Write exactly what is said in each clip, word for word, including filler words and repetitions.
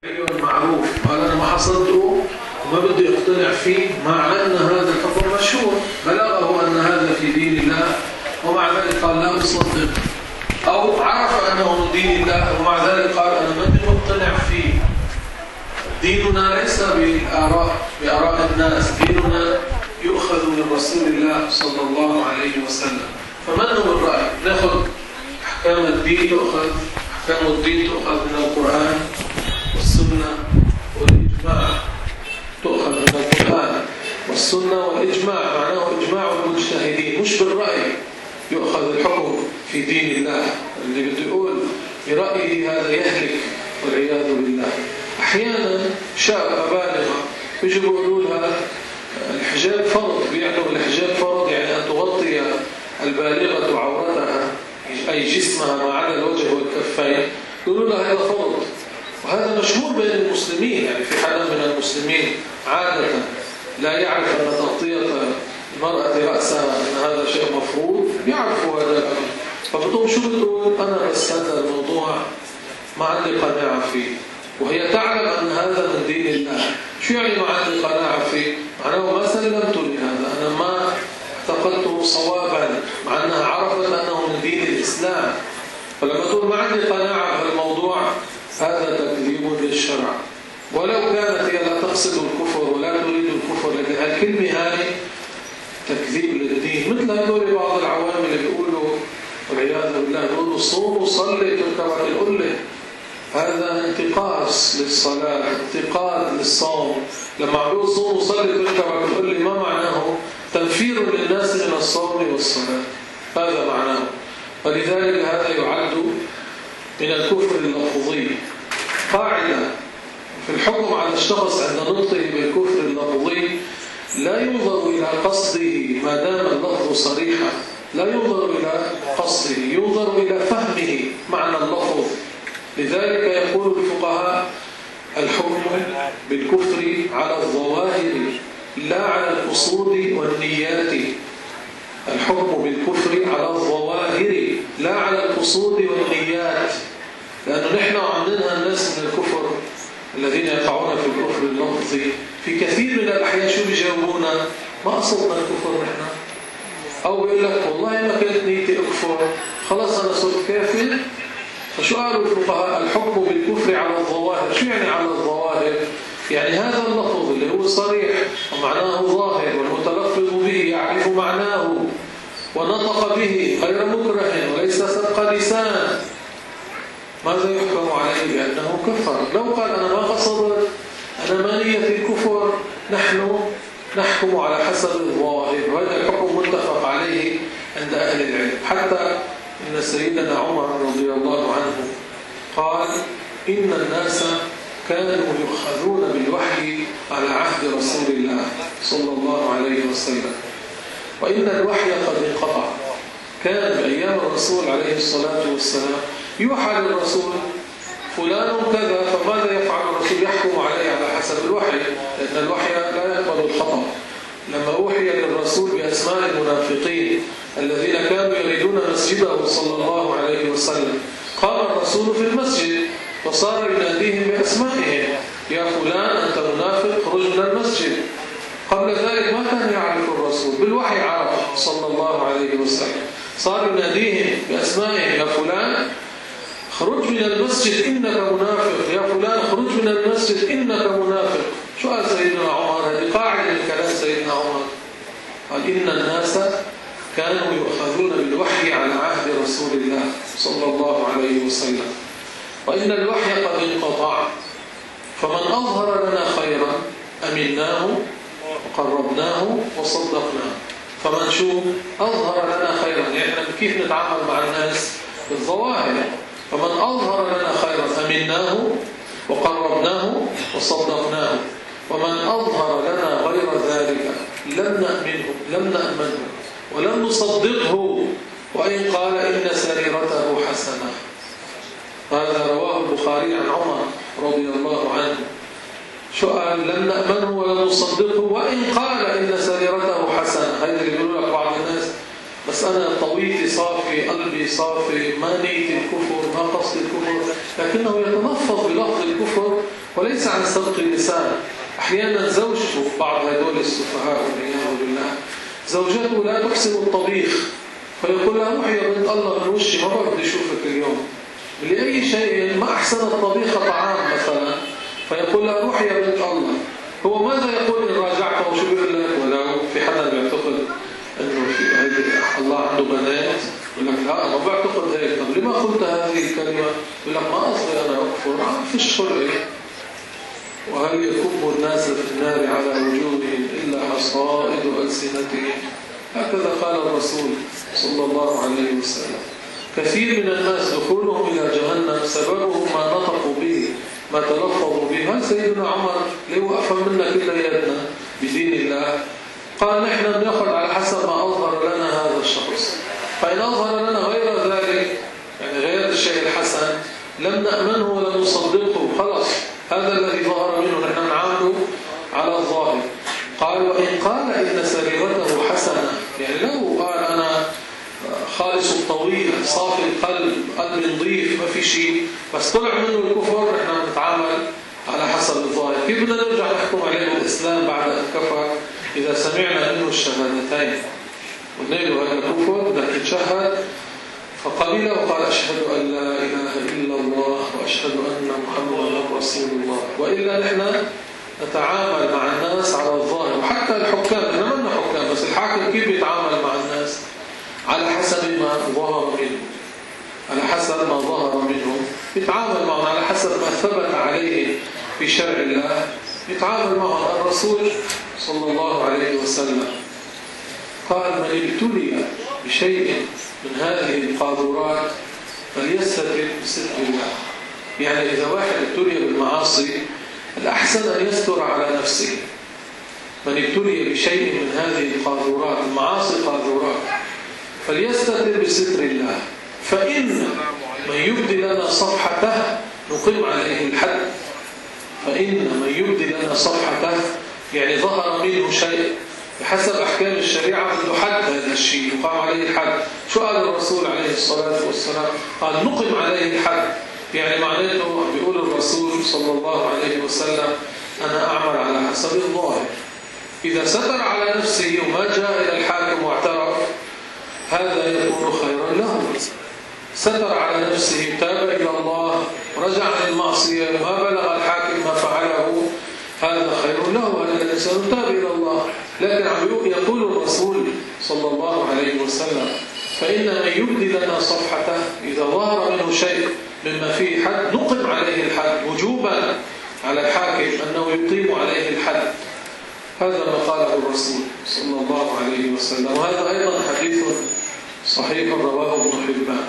معروف قال أنا ما حصلته وما بدي أقتنع فيه، مع أن هذا الحكم مشهور بلغه أن هذا في دين الله ومع ذلك قال لا أصدق، أو عرف أنه من دين الله ومع ذلك قال أنا ما بدي أقتنع فيه. ديننا ليس بآراء بآراء الناس، ديننا يؤخذ من رسول الله صلى الله عليه وسلم. فمن هو الرأي؟ نأخذ أحكام الدين تؤخذ أحكام الدين تؤخذ من القرآن والسنة والإجماع، تؤخذ من القرآن والسنة والإجماع، معناه إجماع المجتهدين، مش بالرأي يؤخذ الحكم في دين الله. اللي بده يقول برأيه هذا يهلك والعياذ بالله. أحيانا شابة بالغة يجوا يقولوا لها الحجاب فرض، بيعنوا الحجاب فرض يعني أن تغطي البالغة عورتها أي جسمها ما عدا الوجه والكفين، يقولوا لها هذا فرض. وهذا مشهور بين المسلمين، يعني في حدا من المسلمين عادة لا يعرف أن تغطية المرأة رأسها أن هذا شيء مفروض، يعرفوا هذا الأمر، فبدهم شو بتقول أنا بس هذا الموضوع ما عندي قناعة فيه، وهي تعلم أن هذا من دين الله. شو يعني ما عندي قناعة فيه؟ معناه ما سلمت لهذا، أنا ما اعتقدته صوابا، مع أنها عرفت أنه من دين الإسلام. فلما تقول ما عندي قناعة بالموضوع هذا تكذيب للشرع، ولو كانت هي لا تقصد الكفر ولا تريد الكفر، لكن الكلمة هذه تكذيب للدين. مثل هذول بعض العوام اللي بيقولوا والعياذ بالله بيقولوا صوم وصلي تركب يقول لي هذا انتقاص للصلاة، انتقاد للصوم. لما عم صوم وصلي تركب يقول لي ما معناه تنفير للناس من الصوم والصلاة، هذا معناه. ولذلك هذا يعد من الكفر اللفظي. قاعدة في الحكم على الشخص عند نطقه بالكفر اللفظي لا ينظر إلى قصده ما دام اللفظ صريحا، لا ينظر إلى قصده، ينظر إلى فهمه معنى اللفظ. لذلك يقول الفقهاء الحكم بالكفر على الظواهر لا على القصود والنيات. الحكم بالكفر على الظواهر لا على القصود والنيات، لأنه نحن عندنا الناس من الكفر الذين يقعون في الكفر اللفظي في كثير من الأحيان شو بيجاوبونا؟ ما قصدنا الكفر نحن، أو يقول لك والله ما كانت نيتي أكفر خلاص أنا صرت كافر. فشو قالوا الفقهاء؟ الحكم بالكفر على الظواهر. شو يعني على الظواهر؟ يعني هذا اللفظ اللي هو صريح ومعناه ظاهر والمتلفظ به يعرف معناه ونطق به غير مكره وليس سبق لسان، ماذا يحكم عليه؟ بأنه كفر. لو قال أنا ما قصدت، أنا ما نية الكفر، نحن نحكم على حسب الظاهر، وهذا الحكم متفق عليه عند أهل العلم. حتى إن سيدنا عمر رضي الله عنه قال إن الناس كانوا يؤخذون بالوحي على عهد رسول الله صلى الله عليه وسلم، وإن الوحي قد انقطع. كان بأيام الرسول عليه الصلاة والسلام يوحى للرسول فلان كذا، فماذا يفعل الرسول؟ يحكم عليه على حسب الوحي، لأن الوحي لا يقبل الخطأ. لما أوحي للرسول بأسماء المنافقين الذين كانوا يريدون مسجده صلى الله عليه وسلم، قام الرسول في المسجد وصار يناديهم بأسمائهم، يا فلان أنت منافق خرج من المسجد. قبل ذلك ما كان يعرف الرسول، بالوحي عرف صلى الله عليه وسلم، صار يناديهم بأسمائهم، يا فلان خرج من المسجد إنك منافق، يا فلان خرج من المسجد إنك منافق. شو قال سيدنا عمر؟ هذه قاعدة من كلام سيدنا عمر، قال إن الناس كانوا يؤخذون بالوحي على عهد رسول الله صلى الله عليه وسلم، وإن الوحي قد انقطع، فمن أظهر لنا خيرا أمناه وقربناه وصدقناه. فمن شو أظهر لنا خيرا، يعني كيف نتعامل مع الناس بالظواهر. فمن أظهر لنا خيرا أمناه وقربناه وصدقناه، ومن أظهر لنا غير ذلك لم نأمنه لم نأمنه ولم نصدقه وإن قال إن سريرته حسنة. هذا رواه البخاري عن عمر رضي الله عنه. شو قال؟ لم نأمنه ولم نصدقه وإن قال إن سريرته حسنة. هذا اللي يقولوا لك بعض الناس بس أنا طويتي صافي، قلبي صافي، ما نيتي الكفر، ما قصد الكفر، لكنه يتلفظ بلفظ الكفر وليس عن سبق اللسان. أحيانا زوجته، بعض هدول السفهاء والعياذ بالله، زوجته لا تحسن الطبيخ فيقول لها روحي يا بنت الله من وشي ما بدي أشوفك اليوم لأي شيء ما أحسن الطبيخ طعام مثلا، فيقول لها روحي يا بنت الله. هو ماذا يقول إن راجعته وشو بيقول لك؟ ولو في حدا بيعتقد إنه في الله عنده بنات يقول لك لا ما بعتقد هيك. طب لما قلت هذه الكلمة؟ يقول لك ما قصدي أنا أكفر، ما فيش خلق. وهل يكب الناس في النار على وجوههم إلا حصائد ألسنتهم؟ هكذا قال الرسول صلى الله عليه وسلم. كثير من الناس دخولهم إلى جهنم سببهم ما نطقوا به، ما تلفظوا به. هل سيدنا عمر لو أفهم منا كل يدنا بدين الله قال نحن بنأخذ على حسب ما أظهر لنا هذا الشخص، فإن أظهر لنا غير ذلك يعني غير الشيء الحسن لم نأمنه ولم نصدقه، خلاص هذا الذي ظهر منه نحن نعامله على الظاهر. قال وإن قال إن سريرته حسنة، يعني لو قال أنا خالص الطويل صافي القلب قلب نظيف ما في شيء بس طلع منه الكفر، نحن نتعامل على حسب الظاهر. كيف بدنا نرجع نحكم عليه بالإسلام بعد أن كفر إذا سمعنا منه الشهادتين قلنا له هذا كفر بدك تشهد فقبل وقال أشهد أن لا إله إلا الله وأشهد أن محمدا رسول الله. وإلا نحن نتعامل مع الناس على الظاهر. وحتى الحكام، احنا ما لنا حكام بس الحاكم كيف يتعامل مع الناس؟ على حسب ما ظهر منه، على حسب ما ظهر منه يتعامل معهم، على حسب ما ثبت عليه في شرع الله يتعامل معهم. الرسول صلى الله عليه وسلم قال من ابتلي بشيء من هذه القاذورات فليستتر بستر الله. يعني إذا واحد ابتلي بالمعاصي الأحسن أن يستر على نفسه. من ابتلي بشيء من هذه القاذورات، المعاصي قاذورات، فليستتر بستر الله. فإن من يبدي لنا صفحته نقيم عليه الحد. فإن من يبدي لنا صفحته يعني ظهر منه شيء بحسب أحكام الشريعة بده حد هذا الشيء يقام عليه الحد. شو قال الرسول عليه الصلاة والسلام؟ قال نقم عليه الحد. يعني معناته بيقول الرسول صلى الله عليه وسلم أنا أعمل على حسب الظاهر. إذا ستر على نفسه وما جاء إلى الحاكم واعترف هذا يكون خيرا له. ستر على نفسه تاب إلى الله رجع عن المعصية ما بلغ الحاكم ما فعله هذا خير له، هذا الإنسان تاب إلى الله. لكن يقول الرسول صلى الله عليه وسلم فإن من يبدي لنا صفحته إذا ظهر منه شيء مما فيه حد نقم عليه الحد وجوبا على الحاكم أنه يقيم عليه الحد. هذا ما قاله الرسول صلى الله عليه وسلم. وهذا أيضا حديث صحيح رواه ابن حبان.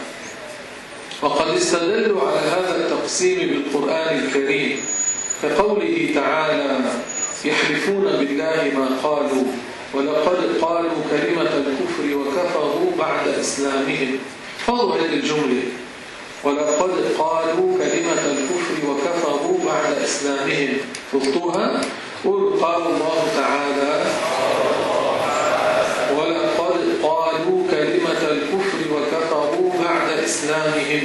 وقد استدلوا على هذا التقسيم بالقرآن الكريم كقوله تعالى يحلفون بالله ما قالوا ولقد قالوا كلمة الكفر وكفروا بعد إسلامهم. فضل هذه الجملة ولقد قالوا كلمة الكفر وكفروا بعد إسلامهم. فضلتها قل قال الله تعالى ولقد قالوا كلمة الكفر وكفروا بعد إسلامهم.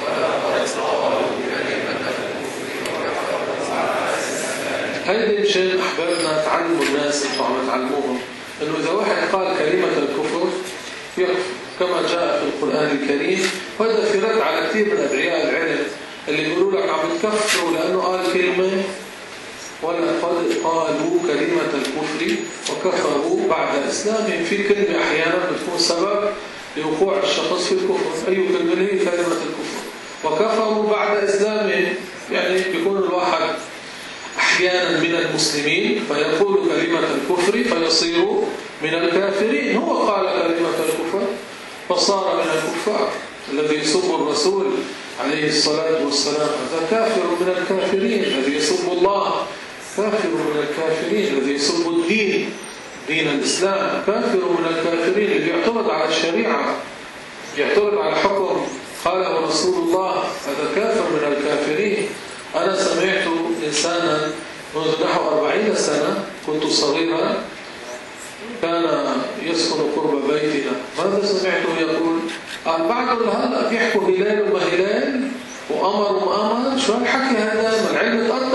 هيدا مشان أحبابنا تعلموا الناس انتوا عم تعلموهم إنه إذا واحد قال كلمة الكفر يكفر كما جاء في القرآن الكريم. وهذا في رد على كثير من أدعياء العلم اللي يقولوا لك عم تكفروا لأنه قال كلمة ولقد قالوا كلمة الكفر وكفروا بعد إسلامهم. في كلمة أحيانا بتكون سبب لوقوع الشخص في الكفر. أي كلمة هي كلمة الكفر وكفروا بعد إسلامهم. يعني يكون الواحد أحيانا من المسلمين فيقول كلمة الكفر فيصير من الكافرين. هو قال كلمة الكفر فصار من الكفار. الذي يسب الرسول عليه الصلاة والسلام هذا كافر من الكافرين. الذي يسب الله كافر من الكافرين. الذي يسب الدين دين الإسلام كافر من الكافرين. اللي يعترض على الشريعة يعترض على حكم قاله رسول الله هذا كافر من الكافرين. أنا سمعت إنسانا منذ نحو أربعين سنة كنت صغيرا كان يسكن قرب بيتنا. ماذا سمعته يقول؟ قال بعد هلا بيحكوا هلال وما هلال وأمر وما أمر. شو الحكي هذا؟ ما العلم تقدم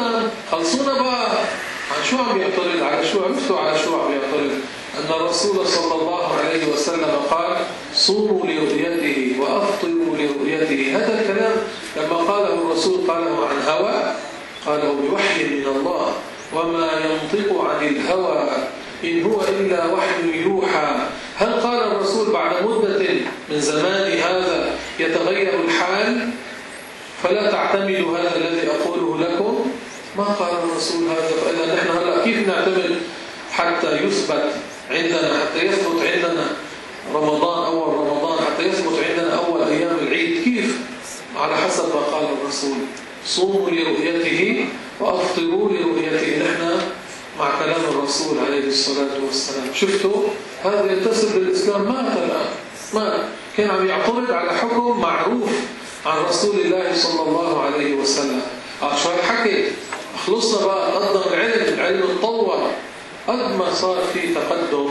خلصونا بقى عن شو عم يعترض على شو عرفتوا على شو عم يعترض؟ أن الرسول صلى الله عليه وسلم قال صوموا لرؤيته وأفطروا لرؤيته. هذا الكلام لما قاله الرسول قاله عن هوى، قاله بوحي من الله، وما ينطق عن الهوى إن هو إلا وحي يوحى. هل قال الرسول بعد مدة من زمان هذا يتغير الحال فلا تعتمدوا هذا الذي أقوله لكم؟ ما قال الرسول هذا. فإذا نحن هلا كيف نعتمد حتى يثبت عندنا، حتى يثبت عندنا رمضان أول رمضان، حتى يثبت عندنا أول أيام العيد؟ كيف؟ على حسب ما قال الرسول صوموا لرؤيته وأفطروا لرؤيته. نحن مع كلام الرسول عليه الصلاة والسلام. شفتوا هذا ينتسب للإسلام مات الآن، ما كان عم يعترض على حكم معروف عن رسول الله صلى الله عليه وسلم. آه شو هالحكي؟ خلصنا بقى، قدم العلم، العلم اتطور، قد ما صار في تقدم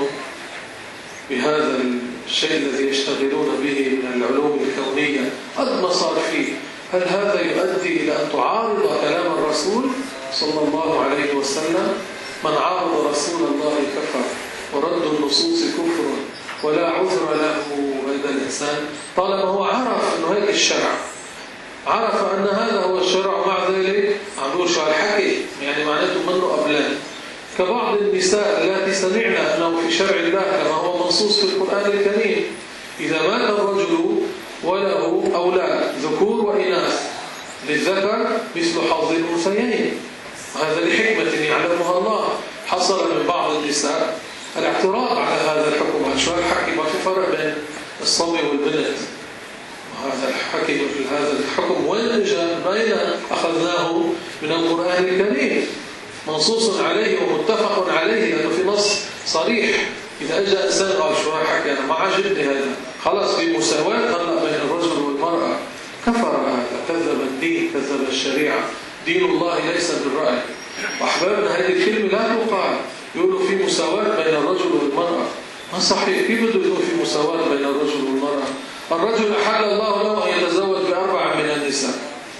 بهذا الشيء الذي يشتغلون به من العلوم الكونية، قد ما صار فيه، هل هذا يؤدي إلى أن تعارض كلام الرسول صلى الله عليه وسلم؟ من عارض رسول الله كفر، ورد النصوص كفر، ولا عذر له هذا الإنسان طالما هو عرف أنه هيك الشرع، عرف أن هذا هو الشرع، ومع ذلك عم بيقول شو هالحكي، يعني معناته منه قبلان. كبعض النساء التي سمعنا أنه في شرع الله كما هو منصوص في القرآن الكريم إذا مات الرجل وله أولاد ذكور وإناث للذكر مثل حظ الأنثيين، هذا لحكمة يعلمها الله. حصل من بعض النساء الاعتراض على هذا الحكم، شو هالحكي، ما في فرق بين الصبي والبنت، هذا الحكي هذا الحكم وين اجى؟ بين أخذناه من القرآن الكريم منصوص عليه ومتفق عليه، لأنه في نص صريح. إذا اجى إنسان قال شو هالحكي أنا ما عجبني هذا، خلاص في مساواة هلا بين الرجل والمرأة، كفر هذا، كذب الدين، كذب الشريعة، دين الله ليس بالرأي. وأحبابنا هذه الكلمة لا تقال، يقولوا في مساواة بين الرجل والمرأة، ما صحيح. كيف بده يكون في مساواة بين الرجل والمرأة؟ الرجل أحل الله له أن يتزوج بأربعة من النساء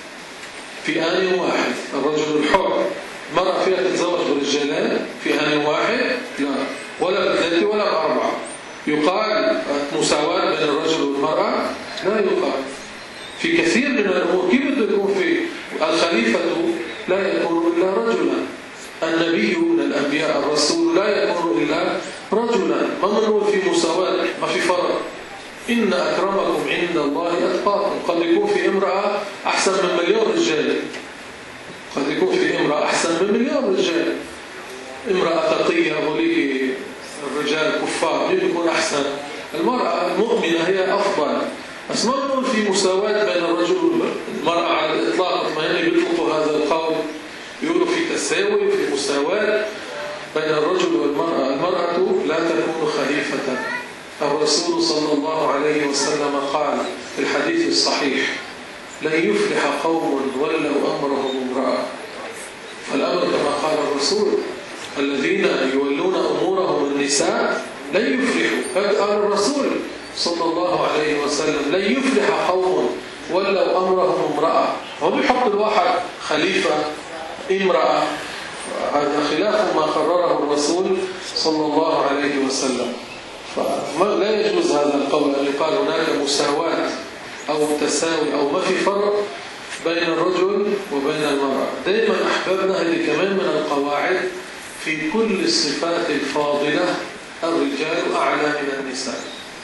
في آن واحد، الرجل الحر. المرأة فيها تتزوج برجالين في آن واحد؟ لا، ولا بثلاثة ولا بأربعة. يقال مساواة بين الرجل والمرأة؟ لا يقال. في كثير من الأمور كيف بده يكون في الخليفة لا يكون إلا رجلا، النبي من الأنبياء الرسول لا يكون إلا رجلا، ما بنقول في مساواة، ما في فرق. إن أكرمكم عند الله أتقاكم. قد يكون في امرأة أحسن من مليون رجال، قد يكون في امرأة أحسن من مليون رجال، امرأة تقية ولي الرجال كفار، مين بيكون أحسن؟ المرأة المؤمنة هي أفضل. بس ما بنقول في مساواة بين الرجل والمرأة على الإطلاق، ما يعني بيطلقوا هذا القول، يقولوا في تساوي في مساواة بين الرجل والمرأة. المرأة لا تكون خليفة. الرسول صلى الله عليه وسلم قال في الحديث الصحيح لن يفلح قوم ولوا أمرهم امرأة. فالأمر كما قال الرسول الذين يولون أمورهم النساء لن يفلحوا. هذا قال الرسول صلى الله عليه وسلم لن يفلح قوم ولوا أمرهم امرأة. هو بيحط الواحد خليفة امرأة، هذا خلاف ما قرره الرسول صلى الله عليه وسلم. فلا يجوز هذا القول أن يقال هناك مساواة أو تساوي أو ما في فرق بين الرجل وبين المرأة. دائما أحبابنا هذه كمان من القواعد في كل الصفات الفاضلة الرجال أعلى من النساء.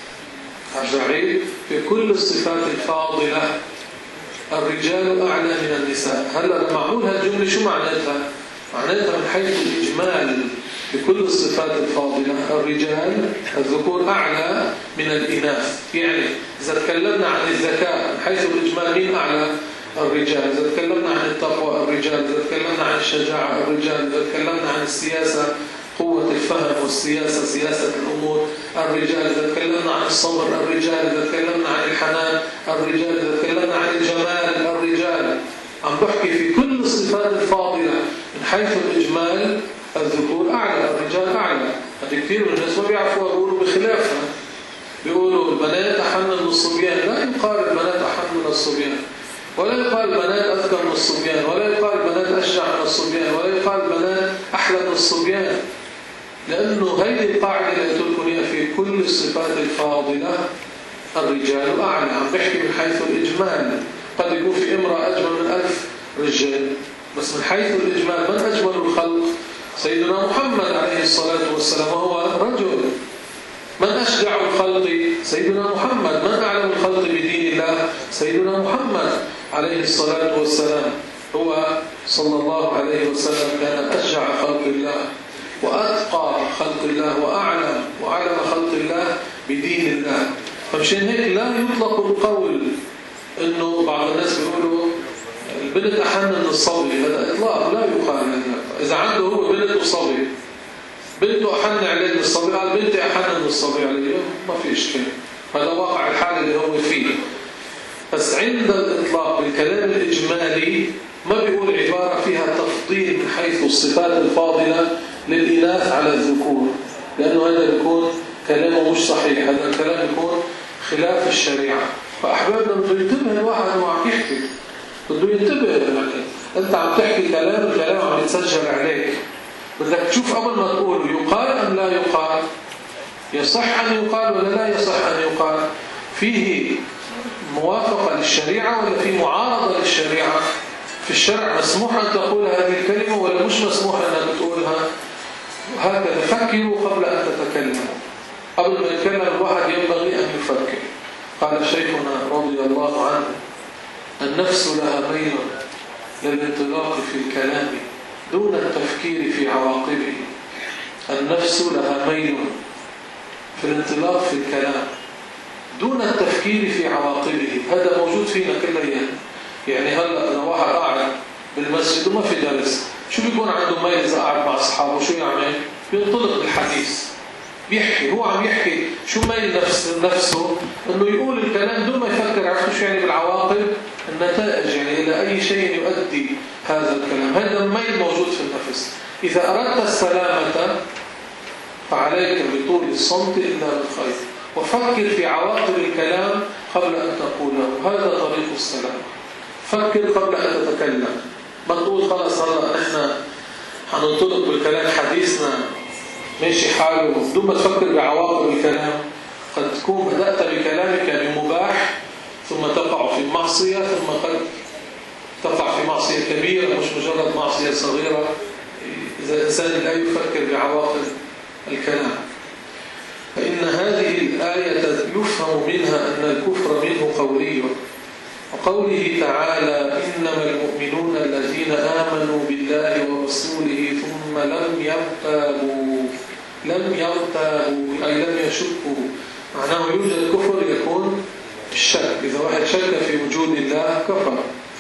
أرجعي في كل الصفات الفاضلة الرجال أعلى من النساء. هلا معقول هالجملة شو معناتها؟ معناتها من حيث الإجمال بكل الصفات الفاضلة الرجال الذكور أعلى من الإناث. يعني إذا تكلمنا عن الذكاء من حيث الإجمال مين أعلى؟ الرجال. إذا تكلمنا عن التقوى الرجال. إذا تكلمنا عن الشجاعة الرجال. إذا تكلمنا عن السياسة قوة الفهم والسياسة سياسة الأمور الرجال. إذا تكلمنا عن الصبر الرجال. إذا تكلمنا عن الحنان الرجال. إذا تكلمنا عن الجمال الرجال. عم بحكي في كل الصفات الفاضلة من حيث الإجمال الذكور أعلى الرجال أعلى. هذه كثير من الناس ما بيعرفوا يقولوا بخلافها، بيقولوا البنات أحن من الصبيان. لا يقال البنات أحن من الصبيان، ولا يقال بنات أذكر من الصبيان، ولا يقال بنات أشجع من الصبيان، ولا يقال بنات أحلى من الصبيان، لأنه هذه القاعدة اللي تقول في كل الصفات الفاضلة الرجال أعلى. عم بحكي من حيث الإجمال، قد يكون في امرأة أجمل من ألف رجال، بس من حيث الإجمال من أجمل الخلق؟ سيدنا محمد عليه الصلاة والسلام وهو رجل. من أشجع الخلق؟ سيدنا محمد. من أعلم الخلق بدين الله؟ سيدنا محمد عليه الصلاة والسلام. هو صلى الله عليه وسلم كان أشجع خلق الله وأتقى خلق الله وأعلم وأعلم خلق الله بدين الله. فمشان هيك لا يطلق القول إنه بعض الناس بيقولوا البنت أحن من الصبي، هذا إطلاق لا يقال هذا. إذا عنده هو بنت وصبي، بنته أحن عليه من الصبي، قال بنتي أحن من الصبي عليه، ما في إشكال، هذا واقع الحال اللي هو فيه. بس عند الإطلاق بالكلام الإجمالي ما بيقول عبارة فيها تفضيل من حيث الصفات الفاضلة للإناث على الذكور، لأنه هذا بيكون كلامه مش صحيح، هذا الكلام بيكون خلاف الشريعة. فأحبابنا بده ينتبه الواحد وعم يحكي، بده ينتبه لك أنت عم تحكي كلام، الكلام عم يتسجل عليك، بدك تشوف قبل ما تقوله يقال أم لا يقال، يصح أن يقال ولا لا يصح أن يقال، فيه موافقة للشريعة ولا في معارضة للشريعة. في الشرع مسموح أن تقول هذه الكلمة ولا مش مسموح أن تقولها. هكذا فكروا قبل أن تتكلموا، قبل ما يتكلم الواحد ينبغي أن يفكر. قال شيخنا رضي الله عنه: النفس لها ميل للانطلاق في الكلام دون التفكير في عواقبه. النفس لها ميل في الانطلاق في الكلام دون التفكير في عواقبه. هذا موجود فينا كلنا. يعني هلا لو واحد قاعد بالمسجد وما في درس، شو بيكون عنده ميل إذا قاعد مع أصحابه؟ شو يعمل؟ بينطلق بالحديث، بيحكي، هو عم يحكي. شو ميل نفس نفسه؟ انه يقول الكلام دون ما يفكر. عرفتوا شو يعني بالعواقب؟ النتائج، يعني الى اي شيء يؤدي هذا الكلام. هذا الميل موجود في النفس. اذا اردت السلامه فعليك بطول الصمت الا بالخير، وفكر في عواقب الكلام قبل ان تقوله. هذا طريق السلام. فكر قبل ان تتكلم. ما تقول خلص هلا احنا حننطلق بالكلام، حديثنا ماشي حاله بدون ما تفكر بعواقب الكلام. قد تكون بدأت بكلامك بمباح ثم تقع في معصية، ثم قد تقع في معصية كبيرة مش مجرد معصية صغيرة إذا الإنسان لا يفكر بعواقب الكلام. فإن هذه الآية يفهم منها أن الكفر منه قولي، وقوله تعالى: إنما المؤمنون الذين آمنوا بالله ورسوله ثم لم يرتابوا. لم يرتابوا أي لم يشكوا. معناه يوجد الكفر يكون الشك. إذا واحد شك في وجود الله كفر.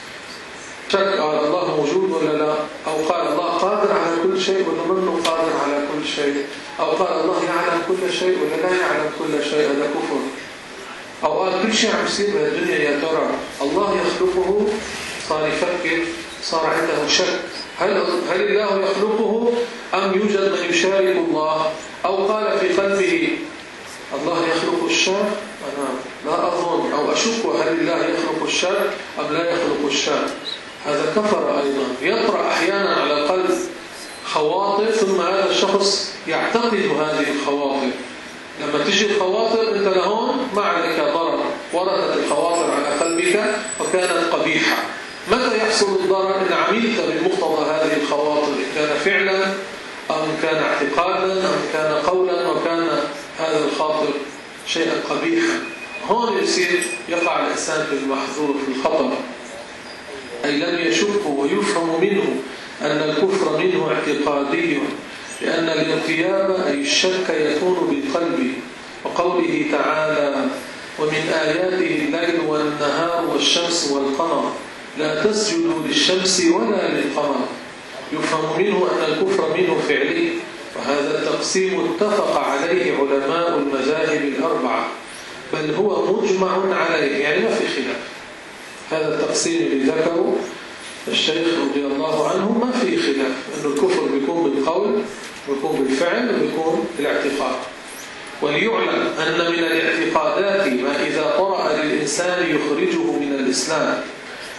شك قال الله موجود ولا لا، أو قال الله قادر على كل شيء ولا منه قادر على كل شيء، أو قال الله يعلم كل شيء ولا لا يعلم كل شيء، هذا كفر. أو قال كل شيء عم يصير بهالدنيا يا ترى الله يخلقه، صار يفكر، صار عنده شك. هل هل الله يخلقه أم يوجد من يشارك الله؟ أو قال في قلبه الله يخلق الشر، أنا لا أظن أو أشك هل الله يخلق الشر أم لا يخلق الشر. هذا كفر أيضا. يطرأ أحيانا على القلب خواطر ثم هذا الشخص يعتقد هذه الخواطر. لما تجي الخواطر أنت لهون ما عليك ضرر، وردت الخواطر على قلبك وكانت قبيحة. متى يحصل الضرر؟ إن عملت بمقتضى هذه الخواطر، إن كان فعلا أو إن كان اعتقادا أو إن كان قولا وكان هذا الخاطر شيئا قبيحا. هون يصير يقع الإنسان في المحظور في الخطر. أي لم يشك ويفهم منه أن الكفر منه اعتقادي، لأن الارتياب أي الشك يكون بالقلب. وقوله تعالى: ومن آياته الليل والنهار والشمس والقمر لا تسجدوا للشمس ولا للقمر. يفهم منه أن الكفر منه فعلي، وهذا التقسيم اتفق عليه علماء المذاهب الأربعة، بل هو مجمع عليه، يعني ما في خلاف. هذا التقسيم اللي ذكره الشيخ رضي الله عنه ما في خلاف، أن الكفر بيكون بالقول ويكون بالفعل ويكون بالاعتقاد. وليعلم أن من الاعتقادات ما إذا طرأ للإنسان يخرجه من الإسلام،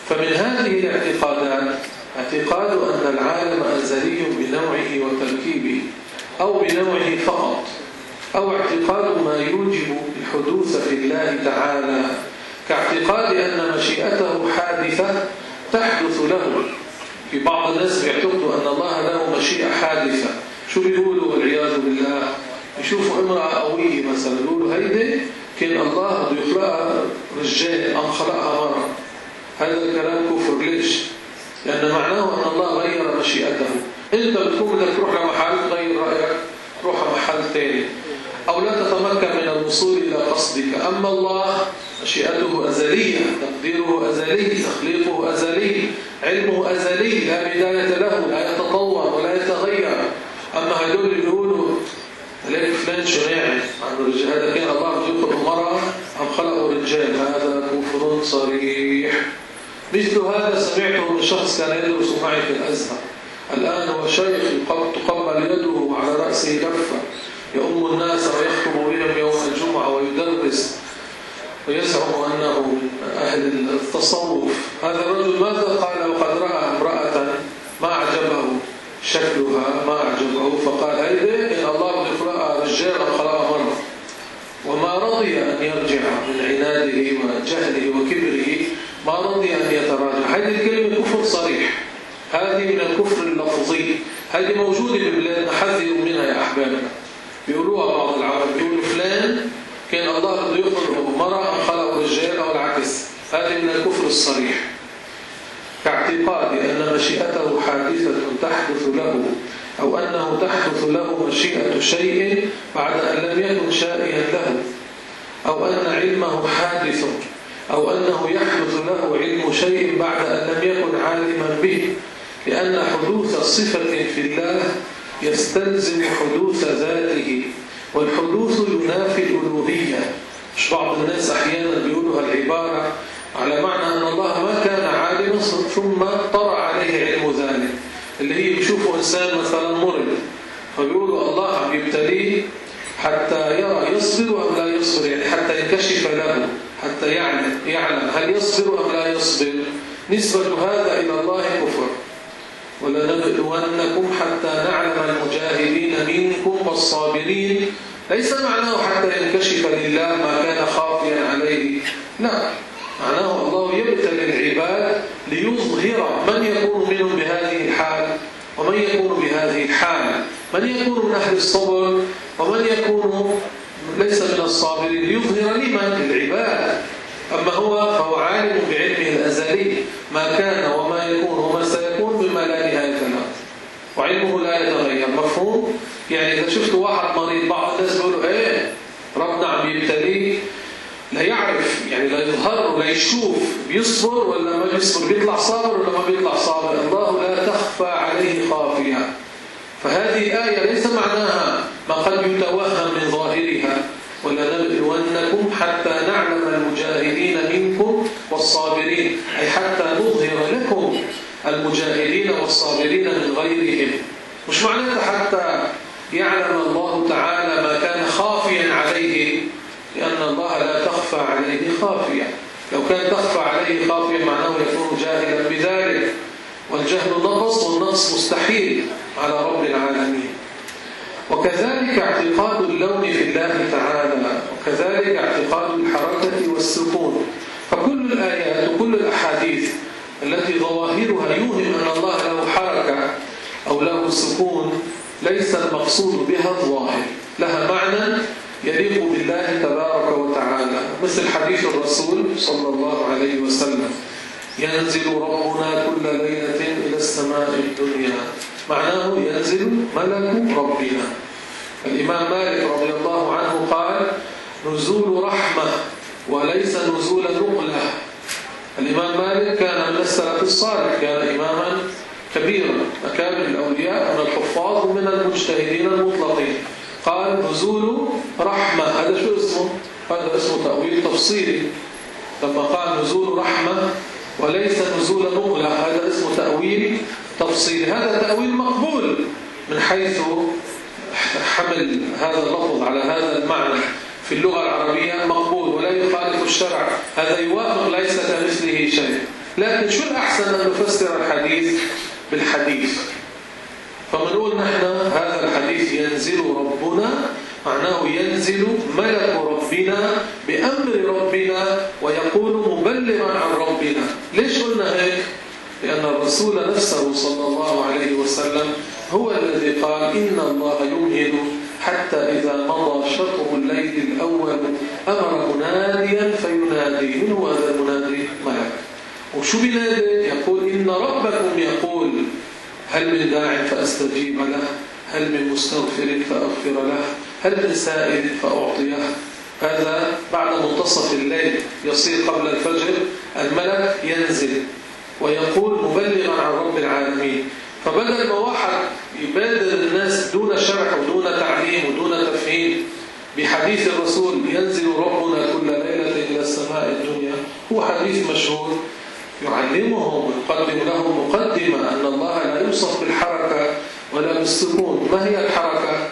فمن هذه الاعتقادات اعتقاد أن العالم أزلي بنوعه وتركيبه أو بنوعه فقط، أو اعتقاد ما يوجب الحدوث في الله تعالى كاعتقاد أن مشيئته حادثة تحدث له. في بعض الناس بيعتقدوا أن الله له مشيئة حادثة. شو بيقولوا والعياذ بالله؟ يشوفوا امرأة قوية مثلا يقولوا هيدي كان الله بده يخلقها رجال أم خلقها مرة. هذا الكلام كفر. ليش؟ لأن معناه أن الله غير مشيئته. أنت بتكون بدك تروح لمحل تغير رأيك تروح محل ثاني، أو لا تتمكن من الوصول إلى قصدك. أما الله مشيئته أزلية، تقديره أزلي، تخليقه أزلي، علمه أزلي لا بداية له، لا يتطور ولا يتغير. أما هدول اللي يقولوا ليك فلان شناعي عن الرجال، هذا كان الله بده يخلق المرأة أم خلقه رجال، هذا كفر صريح. مثل هذا سمعته من شخص كان يدرس معي في الأزهر، الآن هو شيخ تقبل يده على رأسه لفة، يؤم الناس ويخطب بهم يوم الجمعة ويدرس ويزعم أنه من أهل التصوف. هذا الرجل ماذا قال؟ وقد رأى امرأة ما أعجبه شكلها، ما أعجبه، فقال هيدا إن الله بيخلقها رجال خلقها مرة، وما رضي أن يرجع من عناده وجهله وكبره، ما رضي أن يتراجع. هذه الكلمة كفر صريح، هذه من الكفر اللفظي، هذه موجودة ببلادنا، حذروا منها يا أحبابنا. بيقولوها بعض العرب، بيقولوا فلان كان الله بده يخلق مرأة أم خلق رجال أو العكس. هذه من الكفر الصريح. كاعتقاد أن مشيئته حادثة تحدث له، أو أنه تحدث له مشيئة شيء بعد أن لم يكن شائعا له، أو أن علمه حادث، أو أنه يحدث له علم شيء بعد أن لم يكن عالما به، لأن حدوث صفة في الله يستلزم حدوث ذاته، والحدوث ينافي الألوهية. مش بعض الناس أحيانا بيقولوا العبارة على معنى أن الله ما كان عالما ثم طرأ عليه علم ذلك، اللي هي بيشوفوا إنسان مثلا مرض فبيقولوا الله بيبتليه حتى يرى يصبر أم لا يصبر، يعني حتى ينكشف له، حتى يعلم يعلم هل يصبر أم لا يصبر. نسبة هذا إلى الله كفر. ولنبلونكم حتى نعلم المجاهدين منكم والصابرين، ليس معناه حتى ينكشف لله ما كان خافيا عليه، لا، معناه الله يبتلي العباد ليظهر من يكون منهم بهذه الحال ومن يكون بهذه الحال، من يكون من أهل الصبر ومن يكون ليس من الصابرين، ليظهر لمن؟ العباد. أما هو فهو عالم بعلمه الأزلي ما كان وما يكون وما سيكون مما لا نهاية له، وعلمه لا يتغير. مفهوم؟ يعني إذا شفت واحد مريض بعض الناس بيقولوا إيه ربنا عم يبتليه، لا يعرف يعني لا يظهر ولا يشوف بيصبر ولا ما بيصبر، بيطلع صابر ولا ما بيطلع صابر. الله لا تخفى عليه خافية. فهذه آية ليس معناها ما قد يتوهم من ظاهرها، ولنبلونكم حتى نعلم المجاهدين منكم والصابرين، أي حتى نظهر لكم المجاهدين والصابرين من غيرهم. مش معناته حتى يعلم الله تعالى ما كان خافيا عليه، لأن الله لا تخفى عليه خافية. لو كان تخفى عليه خافية معناه يكون جاهلا بذلك، والجهل نقص والنقص مستحيل على رب العالمين. وكذلك اعتقاد اللون في الله تعالى، وكذلك اعتقاد الحركة والسكون. فكل الآيات وكل الأحاديث التي ظواهرها يوهم أن الله له حركة أو له سكون ليس المقصود بها الظاهر، لها معنى يليق بالله تبارك وتعالى، مثل حديث الرسول صلى الله عليه وسلم: ينزل ربنا كل ليلة إلى السماء الدنيا. معناه ينزل ملك ربنا. الإمام مالك رضي الله عنه قال: نزول رحمة وليس نزول نقلة. الإمام مالك كان من السلف الصالح، كان إماما كبيرا، أكابر الأولياء من الحفاظ ومن المجتهدين المطلقين. قال: نزول رحمة، هذا شو اسمه؟ هذا اسمه تأويل تفصيلي. لما قال نزول رحمة وليس نزول نقلة، هذا اسمه تأويل تفصيلي. هذا تأويل مقبول من حيث حمل هذا اللفظ على هذا المعنى في اللغة العربية، مقبول ولا يخالف الشرع، هذا يوافق ليس كمثله شيء. لكن شو الأحسن أن نفسر الحديث بالحديث؟ فمنقول نحن هذا الحديث ينزل ربنا، معناه ينزل ملك ربنا بأمر ربنا ويقول مبلغا عن ربنا. ليش قلنا هيك؟ لأن الرسول نفسه صلى الله عليه وسلم هو الذي قال إن الله يمهل حتى إذا مضى شطر الليل الأول أمر مناديا فينادي. من هو هذا المنادي؟ ملك. وشو بينادي؟ يقول إن ربكم يقول هل من داع فأستجيب له، هل من مستغفر فأغفر له، هل من سائل فأعطيه. هذا بعد منتصف الليل يصير قبل الفجر الملك ينزل ويقول مبلغا عن رب العالمين. فبدل ما واحد يبادر الناس دون شرح ودون تعليم ودون تفهيم بحديث الرسول ينزل ربنا كل ليلة إلى السماء الدنيا، هو حديث مشهور يعلمهم ويقدم لهم مقدمة أن الله لا يوصف بالحركة ولا بالسكون. ما هي الحركة؟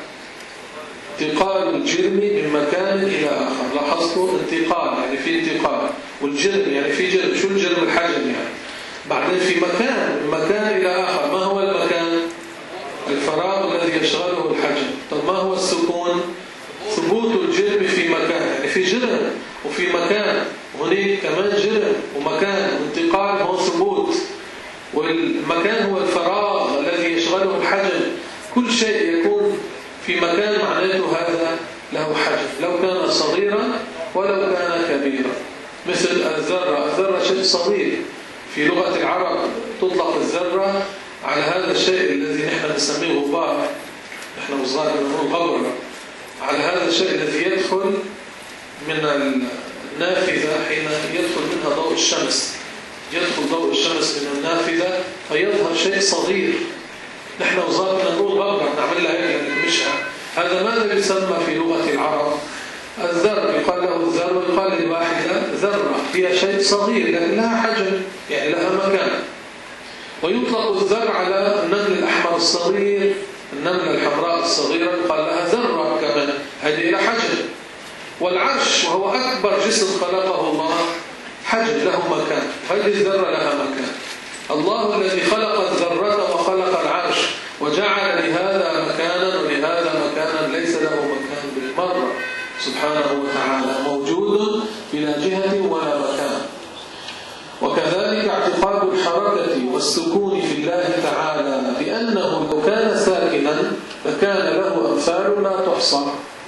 انتقال الجرم من مكان إلى آخر. لاحظتوا؟ انتقال يعني في انتقال، والجرم يعني في جرم. شو الجرم؟ الحجم يعني. بعدين في مكان، من مكان إلى آخر. ما هو المكان؟ الفراغ الذي يشغله الحجم. طب ما هو السكون؟ ثبوت الجرم في مكان، يعني في جرم وفي مكان، هناك كمان جرم ومكان وانتقال هو ثبوت، والمكان هو الفراغ الذي يشغله الحجم. كل شيء يكون في مكان معناته هذا له حجم، لو كان صغيرا ولو كان كبيرا. مثل الذرة، الذرة شيء صغير. في لغة العرب تطلق الذرة على هذا الشيء الذي نحن نسميه غبار، نحن وصغار نقول غبرة، على هذا الشيء الذي يدخل من النافذة حين يدخل منها ضوء الشمس، يدخل ضوء الشمس من النافذة فيظهر شيء صغير. نحن وصغار نقول غبرة، نعمل لها هيك نمشها. هذا ماذا يسمى في لغة العرب؟ الذر. يقال له الذر ويقال لواحدة ذرة، هي شيء صغير لكن لها حجم، يعني لها مكان. ويطلق الذر على النمل الأحمر الصغير، النملة الحمراء الصغيرة يقال لها ذرة كمان، هذه لها حجم. والعرش وهو أكبر جسم خلقه الله حجم، له مكان، هذه الذرة لها مكان. الله الذي خلق الذرة وخلق العرش وجعل لهذا مكانا ولهذا مكانا ليس له مكان بالمرة سبحانه وتعالى، موجود بلا جهة ولا مكان. وكذلك اعتقاد الحركة والسكون في الله تعالى بأنه لو كان ساكنا لكان له أمثال لا تحصى.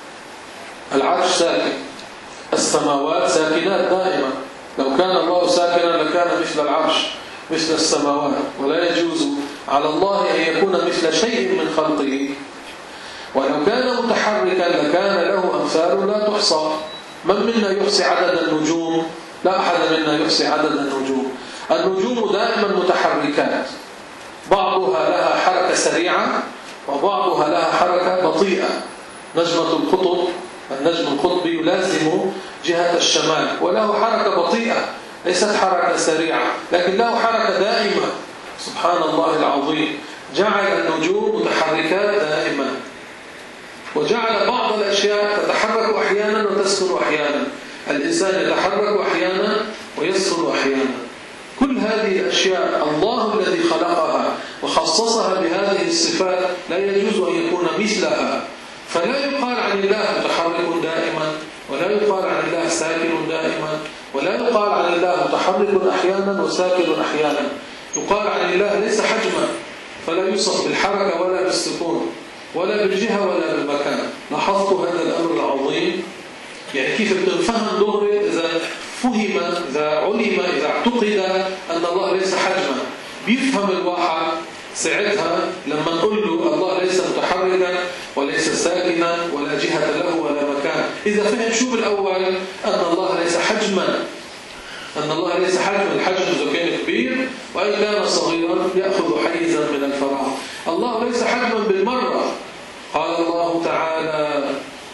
العرش ساكن، السماوات ساكنات دائما. لو كان الله ساكنا لكان مثل العرش مثل السماوات، ولا يجوز على الله أن يكون مثل شيء من خلقه. ولو كان متحركا لكان له أمثال لا تحصى. من منا يحصي عدد النجوم؟ لا أحد منا يحصي عدد النجوم. النجوم دائما متحركات، بعضها لها حركة سريعة وبعضها لها حركة بطيئة. نجمة القطب، النجم القطبي يلازم جهة الشمال وله حركة بطيئة، ليست حركة سريعة لكن له حركة دائمة. سبحان الله العظيم، جعل النجوم متحركات دائما، وجعل بعض الأشياء تتحرك أحيانا وتسكن أحيانا. الإنسان يتحرك أحيانا ويسكن أحيانا. كل هذه الأشياء الله الذي خلقها وخصصها بهذه الصفات، لا يجوز أن يكون مثلها. فلا يقال عن الله متحرك دائما، ولا يقال عن الله ساكن دائما، ولا يقال عن الله متحرك أحيانا وساكن أحيانا. يقال عن الله ليس حجما، فلا يوصف بالحركة ولا بالسكون ولا بالجهة ولا بالمكان. لاحظتوا هذا الأمر العظيم؟ يعني كيف بتنفهم دغري إذا فهم، إذا علم، إذا اعتقد أن الله ليس حجما. بيفهم الواحد ساعتها لما نقول له الله ليس متحركا وليس ساكنا ولا جهة له ولا مكان. إذا فهم شو بالأول؟ أن الله ليس حجما، أن الله ليس حجما. الحجم إذا كان كبير وإن كان صغيرا يأخذ حيزا من الفراغ. الله ليس حجما بالمرة. قال الله تعالى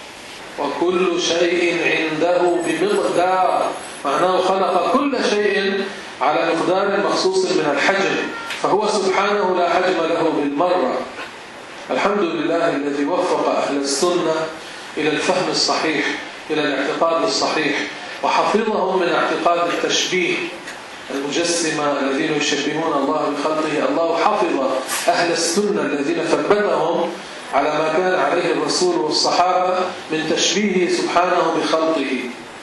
وكل شيء عنده بمقدار، معناه خلق كل شيء على مقدار مخصوص من الحجم، فهو سبحانه لا حجم له بالمرة. الحمد لله الذي وفق أهل السنة إلى الفهم الصحيح، إلى الاعتقاد الصحيح، وحفظهم من اعتقاد التشبيه. المجسمة الذين يشبهون الله بخلقه. الله حفظ أهل السنة الذين ثبتهم على ما كان عليه الرسول والصحابة من تشبيهه سبحانه بخلقه.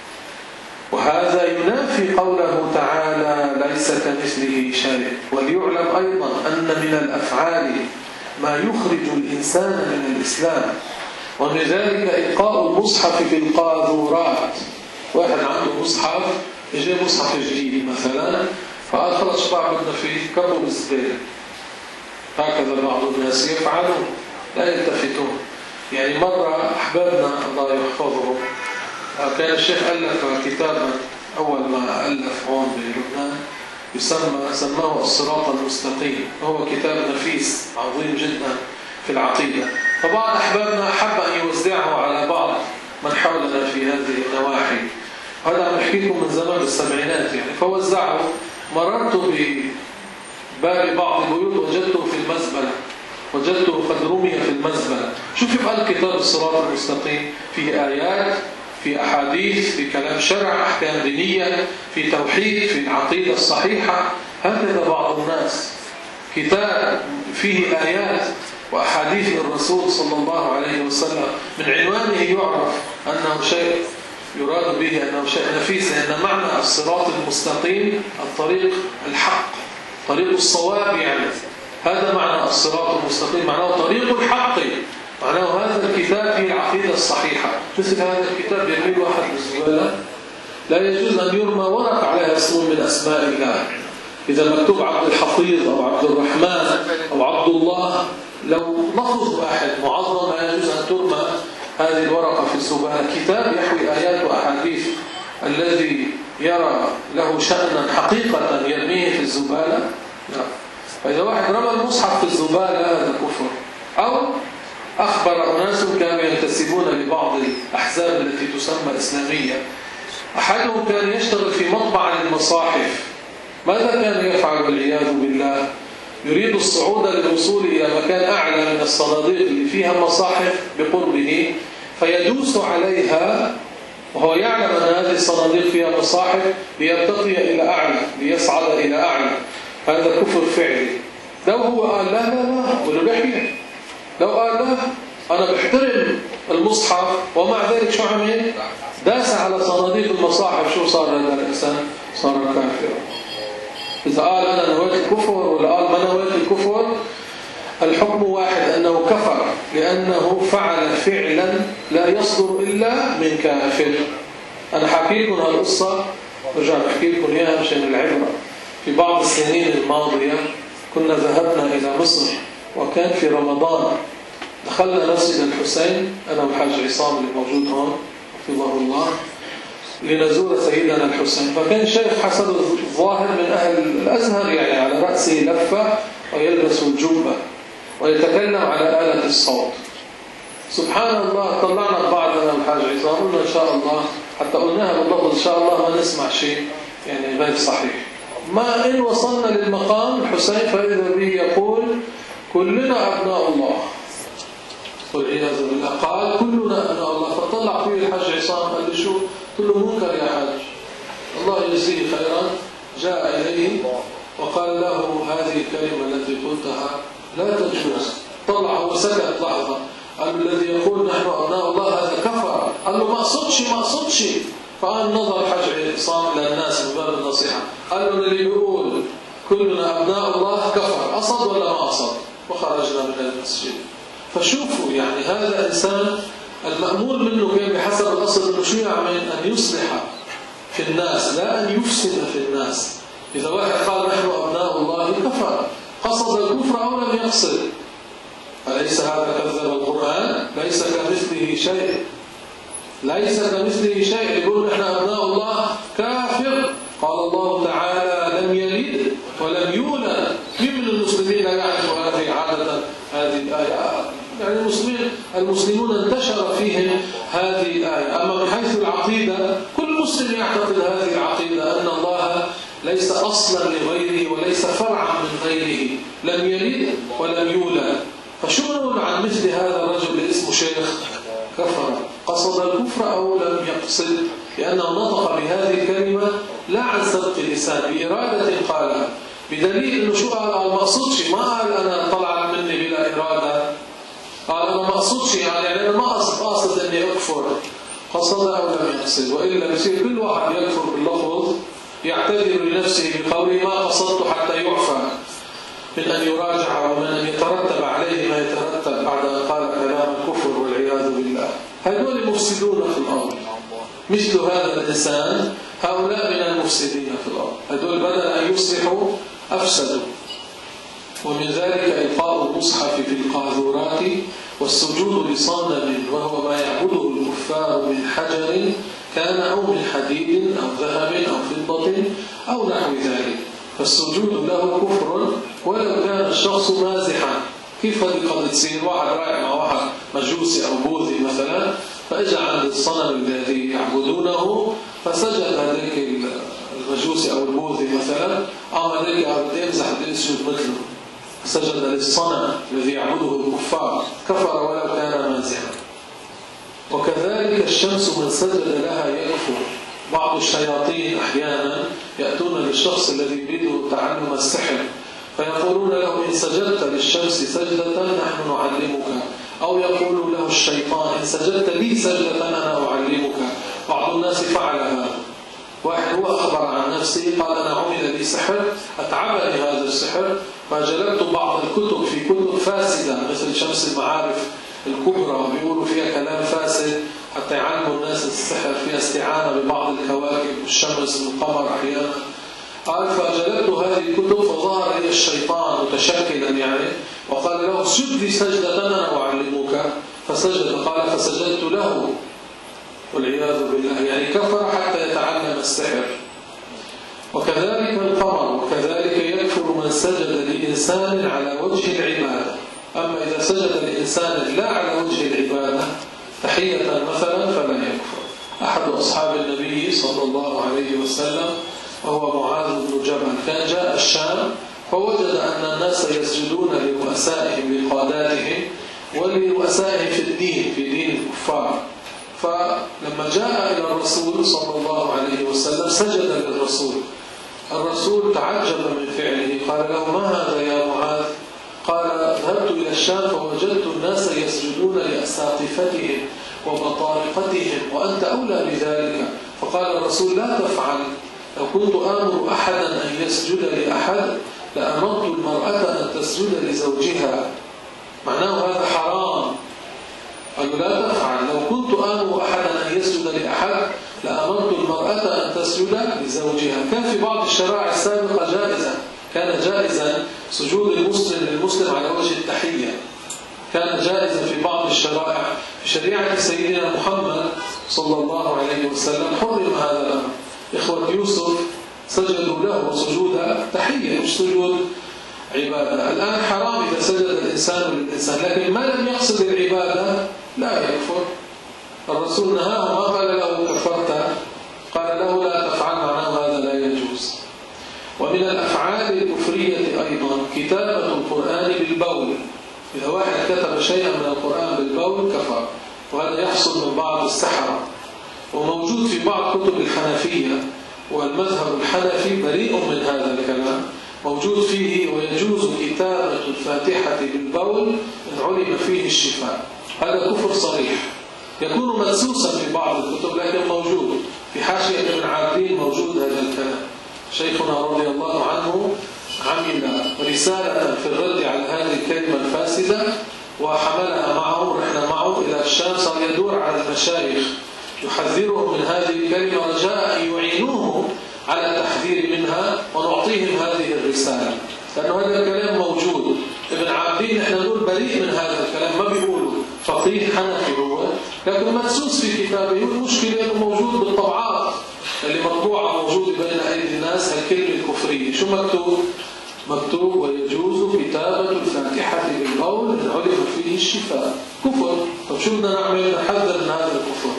وهذا ينافي قوله تعالى ليس كمثله شيء. وليعلم أيضا أن من الأفعال ما يخرج الإنسان من الإسلام، ومن ذلك إلقاء المصحف في القاذورات. واحد عنده مصحف، يجي مصحف جديد مثلا، فقال خلص شبع بدنا فيه كبوا بالزبالة. هكذا بعض الناس يفعلون لا يلتفتون. يعني مرة أحبابنا الله يحفظهم كان الشيخ ألف كتابا أول ما ألف هون بلبنان يسمى سماه الصراط المستقيم. هو كتاب نفيس عظيم جدا في العقيدة. فبعض أحبابنا أحب أن يوزعه على بعض من حولنا في هذه النواحي. هذا عم بحكي لكم من زمان السبعينات يعني. فوزعه، مررت بباب بعض البيوت وجدته في المزبلة، وجدته قد رمي في المزبلة. شوف يبقى الكتاب الصراط المستقيم فيه آيات، في أحاديث، في كلام شرع، أحكام دينية، في توحيد، في العقيدة الصحيحة. هكذا بعض الناس كتاب فيه آيات وأحاديث الرسول صلى الله عليه وسلم من عنوانه يعرف أنه شيء يراد به أنه شيء نفيس، لأن معنى الصراط المستقيم الطريق الحق، طريق الصواب. يعني هذا معنى الصراط المستقيم، معناه طريق الحق، معناه هذا الكتاب فيه العقيدة الصحيحة. مثل هذا الكتاب يرمي واحد بالزبالة لا يجوز أن يرمى ورق عليها اسم من أسماء الله. إذا مكتوب عبد الحفيظ أو عبد الرحمن أو عبد الله، لو لفظ واحد معظم لا يجوز أن ترمى هذه الورقة في الزبالة. كتاب يحوي آيات وأحاديث الذي يرى له شأنا حقيقة يرميه في الزبالة لا. فإذا واحد رمى المصحف في الزبالة هذا كفر. أو أخبر أناس كانوا ينتسبون لبعض الأحزاب التي تسمى إسلامية، أحدهم كان يشتغل في مطبعة للمصاحف. ماذا كان يفعل والعياذ بالله؟ يريد الصعود للوصول إلى مكان أعلى من الصناديق اللي فيها مصاحف بقربه، فيدوس عليها وهو يعلم أن هذه الصناديق فيها مصاحف ليرتقي إلى أعلى، ليصعد إلى أعلى. هذا كفر فعلي. لو هو قال لا لا لا ولو بيحكي، لو قال لا أنا بحترم المصحف ومع ذلك شو عمل؟ داس على صناديق المصاحف، شو صار هذا الإنسان؟ صار كافر. إذا قال أنا نويت الكفر ولا قال ما نويت الكفر، الحكم واحد، أنه كفر لأنه فعل فعلا لا يصدر إلا من كافر. أنا حكي لكم هالقصة، برجع بحكي لكم إياها مشان العبرة. في بعض السنين الماضية كنا ذهبنا إلى مصر، وكان في رمضان دخلنا مسجد الحسين أنا والحاج عصام اللي موجود هون حفظه الله لنزور سيدنا الحسين. فكان الشيخ حسن الظاهر من أهل الأزهر، يعني على رأسه لفة ويلبس الجبة ويتكلم على آلة الصوت. سبحان الله، طلعنا بعضنا والحاج عصام قلنا إن شاء الله، حتى قلناها بالضبط إن شاء الله ما نسمع شيء يعني غير صحيح. ما إن وصلنا للمقام الحسين فإذا به يقول كلنا أبناء الله والعياذ بالله. قال كلنا أبناء الله. فطلع فيه الحاج عصام قال لي شو؟ قل له منكر يا حاج، الله يجزيه خيرا. جاء إليه وقال له هذه الكلمة التي قلتها لا تجوز. طلع هو سكت لحظة، قال الذي يقول نحن أبناء الله هذا كفر. قال له ما أقصدش ما أقصدش. فقال نظر الحاج عصام إلى الناس من باب النصيحة، قال له اللي بيقول كلنا أبناء الله كفر، قصد ولا ما قصد؟ وخرجنا من المسجد. فشوفوا يعني هذا إنسان المأمور منه كان بحسب الأصل أنه شو يعمل؟ أن يصلح في الناس لا أن يفسد في الناس. إذا واحد قال نحن أبناء الله كفر، قصد الكفر أو لم يقصد. أليس هذا كذب القرآن؟ ليس كمثله شيء، ليس كمثله شيء. يقول نحن أبناء الله كافر. قال الله تعالى لم يلد ولم يولد. من من المسلمين يعرف هذه عادة هذه الآية؟ يعني المسلمين المسلمون انتشر فيهم هذه الآية. أما من حيث العقيدة كل مسلم يعتقد هذه العقيدة أن الله ليس أصلا لغيره وليس فرعا من غيره، لم يلد ولم يولد. فشو نقول عن مثل هذا الرجل اللي اسمه شيخ؟ كفر، قصد الكفر أو لم يقصد، لأنه نطق بهذه الكلمة لا عن سبق اللسان، بإرادة قالها، بدليل إنه شو قال؟ ما قصدش، ما قال أنا طلعت مني بلا إرادة، قال أنا ما قصدش، يعني أنا ما قصد قاصد إني أكفر، قصد أو لم يقصد. وإلا بصير كل واحد يكفر باللفظ يعتذر لنفسه بقوله ما قصدت حتى يعفى من أن يراجع ومن أن يترتب عليه ما يترتب بعد أن قال كلام الكفر والعياذ بالله. هؤلاء مفسدون في الأرض، مثل هذا الإنسان هؤلاء من المفسدين في الأرض، هؤلاء بدل أن يصلحوا أفسدوا. ومن ذلك إلقاء المصحف في القاذورات والسجود لصنم وهو ما يعبده الكفار من حجر كان أو من حديد أو ذهب أو فضة أو نحو ذلك، فالسجود له كفر ولو كان الشخص مازحا. كيف هذه قد تصير؟ واحد رايح مع واحد مجوسي أو بوذي مثلا، فإجا عند الصنم الذي يعبدونه فسجد هذيك المجوسي أو البوذي مثلا، أو هذيك بدي يمزح بدي يسجد مثله، سجد للصنم الذي يعبده الكفار، كفر ولو كان مازحا. وكذلك الشمس من سجد لها يكفر. بعض الشياطين أحيانا يأتون للشخص الذي يريد تعلم السحر فيقولون له إن سجدت للشمس سجدة نحن نعلمك، أو يقول له الشيطان إن سجدت لي سجدة أنا أعلمك. بعض الناس فعل هذا، واحد هو أخبر عن نفسه قال أنا عمل لي سحر أتعبني هذا السحر، فجلبت بعض الكتب في كتب فاسدة مثل شمس المعارف الكبرى بيقولوا فيها كلام فاسد حتى يعلموا الناس السحر، فيها استعانة ببعض الكواكب والشمس والقمر أحيانا. قال فجلبت هذه الكتب فظهر لي الشيطان متشكلا يعني وقال له سجد لي سجدة أنا أعلمك، فسجد. قال فسجدت له والعياذ بالله، يعني كفر حتى يتعلم السحر. وكذلك القمر، وكذلك يكفر من سجد لإنسان على وجه العبادة. أما إذا سجد لإنسان لا على وجه العبادة تحية مثلا فلا يكفر. أحد أصحاب النبي صلى الله عليه وسلم وهو معاذ بن جبل كان جاء الشام فوجد أن الناس يسجدون لرؤسائهم لقاداتهم ولرؤسائهم في الدين في دين الكفار، فلما جاء إلى الرسول صلى الله عليه وسلم سجد للرسول. الرسول تعجب من فعله، قال له ما هذا يا معاذ؟ قال ذهبت إلى الشام فوجدت الناس يسجدون لأساقفتهم وبطارقتهم وأنت أولى بذلك. فقال الرسول لا تفعل، لو كنت آمر أحدا أن يسجد لأحد لأمرت المرأة أن تسجد لزوجها، معناه هذا حرام. قال لا تفعل، لو كنت آمر أحدا أن يسجد لأحد لأمرت المرأة أن تسجد لزوجها. كان في بعض الشرائع السابقة جائزة، كان جائزا سجود المسلم للمسلم على وجه التحية، كان جائزا في بعض الشرائع. في شريعة سيدنا محمد صلى الله عليه وسلم حرم هذا الأمر. إخوة يوسف سجدوا له سجود تحية مش سجود عبادة. الآن حرام إذا سجد الإنسان للإنسان، لكن ما لم يقصد العبادة لا يكفر. الرسول نهاه، ما قال له كفرت، قال له لا تفعل، معناه هذا لا يجوز. ومن الأفعال الكفرية أيضا كتابة القرآن بالبول. إذا واحد كتب شيئا من القرآن بالبول كفر، وهذا يحصل من بعض السحرة، وموجود في بعض كتب الحنفية، والمذهب الحنفي بريء من هذا الكلام، موجود فيه ويجوز كتابة الفاتحة بالبول إن علم فيه الشفاء. هذا كفر صريح، يكون مدسوسا في بعض الكتب لكن موجود. في حاشية ابن عابدين موجود هذا الكلام. شيخنا رضي الله عنه عمل رسالة في الرد على هذه الكلمة الفاسدة وحملها معه، رحنا معه إلى الشام، صار يدور على المشايخ يحذرهم من هذه الكلمة رجاء أن يعينوه على التحذير منها ونعطيهم هذه الرسالة، لأنه هذا الكلام موجود. ابن عابدين احنا نقول بريء من هذا الكلام، ما بيقولوا فقيه حنفي هو، لكن مدسوس في كتابه. المشكلة أنه موجود بالطبعات اللي مطبوعة موجودة بين أيدي الناس الكلمة الكفرية. شو مكتوب؟ مكتوب ويجوز كتابة الفاتحة بالقول إن علم فيه الشفاء. كفر. طب شو بدنا نعمل؟ نحذر من هذا الكفر،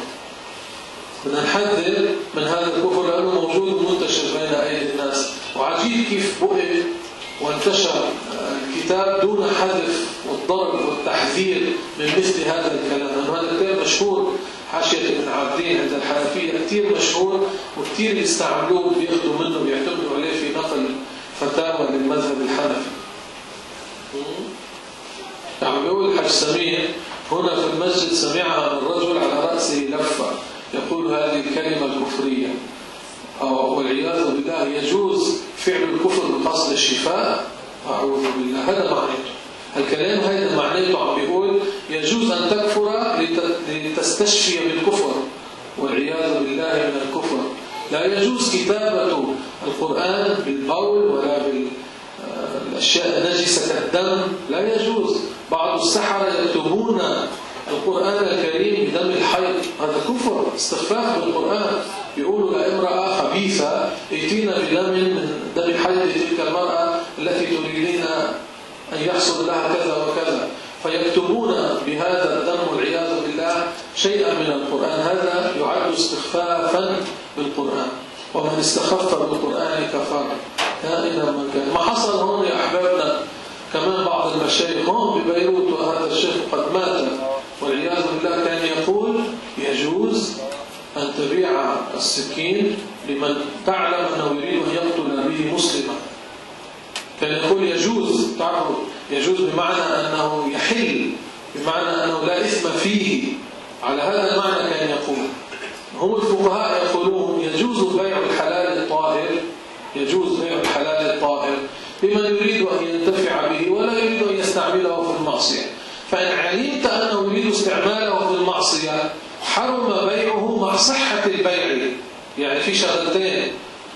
بدنا نحذر من هذا الكفر لأنه موجود ومنتشر بين أيدي الناس. وعجيب كيف بقي وانتشر الكتاب دون حذف والضرب والتحذير من مثل هذا الكلام، لأنه هذا الكلام مشهور حاشية ابن عابدين عند الحنفية كثير مشهور وكثير بيستعملوه بياخذوا منه بيعتمدوا عليه في نقل فتاوى للمذهب الحنفي. يعني بيقول الحاج سمير هنا في المسجد سمعها من رجل على رأسه لفة يقول هذه الكلمة الكفرية والعياذ بالله يجوز فعل الكفر بقصد الشفاء؟ أعوذ بالله. هذا معناته الكلام، هذا معناته عم بيقول يجوز أن تكفر لتستشفي بالكفر والعياذ بالله من الكفر. لا يجوز كتابة القرآن بالبول ولا بالأشياء النجسة كالدم، لا يجوز. بعض السحرة يكتبون القرآن الكريم بدم الحيض، هذا كفر استخفاف بالقرآن. يقولوا لامرأة خبيثة ائتينا بدم من دم حيض تلك المرأة التي تريدين أن يحصل لها كذا وكذا، فيكتبون بهذا الدم والعياذ بالله شيئا من القرآن. هذا يعد استخفافا بالقرآن، ومن استخف بالقرآن كفر كائنا من كان. ما حصل هون يا أحبابنا كمان بعض المشايخ هون ببيروت، وهذا الشيخ قد مات والعياذ بالله، كان يقول يجوز أن تبيع السكين لمن تعلم أنه يريد أن يقتل به مسلما. كان يقول يجوز، تعرفوا يجوز بمعنى أنه يحل، بمعنى أنه لا إثم فيه. على هذا المعنى كان يقول. هم الفقهاء يقولون يجوز بيع الحلال الطاهر، يجوز بيع الحلال الطاهر لمن يريد أن ينتفع به ولا يريد أن يستعمله في المعصية. فإن علمت أنه يريد استعماله في المعصية حرم بيعه مع صحة البيع. يعني في شغلتين،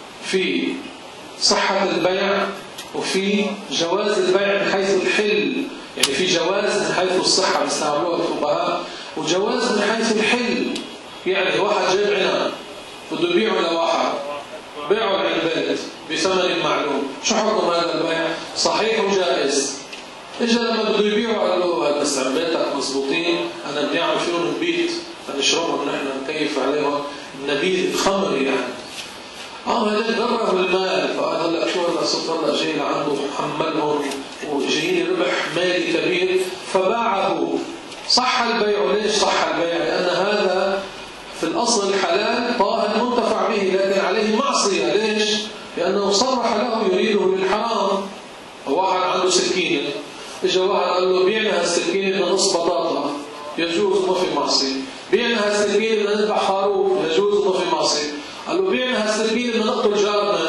في صحة البيع وفي جواز البيع من حيث الحل. يعني في جواز من حيث الصحة بيستعملوها الفقهاء، وجواز من حيث الحل. يعني واحد جايب عنب بده يبيعه لواحد، بيعه العنبات بثمن معلوم، شو حكم هذا البيع؟ صحيح وجائز. اجى لما بده يبيعه قال له هذا بس عنباتك مضبوطين، انا بدي اعمل فيهم نبيت نشربهم نحن نكيف عليهم نبيذ خمر يعني. اه هذا غره بالمال، فقال هلا شو هلا صرت هلا جاي لعنده محملهم وجايين ربح مالي كبير فباعه. صح البيع. ليش صح البيع؟ لأن هذا في الأصل حلال طاهر منتفع به، لكن عليه معصية. ليش؟ لأنه صرح له يريده للحرام. واحد عنده سكينة، اجى واحد قال له بيعنا هالسكينة لنص بطاطا، يجوز ما في معصية. بيعنا هالسكينة لنذبح خروف، يجوز ما في معصية. قال له بيعنا هالسكينة لنقتل جارنا،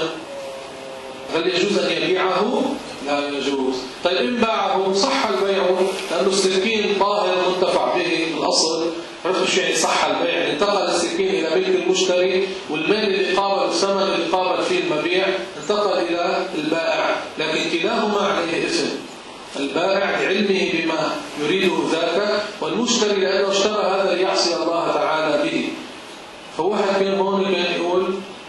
هل يجوز أن يبيعه؟ لا يجوز. طيب إن باعه صح البيع، لأنه السكين طاهر منتفع به الأصل. عرفت شو يعني صح البيع؟ انتقل السكين إلى ملك المشتري، والمال اللي قابل الثمن اللي قابل فيه المبيع انتقل إلى البائع، لكن كلاهما عليه إثم. البائع بعلمه بما يريده ذاك، والمشتري لأنه اشترى هذا ليعصي الله تعالى به. فواحد كان هون كان يقول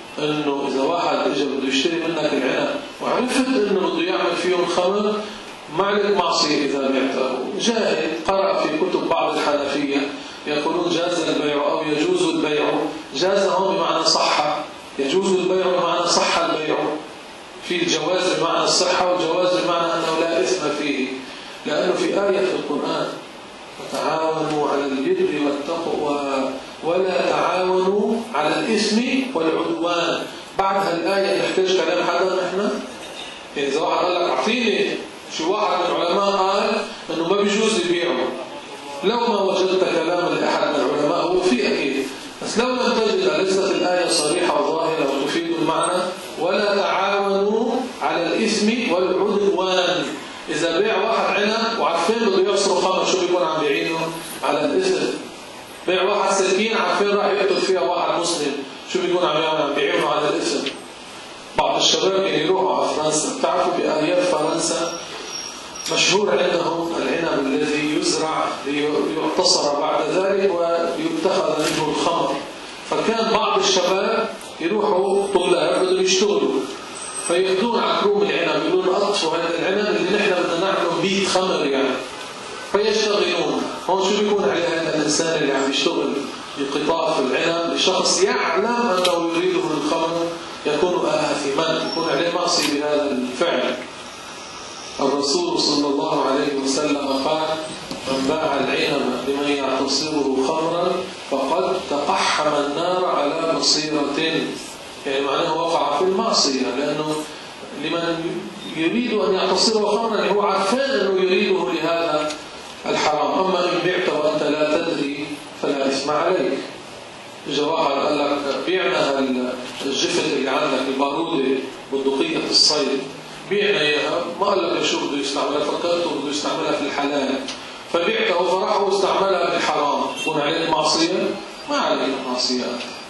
انه اذا واحد اجى بده يشتري منك العنب وعرفت انه بده يعمل فيهم خمر، ما عليك معصيه اذا بعته. جاهد قرأ في كتب بعض الحنفيه يقولون جاز البيع او يجوز البيع. جاز هون بمعنى صح، يجوز البيع بمعنى صح البيع. في الجواز بمعنى الصحه، والجواز بمعنى انه لا اثم فيه. لانه في ايه في القران وتعاونوا على البر والتقوى ولا تعاونوا على الإثم والعدوان. بعد هالآية نحتاج كلام حدا نحن؟ يعني إذا واحد قال لك أعطيني شو واحد من العلماء قال إنه ما بيجوز يبيعه، لو ما وجدت كلام لأحد من العلماء هو في أكيد، بس لو لم تجد ليست الآية صريحة وظاهرة وتفيد المعنى ولا تعاونوا على الإثم والعدوان. إذا بيع واحد عنب وعارفين بده يعصروا خمر، شو بيكون عم بيعينه على الإثم؟ بيع واحد سكين عارفين راح يقتل فيها واحد مسلم، شو بيكون عم يعمل؟ عم بيعينه على الإثم. بعض الشباب يعني يروحوا على فرنسا، بتعرفوا بآيات فرنسا مشهور عندهم العنب الذي يزرع ليعتصر بعد ذلك ويتخذ منه الخمر. فكان بعض الشباب يروحوا طلاب بدهم يشتغلوا، فياخذون عكروم العنب يقولون اطفوا هذا العنب اللي نحن بدنا نعمله بيت خمر يعني، فيشتغلون. هون شو بيكون عليه هذا الانسان اللي عم يشتغل بقطاف العنب؟ الشخص يعلم انه يريده من الخمر يكون آثما، يكون عليه معصيه بهذا الفعل. الرسول صلى الله عليه وسلم قال: من باع العنب لمن يعتصره خمرا فقد تقحم النار على بصيرة، يعني معناه وقع في المعصية، لأنه لمن يريد أن يعتصره خمرا هو عارفان أنه يريده لهذا الحرام. أما إن بعت وأنت لا تدري فلا إثم عليك. جواهر قال لك بيعنا الجفت اللي عندك البارودة بندقية الصيد، بيعنا إياها، ما قال لك شو بده يستعملها، فكرته بده يستعملها في الحلال فبيعتها وفرح واستعملها بالحرام، تكون عليك معصية؟ ما عليك معصية.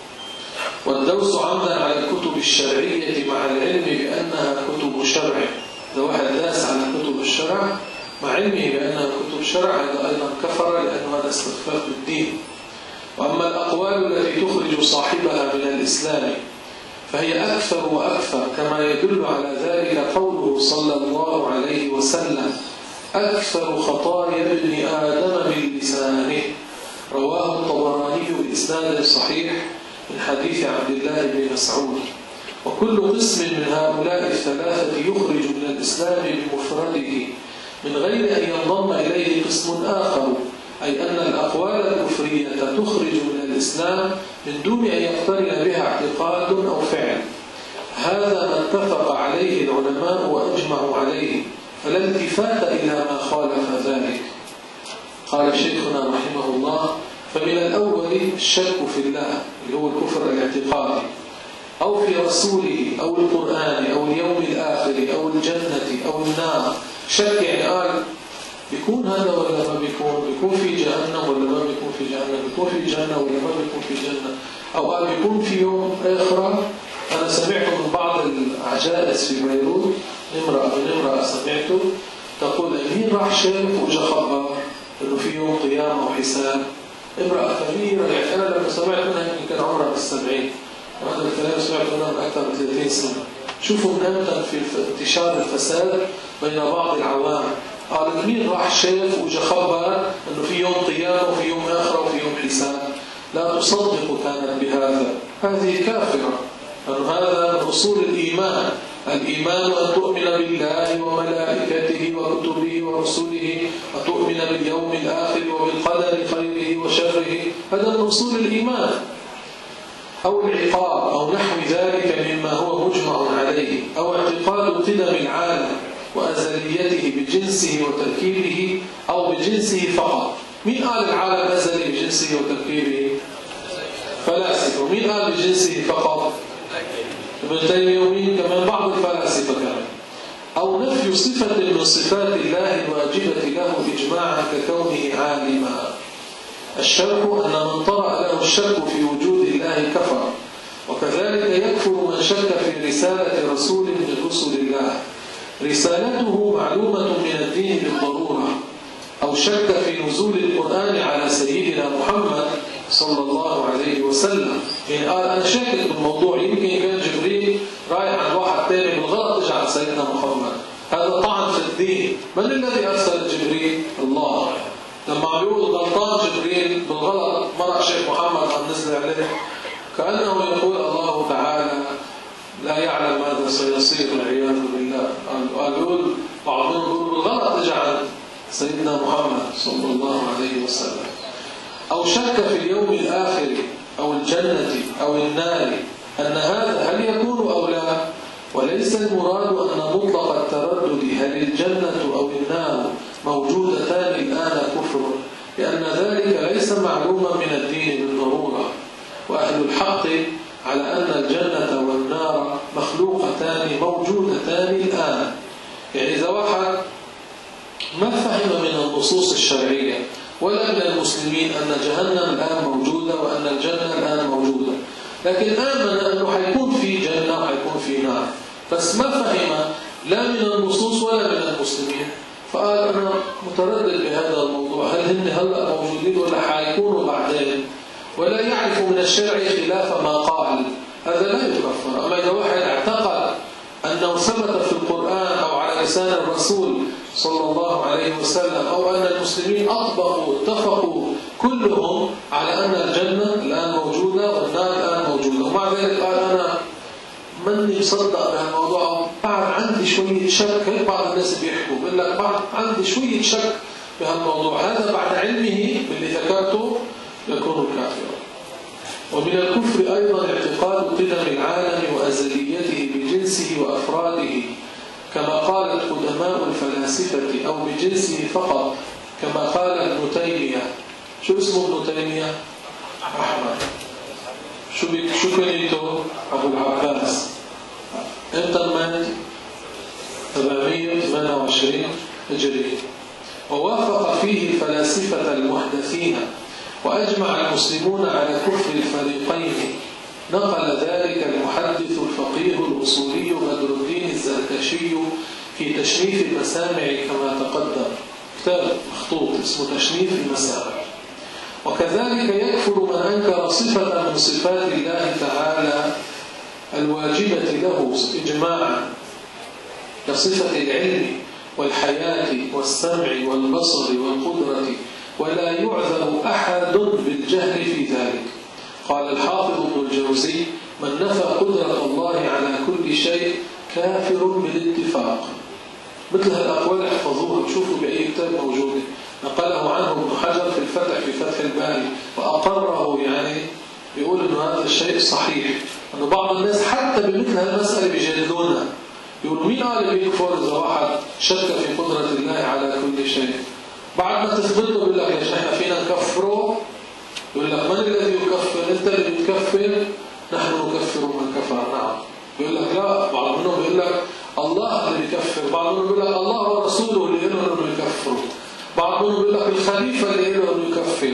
والدوس عمدا على الكتب الشرعية مع العلم بأنها كتب شرع. إذا واحد داس على كتب الشرع مع علمه بأنها كتب شرع هذا أيضا كفر، لأنه هذا استخفاف بالدين. وأما الأقوال التي تخرج صاحبها من الإسلام فهي أكثر وأكثر، كما يدل على ذلك قوله صلى الله عليه وسلم: أكثر خطايا ابن آدم من لسانه. رواه الطبراني بإسناد صحيح من حديث عبد الله بن مسعود. وكل قسم من هؤلاء الثلاثة يخرج من الإسلام بمفرده من غير أن ينضم إليه قسم آخر، أي أن الأقوال الكفرية تخرج من الإسلام من دون أن يقترن بها اعتقاد أو فعل. هذا ما اتفق عليه العلماء وأجمعوا عليه، فلا التفات إلى ما خالف ذلك. قال شيخنا رحمه الله: فمن الأول الشك في الله اللي هو الكفر الاعتقادي، أو في رسوله أو القرآن أو اليوم الآخر أو الجنة أو النار. شك يعني قال بيكون هذا ولا ما بيكون، بيكون في جهنم ولا ما بيكون في جهنم، بيكون في جنة ولا ما بيكون في جنة، أو قال بيكون في يوم آخرة. أنا سمعت من بعض العجائز في بيروت، امرأة من امرأة سمعته تقول: مين راح شاف وجا خبر إنه في يوم قيامة وحساب؟ امرأة كبيرة، يعني أنا لما سمعت منها يمكن كان عمرها بالسبعين، وهذا الكلام سمعت منها من أكثر من ثلاثين سنة. شوفوا من أمتى في انتشار الفساد بين بعض العوام. قال: مين راح شاف وجا خبر إنه في يوم قيامة وفي يوم آخرة وفي يوم حساب؟ لا تصدق كانت بهذا، هذه كافرة. أنه هذا من أصول الإيمان. الإيمان أن تؤمن بالله وملائكته وكتبه ورسله، وتؤمن باليوم الآخر وبالقدر خيره وشره، هذا من أصول الإيمان. أو العقاب أو نحو ذلك مما هو مجمع عليه، أو اعتقاد قدم العالم وأزليته بجنسه وتركيبه أو بجنسه فقط. مين قال العالم أزلي بجنسه وتركيبه؟ فلاسفة. ومين قال بجنسه فقط؟ ابن تيمية. ومين كمان؟ بعض الفلاسفة كمان. أو نفي صفة من صفات الله الواجبة له إجماعا ككونه عالما. الشرك أن من طرأ له الشك في وجود الله كفر، وكذلك يكفر من شك في رسالة رسول من رسل الله رسالته معلومة من الدين بالضرورة، أو شك في نزول القرآن على سيدنا محمد صلى الله عليه وسلم. يعني قال أنا شاكك بالموضوع، يمكن كان جبريل رايح عن واحد تاني بالغلط اجى عن سيدنا محمد، هذا طعن في الدين. من الذي أرسل جبريل؟ الله. لما عم يقول غلطان جبريل بالغلط مرق شيخ محمد عم نزل عليه، كأنه يقول الله تعالى لا يعلم ماذا سيصير والعياذ بالله. قال يقول بعضهم يقول بالغلط اجى عن سيدنا محمد صلى الله عليه وسلم. أو شك في اليوم الآخر أو الجنة أو النار أن هذا هل يكون أو لا، وليس المراد أن مطلق التردد هل الجنة أو النار موجودتان الآن كفر، لأن ذلك ليس معلوما من الدين بالضرورة. وأهل الحق على أن الجنة والنار مخلوقتان موجودتان الآن. يعني إذا واحد ما فهم من النصوص الشرعية ولا من المسلمين أن جهنم الآن موجودة وأن الجنة الآن موجودة، لكن آمن أنه حيكون في جنة وحيكون في نار، بس ما فهم لا من النصوص ولا من المسلمين، فقال أنا متردد بهذا الموضوع، هل هن هلأ موجودين ولا حيكونوا بعدين، ولا يعرف من الشرع خلاف ما قال، هذا لا يكفر. أما إذا واحد اعتقد أنه ثبت في القرآن أو على لسان الرسول صلى الله عليه وسلم أو أن المسلمين أطبقوا اتفقوا كلهم على أن الجنة الآن موجودة والنار الآن موجودة، ومع ذلك قال أنا مني مصدق بهالموضوع، بعد عندي شوية شك. بعض الناس بيحكوا بيقول لك بعد عندي شوية شك بهالموضوع هذا بعد علمه باللي ذكرته يكون كافرا. ومن الكفر أيضا اعتقاد قدم العالم وأزليته بجنسه وأفراده كما قالت قدماء الفلاسفة، أو بجنسه فقط كما قال ابن تيمية. شو اسمه ابن تيمية؟ أحمد. شو شو كنيته؟ أبو العباس. امتى مات؟ سبعمائة وثمانية وعشرين هجرية. ووافق فيه الفلاسفة المحدثين، وأجمع المسلمون على كفر الفريقين. نقل ذلك المحدث الفقيه الأصولي بدر الدين الزركشي في تشريف المسامع كما تقدم، كتاب مخطوط اسمه تشريف المسامع. وكذلك يكفر من أنكر صفة من صفات الله تعالى الواجبة له إجماعا كصفة العلم والحياة والسمع والبصر والقدرة، ولا يعذر أحد بالجهل في ذلك. قال الحافظ ابن الجوزي: من نفى قدرة الله على كل شيء كافر بالاتفاق. مثل هالأقوال احفظوها، شوفوا بأي كتاب موجودة. نقله عنه ابن حجر في الفتح في فتح الباري وأقره، يعني بيقول إنه هذا الشيء صحيح. أنه بعض الناس حتى بمثل هالمسألة بيجادلونها، يقولوا مين قال بيكفر إذا واحد شك في قدرة الله على كل شيء؟ بعد ما تثبت له بيقول لك يا شيخ فينا نكفره. يقول لك من الذي يكفر؟ أنت اللي بتكفر؟ نحن نكفر من كفر. نعم. بيقول لك لا، بعض منهم بيقول لك الله اللي بيكفر، بعض منهم بيقول لك الله ورسوله اللي قالوا انه يكفروا، بعض منهم بيقول لك الخليفه اللي قالوا انه يكفر.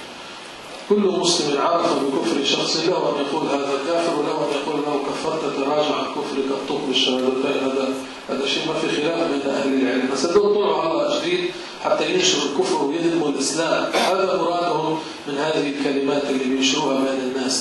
كل مسلم عارف بكفر شخص له ان يقول هذا كافر، وله ان يقول لو كفرت تراجع عن كفرك الطب بالشهادتين. هذا هذا شيء ما في خلاف بين اهل العلم، بس هذول طلعوا على جديد حتى ينشروا الكفر ويهدموا الاسلام. هذا مرادهم من هذه الكلمات اللي بينشروها بين الناس.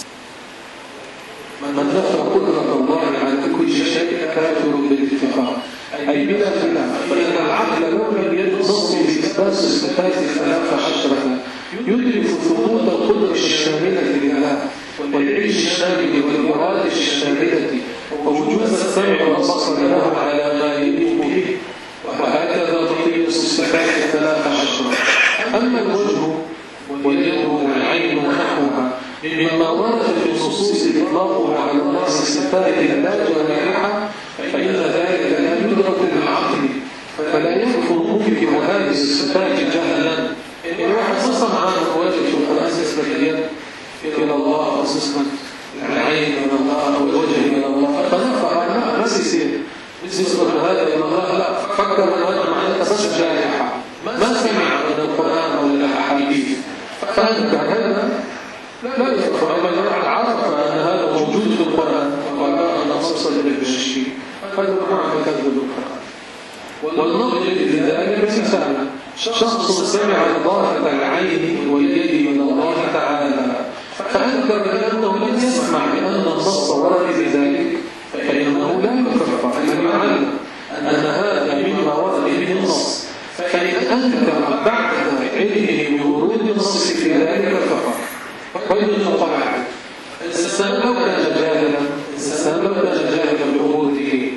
من نفى قدرة الله على كل شيء كافر بالاتفاق، أي بلا خلاف. فإن العقل لو لم ينص بإثبات الصفات الثلاث عشرة يدرك ثبوت القدرة الشاملة لله والعلم الشامل والإرادة الشاملة ووجود السمع والبصر له على ما يليق به، وهكذا بقية الصفات الثلاث عشرة. أما الوجه واليد والعين ونحوها مما ورد في النصوص إطلاقه على الله صفات لا جارحة، فإن ذلك لا يدرك بالعقل، فلا يكفر منكر هذه الصفات جهلا. يعني واحد صصم عن واجب في القرآن نسبة اليد إلى الله أو نسبة العين إلى الله أو الوجه إلى الله، فنفع لا ما يصير نسبة هذا إلى الله. لا، فكر من هذا معناته بس جارحة، ما سمع من القرآن أو من الأحاديث، فأنكر هذا لا يكفر. أما عرف أن هذا موجود في القرآن وقال أنا أصل بالشيء، هذا نوع كذب القرآن. والنظر لذلك مثال: شخص سمع إضافة العين واليد إلى الله تعالى فأنكر بأنه لم يسمع بأن النص ورد بذلك، فإنه لا يكفر أن يعلم أن هذا مما ورد به النص. فإن أنكر بعد علمه بورود النص في ذلك كفر. ويد القواعد: الإنسان لو كان جاهلا الإنسان لو كان جاهلا بأموره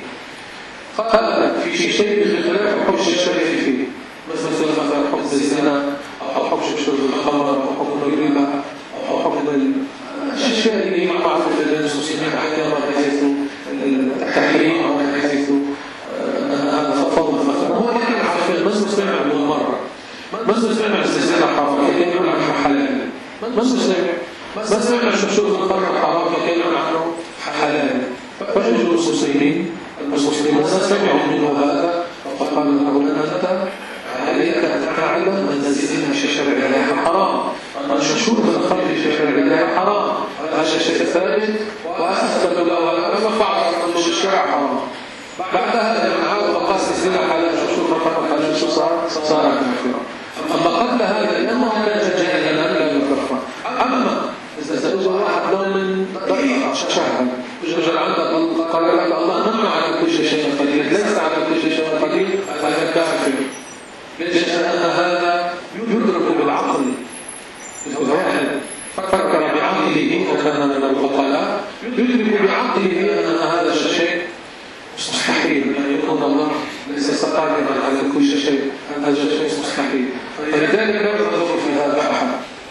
قال في شيء بخلاف حكم الشرع فيه، مثل مثلا حكم الزنا أو حكم شرب الخمر أو حكم الربا أو حكم الأشياء اللي معروفة بين المسلمين أحكامها من حيث التحريم أو من حيث أن هذا فضل مثلا. هو لكن عارفين ما سمع بالمرة، ما سمع الزنا حرام فكان يقول عنه حلال، ما سمع ما سمع شرب الخمر حرام فكان يقول عنه حلال. فأجل المسلمين المسلمون سمعوا منه هذا فقالوا له أنت عليك أن تعلم أن الزنا في شرع الله حرام، وأن شرب الخمر في شرع الله حرام، هذا شيء ثابت وأثبت له أنا فعل أنه الشرع حرام. بعد هذا من عاد فقاس الزنا حلال وشرب الخمر حلال، شو صار؟ صار كافرا. أما قبل هذا لأنه كان جاهلا لا يكفر. أما إذا إجا واحد لو من دقيقة شهر رجل عندك قال لك الله نحن على كل شيء قدير، ليس على كل شيء قدير، هذا كافر. ليش؟ لأن هذا يدرك بالعقل. إذا واحد فكر بعقله وكان من العقلاء يدرك بعقله أن هذا الشيء مستحيل أن يكون الله ليس قادرا على كل شيء، هذا شيء مستحيل. فلذلك لا يعذر في هذا أحد.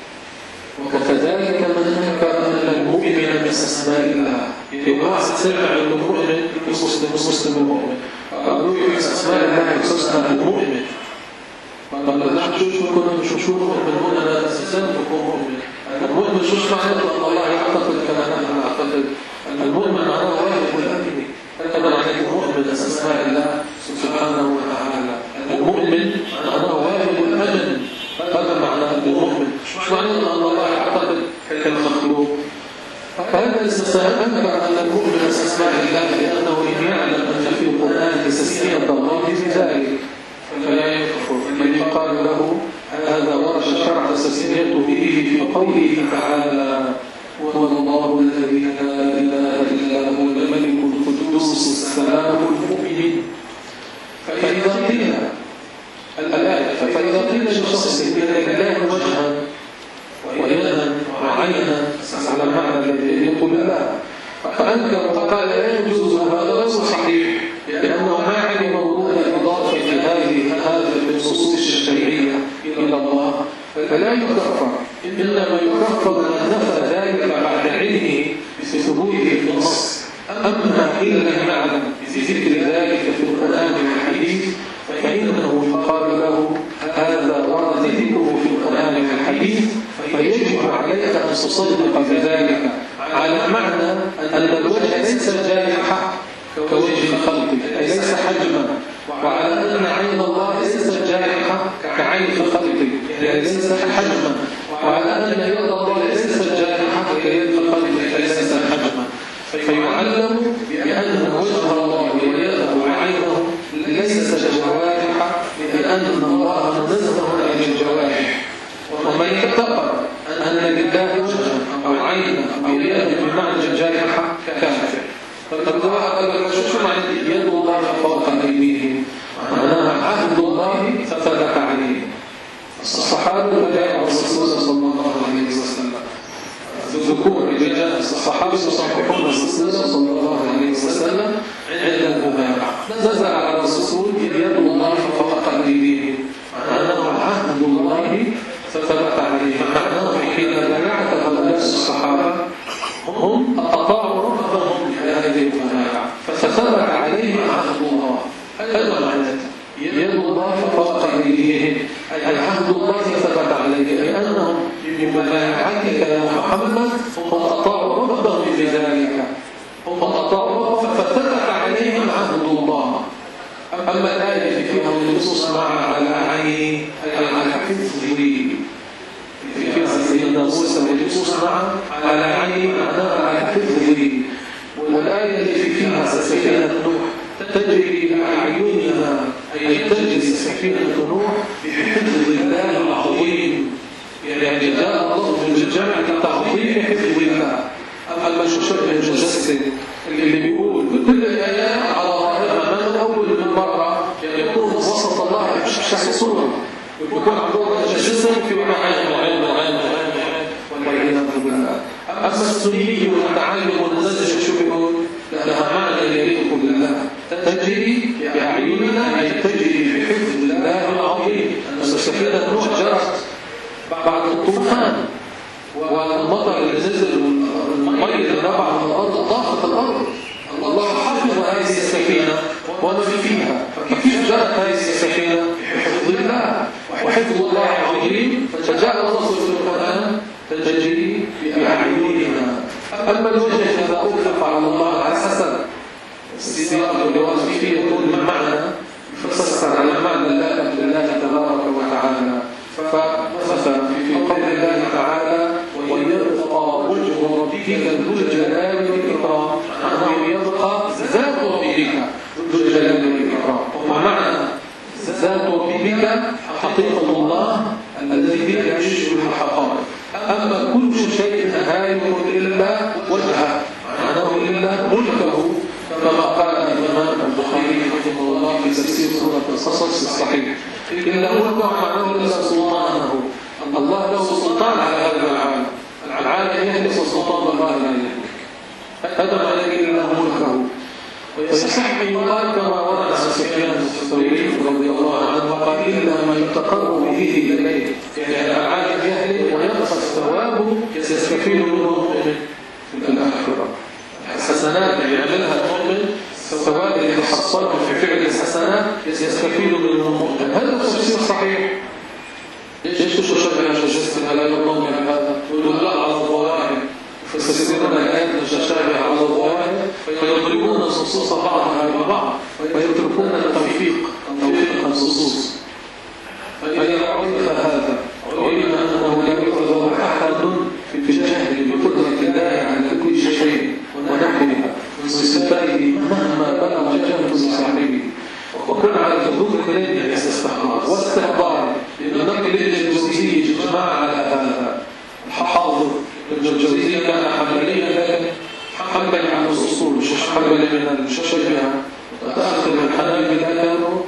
وكذلك من أنكر أن المؤمن من أسماء الله، في واحد سمع المؤمن المسلم المسلم المؤمن قالوا من أسماء الله الحسنى المؤمن، قال لا شو كنا نشوف المؤمن هنا لا أساسا يكون مؤمن. المؤمن شو معناته؟ أن الله يعتقد كما نحن نعتقد. المؤمن معناه واجب الأمن، هذا معناه المؤمن أسماء الله سبحانه وتعالى. المؤمن معناه واجب الأمن، هذا معناه المؤمن. شو معناه أن الله يعتقد كالمخلوق؟ فهذا الاستثناء أنكر أن المؤمن أسماء الله لأنه إن يعلم أن في القرآن تسمية الله بذلك فلا يكفر. من يقال له هذا ورد شرع تسميته به في قوله تعالى هو الله الذي لا إله إلا هو الملك القدوس السلام المؤمن. فإذا قيل الآية فإذا قيل لشخص إن لله وجها ويدا وعينا على المعنى الذي يليق بالله فأنكر فقال لا يجوز، هذا غير صحيح لأنه ما علم ورود إضافة هذه هذا بالنصوص الشرعية إلى الله فلا يكفر، إنما يكفر من نفى ذلك بعد علمه بثبوته في النص. أما إن لم يعلم بذكر ذلك في القرآن والحديث فإنه يقال له هذا ورد ذكره في القرآن والحديث فيجب عليك أن تصدق بذلك على معنى أن الوجه ليس جارحا كوجه الخلق أي ليس حجما، وعلى أن عين الله ليست جارحة كعين الخلق يعني ليس حجما، وعلى أن يد الله ليست جارحة كيد الخلق أي ليس حجما. فيعلم بأن وجه الله ويده وعينه ليس جوارح لأن الله منزه عن الجوارح. ومن اعتقد أن لله وجها أو عينا أو يدا بمعنى الجارحة كافر. فالدعاء قال لك شو معنى يد الله فوق أيديهم؟ معناها عهد الله ثبت عليه. الصحابة بايعوا الرسول صلى الله عليه وسلم، ذكور رجال الصحابة يصافحون الرسول صلى الله عليه وسلم عند المبايعة. نزل على الرسول يد الله فوق أيديهم، معناه عهد الله ثبت عليه. معناه حين بايعت هؤلاء الصحابة هم أطاعوا ربهم بهذه المبايعة فثبت عليهم عهد الله. هذا معناته يد الله فوق أيديهم أي عهد الله ثبت عليه، لأنهم بمبايعتك يا محمد هم أطاعوا ربهم بذلك، هم أطاعوا ربهم فثبت عليهم عهد الله. أما الآية اللي فيها النصوص مع على عيني أي على حفظي، فيها سيدنا موسى والنصوص مع على عيني معناها على حفظي. والآية اللي فيها سفينة نوح تجري بأعيننا أي تجري سفينة نوح بحفظ الله العظيم، يعني جاء الله بالجمع لتعظيم حفظ الله. أما المشبه المجسد اللي بيقول كل الآيات على ظاهرها من أول من مرة يكون وسط الله بشكل صورة، يكون عبارة جسم في معين معين معين معين والعياذ بالله. أما السني والمتعلم والنزج شو بيقول؟ لها معنى يليق بالله، تجري بأعيننا أي تجري بحفظ الله العظيم. أن سفينة نوح جرت بعد الطوفان والمطر اللي نزل والمي اللي نبع من الأرض ضاقت الأرض، الله حفظ هذه السفينة وما فيها. فكيف جرت هذه السفينة؟ بحفظ الله، وحفظ الله عظيم. فجاء الرسول في القرآن تجري بأعيننا. أما الوجه إذا أطلق على الله على حسب السياق اللي ورد فيه يكون المعنى يفسر على معنى اللائق لله تبارك وتعالى. فمثلا في قول الله تعالى ويبقى وجه ربك ذو الجلال والإكرام، أنه يبقى ذات ربك ذو الجلال والإكرام. ومعنى ذات ربك حقيقة الله الذي يعيش بالحقائق. أما كل شيء هالك إلا وجهه، معناه إلا ملكه، كما قال الإمام البخاري رحمه الله في تفسير سورة القصص الصحيح إلا ملكه معناه إلا سلطانه. الله له سلطان على هذا العالم، العالم يهلك وسلطان الله لا يهلك. هذا معناه إلا ملكه. ويصح أن يقال كما ورد عن سفيان الثوري رضي الله عنه وقال إلا ما يتقرب به إليه، يعني العالم يهلك ويبقى الثواب يستفيد منه في الآخرة. الحسنات اللي يعملها المؤمن، الثواب اللي حصله في فعل الحسنات يستفيد منه المؤمن. هذا تفسير صحيح. ليش تشبه الجسد لا يضم بهذا؟ يقول لا على الظواهر، فيفسرون الآيات المتشابهة على الظواهر فيضربون نصوص بعضها ببعض ويتركون التوفيق توفيق النصوص. فإذا عرف هذا علم أنه لا يعذر أحد في الجهل بقدرة الله على كل شيء ونحوها من صفاته مهما بلغ جهل صاحبه، وكن على ذكر الاستحقاق واستحضار لنقل الجوزي اجماع على هذا. الحافظ ابن الجوزي كان حنبليا لكن حنبلي على الأصول مش حنبلي من المشبهة، وتأخر الحنابلة كانوا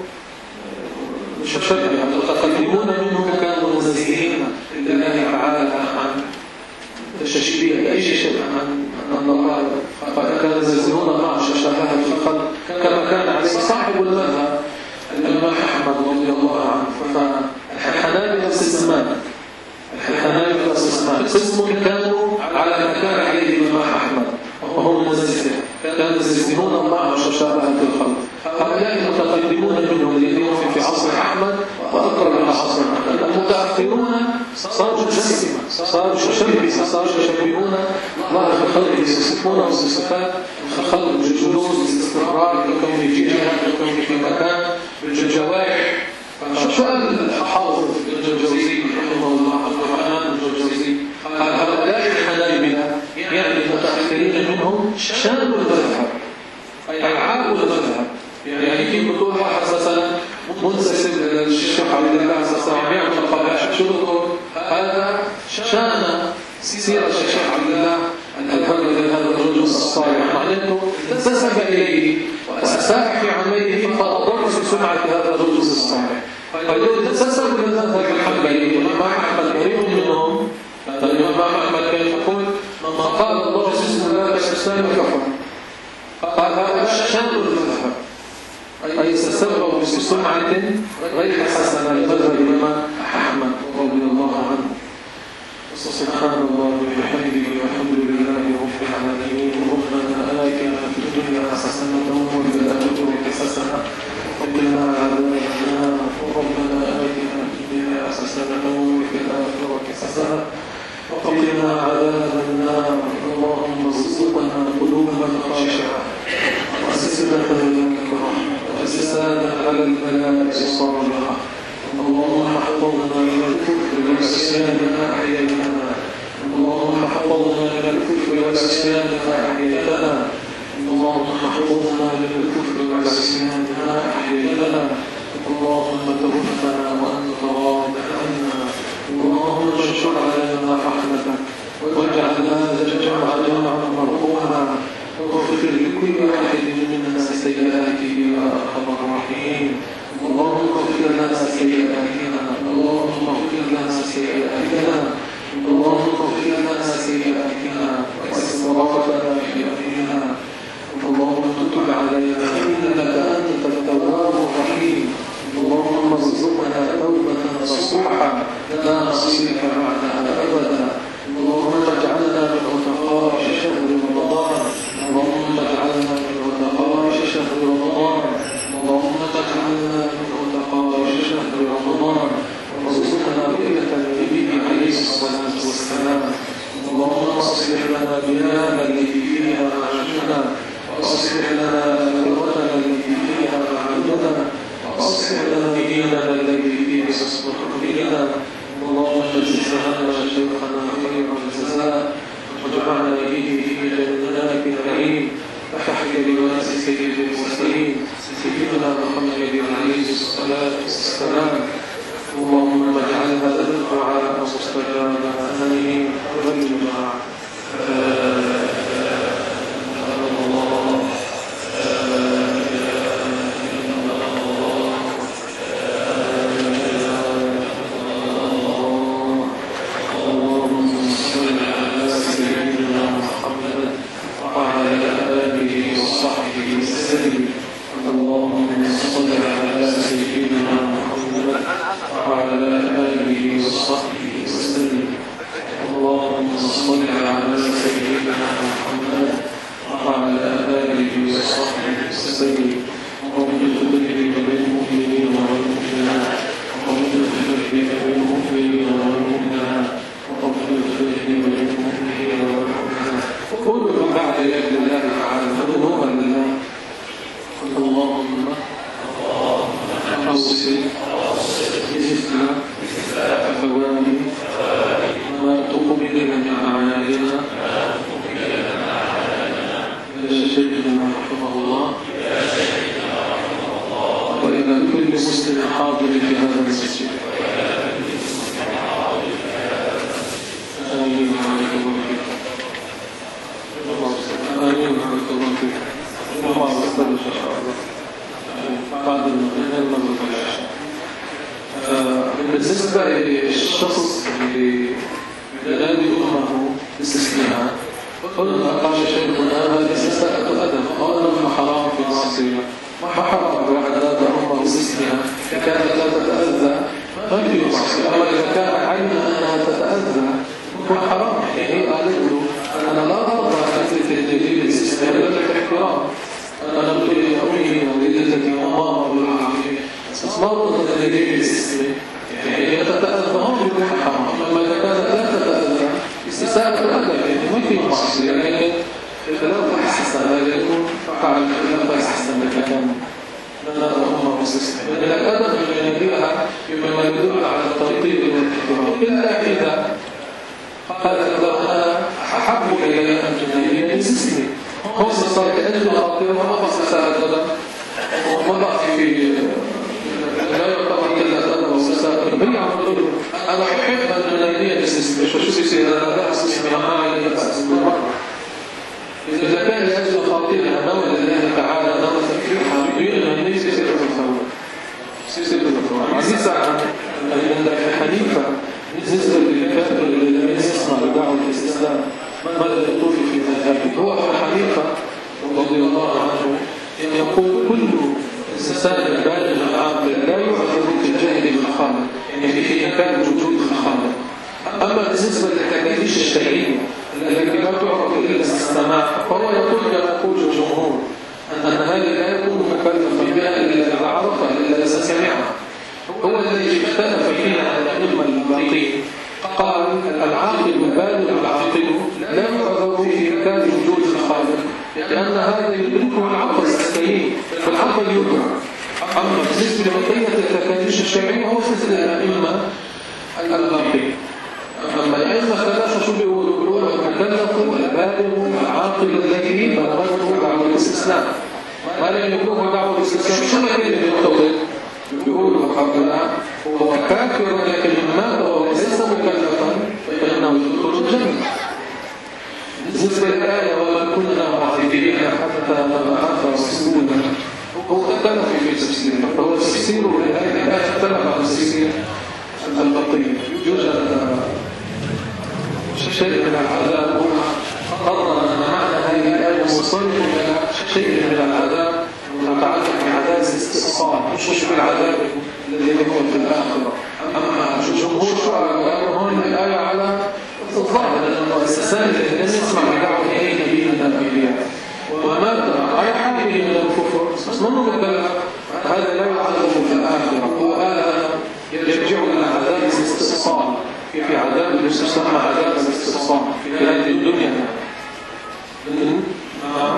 مشبهة، المتقدمون منهم كانوا منزهين لله تعالى عن التشبيه أي شيء عن أن الله كانوا ينزهون الله عن شبهه في الخلق كما كان عليه صاحب المذهب الإمام أحمد رضي الله عنه. فالحنابلة قسمان، الحنابلة قسمان، قسم كانوا على ما كان عليه الإمام أحمد وهم منزهون، كانوا ينزهون الله عن شبهه الخلق. هؤلاء المتقدمون منهم الذين في عصر أحمد وأقرب إلى عصر أحمد. المتأخرون صاروا جسما، صاروا شبهة، صاروا يشبهون الله في خلقه، يصفونه بصفات الخلق بالجلوس، بالاستقرار، بالكون في جهة، بالكون في مكان، بالجوارح. فسؤال الحافظ ابن الجوزي رحمه الله عبد الرحمن بن الجوزي قال هؤلاء الحنابلة يعني المتأخرين منهم شانوا المذهب أي عابوا المذهب. يعني كيف بتقول واحد مثلا منتسب للشيخ عبد الله السلام يعمل قبائح، شو بتقول؟ هذا شان سيرة الشيخ عبد الله الهمل هذا الرجل الصالح، معناته انتسب إليه وأساء في عمله فأضر في سمعة هذا الرجل الصالح. فيقول انتسب للمذهب الحنبلي والإمام أحمد بريء منهم. الإمام أحمد كان يقول من قال الله بسم الله الإسلام كفر. قال هذا شانوا المذهب أي تسبب بسمعة غير حسنة لمذهب الإمام أحمد رضي الله عنه. سبحان الله وبحمده والحمد لله رب العالمين. ربنا آتنا في الدنيا حسنة وفي الآخرة حسنة وقنا عذاب النار. ربنا آتنا في الدنيا حسنة وفي الآخرة حسنة وقنا عذاب النار. اللهم ارزقنا قلوبا خاشعة وألسنة ذكرى ولسانا على البلاء صابرة. اللهم احفظنا من الكفر والعصيان ما أحييتنا. اللهم احفظنا من الكفر والعصيان ما أحييتنا. اللهم احفظنا من الكفر والعصيان ما أحييتنا. اللهم توفنا وأنت راض عنا. اللهم انشر علينا رحمتك واجعل هذا الجمع جمعا مرحوما واغفر لكل واحد منا سيئاته يا أرحم الراحمين. اللهم اغفر لنا سيئاتنا. اللهم اغفر لنا سيئاتنا. اللهم اغفر لنا سيئاتنا وإسرافنا في أمرنا. اللهم تب علينا إنك أنت التواب الرحيم. اللهم ارزقنا توبة نصوحا لا نصيك بعدها أبدا. اللهم اجعلنا من عتقاء شهر رمضان. اللهم اجعلنا من عتقاء شهر رمضان. اللهم اجعلنا من عتقاء شهر رمضان وارزقنا رؤية النبي عليه الصلاة والسلام. اللهم اصلح لنا دنيانا التي فيها معاشنا واصلح لنا آخرتنا التي فيها معادنا واصلح لنا ديننا الذي فيه نصلح ديننا. اللهم قلنا قال شيخنا هذه إساءة أدب، قال ما حرام في المعصية، ما حرام الواحد لا أمه باسمها كانت لا تتأذى ما في معصية. أما إذا كان علم أنها تتأذى يكون حرام. يعني هي قالت له أنا لا أرضى أن أكلف الدليل باسمها إلا الاحترام. أنا قلت لي أمي ولدتك وماما بالعافية بس ما أرضى الدليل باسمي، يعني هي تتأذى هم يكون حرام. أما إذا كانت لا تتأذى إساءة أدب يعني ما في معصية. يعني لو أحسن هذا يكون فعل لو أحسن لك كان لا أمه باسمها. إذا الأدب يناديها بما يدل على التوطيد والاحترام، إلا إذا قالت له أنا أحب إلي أن تناديني باسمي. هو صار كأنه خاطر وما بقى إساءة أدب وما بقى في لا يعتبر كلا أدب وإساءة أدب. هي عم تقول أنا أحب أن تناديني باسمي، شو يصير أنا لا اسمي ما علي بأس بالمرة. إذا كان لأجل خاطرها نوى لله تعالى نوى تكريمها بدون أن ليس سيد الفور سيد الفور عزيزة عند حنيفة بالنسبة للكافر الذي لم يسمع بدعوة الإسلام ماذا يقول في مذهبه؟ هو حنيفة رضي الله عنه يقول كل إنسان بالغ عاقل لا يعذر في الجهل بالخالق، يعني في إنكار وجود الخالق. أما بالنسبة للتكاليف الشرعية التي لا تعرف إلا السماع فهو يقول كما يقول الجمهور أن هذا لا يكون مكلفا بها إلا إذا عرفها إلا إذا سمعها. هو الذي اختلف فيها الأئمة الباقين، قال العاقل البالغ العاقل لا يعذر في إنكار وجود الخالق لأن هذا يدركه العقل السليم فالعقل يدرك. أما بالنسبة لبقية التكاليف الشرعية هو مثل الأئمة الباقين. أما الأئمة ثلاثة شو بيقولوا؟ بيقولوا المكلف البالغ العاقل الذي بلغته دعوة الإسلام، ما لم يبلغه دعوة الإسلام شو ما كان يقتضي؟ بيقولوا قبلنا هو كافر لكن مات وهو ليس مكلفا فإنه يدخل الجنة. بالنسبة للآية وما كنا معذبين حتى نبعث رسولا هو اختلف في تفسيره، فهو تفسيره لهذه الآية اختلف عن تفسير البقية. يوجد شيء من العذاب هو قرر أن معنى هذه الآية مصرف إلى شيء من العذاب متعلق بعذاب الاستئصال مش بالعذاب الذي هو في الآخرة. أما جمهور شعراء هون الآية على الظاهر لأنه الإنسان الذي لم يسمع بدعوة أي نبي من الأنبياء ومات على حاله من الكفر بس منه مكلف هذا لا يعذب في الآخرة. هو هذا يرجع إلى عذاب الاستئصال في عذاب يسمى عذاب الاستئصال في هذه الدنيا. نعم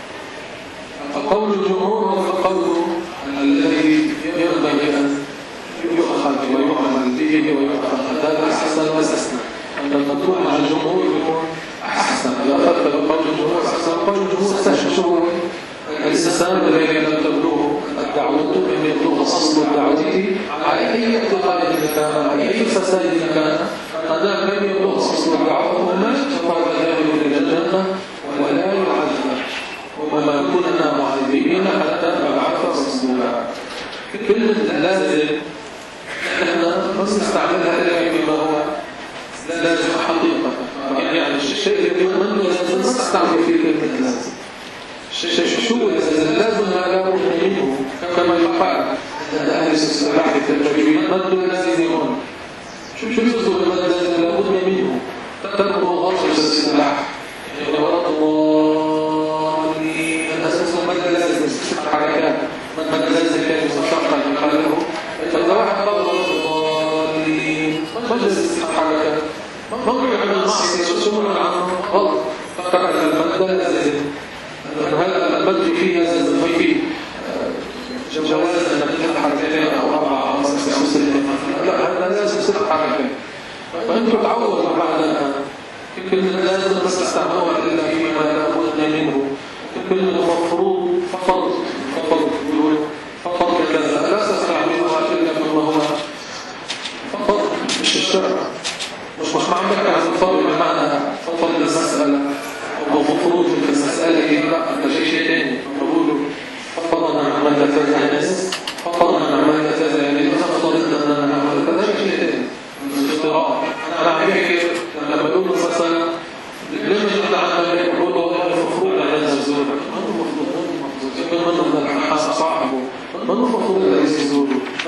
قول الجمهور هو القول الذي ينبغي أن يؤخذ ويعمل به ويؤخذ هذا أحسن واستثنى. لما تروح مع الجمهور يكون أحسن. إذا أخذت بقول الجمهور أحسن قول الجمهور استشعر الإنسان الذي لم تبلغه الدعوة أن يبلغ أصل الدعوة على أي اعتقاد كان على أي فساد كان ما لم يبلغ أصل الدعوة ومات فهو ذاهب إلى الجنة ولا يعذب وما كنا معذبين حتى نبعث رسولا. كلمة لازم احنا ما نستعملها إلا فيما هو لازم حقيقة، يعني الشيء اللي منه لازم ما نستعمل فيه كلمة لازم. شو لازم؟ لازم ما لا بد منه كما يقال عند أهل الصلاح في التجويد مد لازمون. شو شو يقصد بمد لازم لا بد منه؟ ترك غلط الصلاح يعني غلط ضالين الأساس مد لازم ست حركات مد لازم كان مشقق يقال له فإذا واحد قال غلط ضالين مد لازم ست حركات ما يعمل معصية شو عنه غلط ترك المد لازم. هذا المد فيه لازم فيه جواز أن تكون حركتين أو أربعة أو خمسة أو ستة. لا هذا لازم ست حركات. فأنتم تعودوا بعدها كلمة لازم بس تستعملوها إلا فيما لا بد منه. كلمة مفروض فرض فرض يقولوا فرض كذا لا تستعملوها إلا فيما هو فرض مش الشرع. مش مش ما عندك عن الفرض بمعنى فرض المسألة أو مفروض في المسألة هي لا ده شيء ثاني. بقولوا فرضنا عملنا كذا الناس فرضنا عملنا كذا يعني إذا فرضنا أننا نعمل كذا شيء ثاني. الافتراء أنا عم بحكي لما بقول مثلا لما جبنا عنا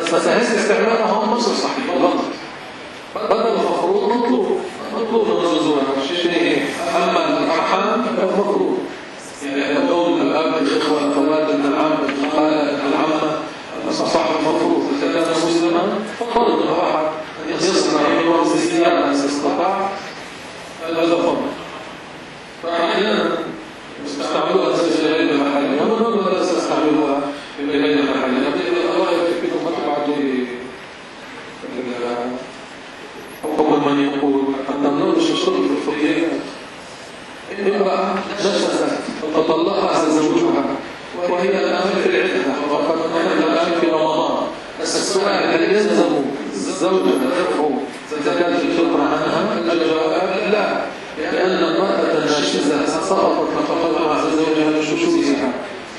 بس هذا استعمالها هو مصر صحيح غلط. بدل المفروض مطلوب مطلوب النزول شيء. أما الأرحام مفروض يعني الأم الأب الإخوة الأخوات من العم الخالة العمة صاحب مفروض. إذا كان مسلما فرض الواحد يصنع حوار بالزيادة استطاع هذا فرض. فأحيانا استعملوها في غير المحلية ومن لا تستعملوها في غير المحلية. الله يكفيكم ما تبعتوا لي حكم من يقول أن النور الشرط الفقهية امرأة نشزت فطلقها زوجها وهي الآن في العدة وقد نحن الآن في رمضان. السؤال هل يلزم الزوجة دفع زكاة الفطر عنها؟ الجواب لا، لأن المرأة الناشزة سقطت نفقتها على زوجها لشذوذها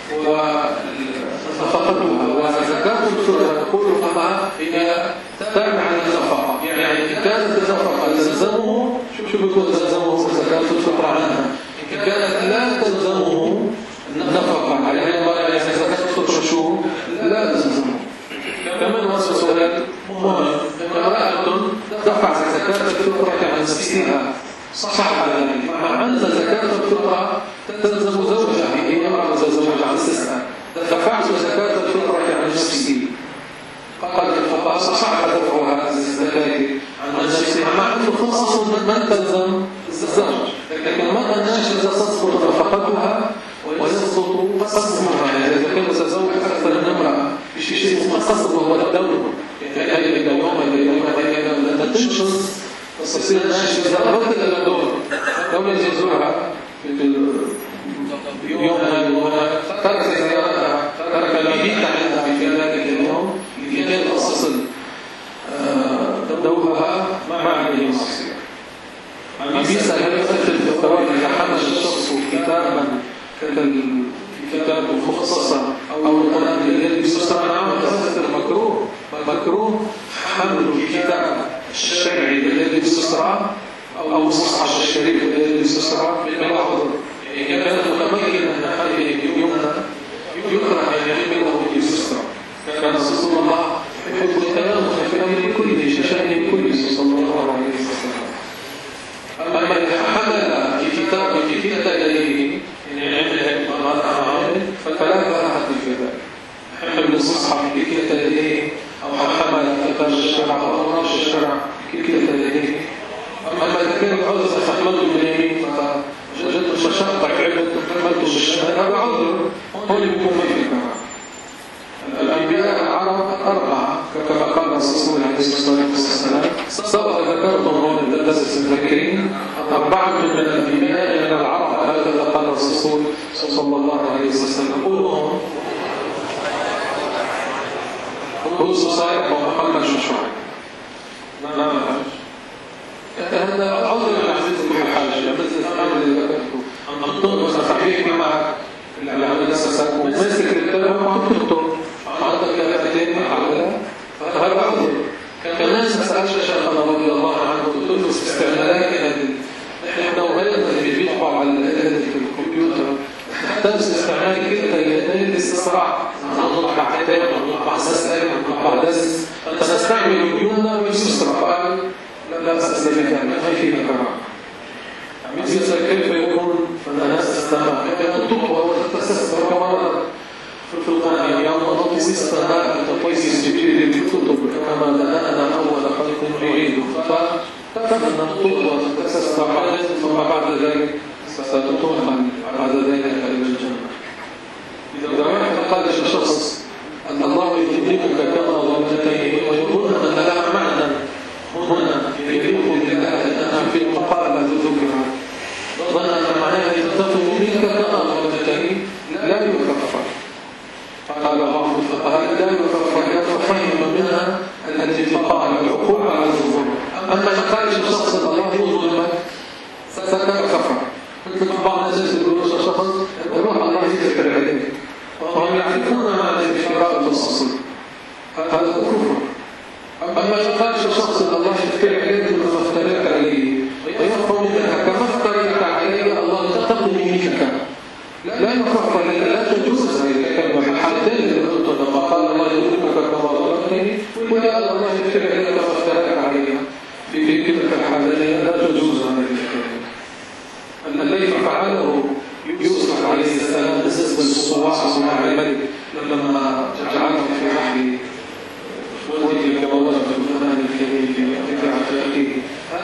ونفقتها. وزكاة الفطر يقول الفقهاء هي تابعة للنفقة، يعني إن كانت النفقة تلزمه شو بيكون تلزمه زكاة الفطر عنها؟ إن كانت لا تلزمه النفقة عليها يعني زكاة الفطر شو؟ لا تلزمه. كمان هذا سؤال مهم. امرأة دفعت زكاة الفطر عن نفسها صح ذلك، مع أن زكاة الفطر تلزم زوجها، هي امرأة زوجها عن نفسها دفعت زكاة الفطر عن نفسي. قال الفقهاء صح دفعها الزكاة عن نفسها مع أنه خصص من تلزم الزوج، لكن المرأة الناشزة تسقط نفقتها ويسقط قسمها. يعني إذا كان متزوج أكثر من امرأة في شيء اسمه قسم وهو الدور، يعني هذه إلى يوم إلى يوم إلى يوم لما تنشز تصير ناشزة رد إلى الدور. لو يجوزها في اليوم هذا ترك زيارتها ترك المبيت عندها في ذلك اليوم لكي تصل دورها ما عليه معصية. مبيسة هل يؤثر في الثواب إذا حمل الشخص كتابا كالكتاب مخصصة أو القرآن الذي بيستمع عنه يؤثر مكروه مكروه حمل الكتاب الشرعي الذي بيستمع أو المصحف الشريف الذي بيستمع بلا عذر. إذا كان متمكنا من هذه اليمنى يكره أن يحمله بيستمع. كان رسول الله يحب التيامن في أمر كله في شأن كله صلى الله عليه وسلم. أما إذا حمل الكتاب في كلتا يديه فلا كراهة في ذلك. حمل المصحف في كلتا يديه أو حمل كتاب الشرع أو أوراق الشرع في كلتا يديه. أما إذا كان العذر فحملته باليمين فوجدت مشقة عبد حملته بالشمال هذا عذر هون يكون ما في كراهة. الأنبياء العرب أربعة كما قال الرسول عليه الصلاة والسلام سبق ذكرتم هون الدرس المذكرين أربعة من الأنبياء من العرب هكذا قال الرسول صلى الله عليه وسلم. قولهم هود صالح ومحمد شعيب. نعم هذا العذر العزيز بالحاجة مثل الأمر اللي ذكرته أن تنقص صحيح معك اللي عمل نفسك ومسك الكلام وعم تكتب عندك كلمتين محاولة فهذا عذر. كمان سألت شيخنا رضي الله عنه قلت له في استعمالاتنا نحن وغيرنا اللي بيطبعوا على الآلة في الكمبيوتر نحتاج استعمال كلتا يدين للاستسراع، نطبع كتاب نطبع مسألة نطبع درس فنستعمل اليمنى واليسرى. قال لا بأس بذلك ما فيه كراهة. مثل كيف يكون الناس استمع الطب والتسسر كما ورد في القرآن يوم نطوي السماء تطوي الجبيل بالكتب كما بدأنا أول خلق نعيده. فتفنى الطب والتسسر ثم بعد ذلك ستنقل بعد ذلك إلى الجنة. إذا واحد قال لشخص الله يكلمك كما ظننتين ويقول أن لها معنى هنا يليق بالله أنها في المقابلة ذكرها ظن أن معناها يتفق منك كما ظننتين لا يكفر. قال بعض الفقهاء لا يكفر لأنه فهم منها الاتفاق على العقوبة على الظلم. أما إن قال لشخص الله يظلمك فكان كفر. مثل بعض الناس يقولون شخص روح الله يذكر عليك وهم يعرفون معنى الانفراء في الأصل هذا كفر. أما يقال شخص الله يذكر عليك بما افتريت عليه ويفهم منها كما افتريت علي الله ينتقم منك لا يكفر لك لا تجوز هذه الكلمة في الحالتين اللي قلت لما قال الله يظلمك كما ظلمتني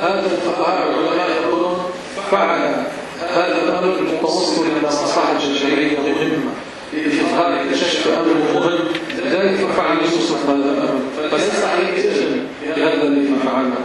هذا الفقهاء العلماء يقولون فعل هذا الأمر متوصل إلى مصلحة شرعية مهمة في إظهار كشف أمر مهم، ذلك فعل يوسف هذا الأمر، فليس عليه إثم بهذا الذي فعله.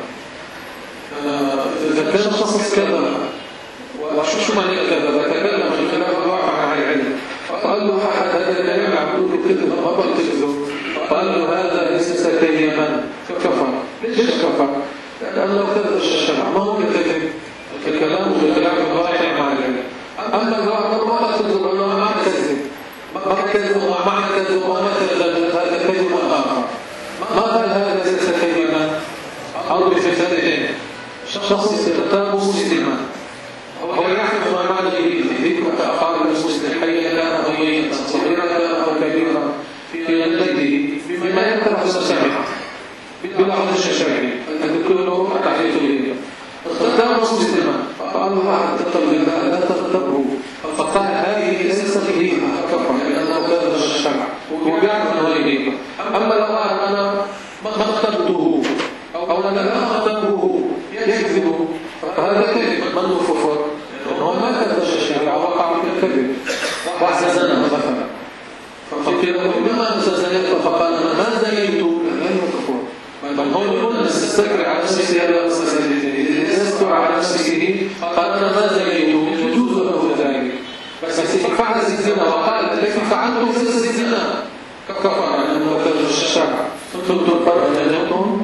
إذا كان شخص كذا وشو معنى كذا تكلم من خلاف الواقع مع العلم، فقال له أحد هذا الكلام يعبدون كذب ما بكذب، فقال له هذا ليس كذبا، كفر. ليش كفر؟ لأنه كذب الشرع، ما هو كذب الكلام بخلاف الواقع مع العلم. أما الواقع ما كذب أنه ما كذب ما كذب وما كذب وما كذب، هذا كذب آخر. ما قال هذا ليس كذبا. أو بمثالين، شخص يغتاب مسلما هو يعرف ما معنى ذكر أقارب المسلم حيا كان أو ميتا صغيرا كان أو كبيرا في غلته بما يكره سمعه بلا عذر شرعي، هذا كله تعريف به. اغتاب مسلما فقال الله اتقوا بالله لا تغتبه، فقال هذه ليست غيبة كفر لأنه كذب الشرع ويعرف أنه غيبة. أما لو قال أنا ما اغتبته أو أنا لا أغتبه يكذب، فهذا كذب. من هو كفر؟ لأنه ما كذب الشرع وقع في الكذب. واحد زنى مثلا فقيل له بما أنت زنيت؟ فقال أنا ما زنيت، لن يكفر. بل هو يقول نستكبر على نفسه هذا المسألة، يستر على نفسه قال أنا ما زنيت، يجوز له ذلك. بس إذا فعل الزنا وقال الذي فعلته ليس الزنا كفر لأنه كذب الشرع. كنت الفرق بينهم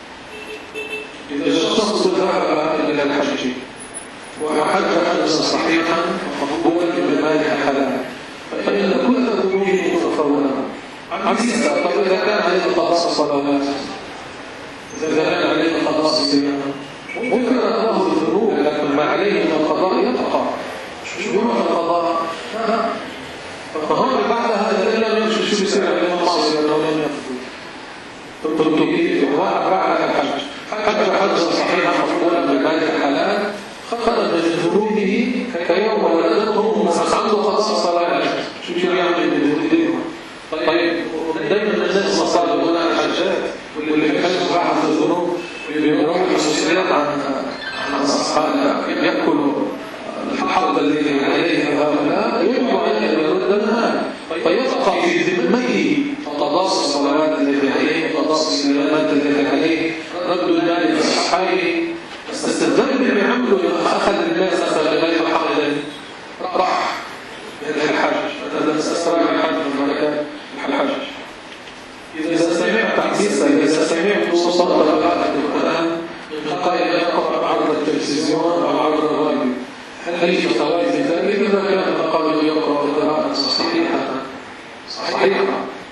إذا الشخص ذهب إلى الحج وحج حجا صحيحا مقبولا بمال حلال فإن كل ذنوبه تغفر له. عزيزة، طب إذا كان عليه قضاء صلوات، إذا كان عليه قضاء صيام غفر له الذنوب، لكن ما عليه من القضاء يبقى. شو القضاء؟ فهون بعد هذا إن لم يمشي شو بيصير عليه المعصية لو لم يقضي؟ قلت كيف؟ بعد الحج حج حجا صحيحا مقبولا بمال الحلال خرج من ذنوبه كيوم ولدته أمه، بس عنده قضاء صلاة. شو يعمل بذنوبه؟ طيب دايما الناس مصادر هنا الحجات واللي بيحجوا بعض الذنوب بيروحوا المسؤوليات عن عن أصحاب يأكلوا الحظ الذي عليه هؤلاء، يجب أن يرد المال فيبقى في ذمته قضاء الصلوات التي عليه، قضاء الصيامات التي عليه، رد المال لأصحابه. بس الذنب اللي عمله لما أخذ المال مثلا بغير حق راح للحج، هذا استسرار الحج من بركات الحج. إذا سمعت حديثا، إذا سمعت صوت قراءة القرآن من قائل يقرأ عبر التلفزيون أو عبر الراديو، هل في ثواب ذلك؟ إذا كان قالوا يقرأ قراءة صحيحة صحيحة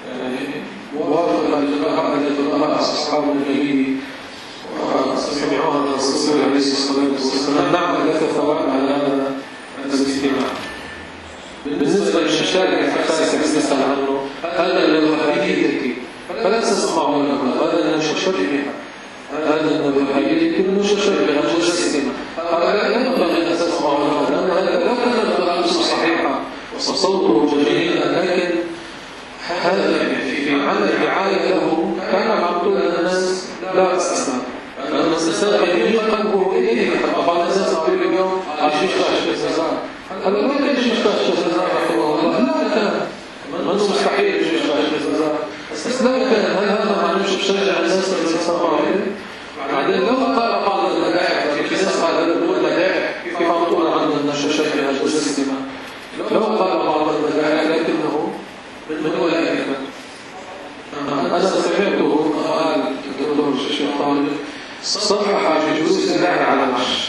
موافقة لقراءة التي قرأها أصحاب النبي وسمعوها من الرسول عليه الصلاة والسلام، نعمل لك ثواب على هذا الاستماع. بالنسبة للشارع الفاسق نسأل عنه، هذا الوهابية فلا تسمعوا له، هذا المشبهة، هذا الوهابية المشبهة المجسمة، هذا لا ينبغي أن تسمعوا له، لأن هذا لو كانت قراءته صحيحة وصوته جميلا، لكن هذا في عمل دعاية له كان معطول الناس لا أساسا، لأن الإنسان قد يميل قلبه إليه. بعض الناس يقول اليوم عايش يشتغل الززار، هذا ما كان يشتغل الززار رحمه الله، لا كان منه مستحيل يشتغل الززار، بس لو كان هل هذا معنوش بشجع الناس اللي يسمعوا عليه؟ بعدين لو قال بعض المدائح، في ناس قال هذا هو المدائح في معطول عنه النشاشات المجسمة، لو قال بعض المدائح لكنه من أولئك. أنا سمعته قال الدكتور الشيخ طالب صرح بجلوس الله على العرش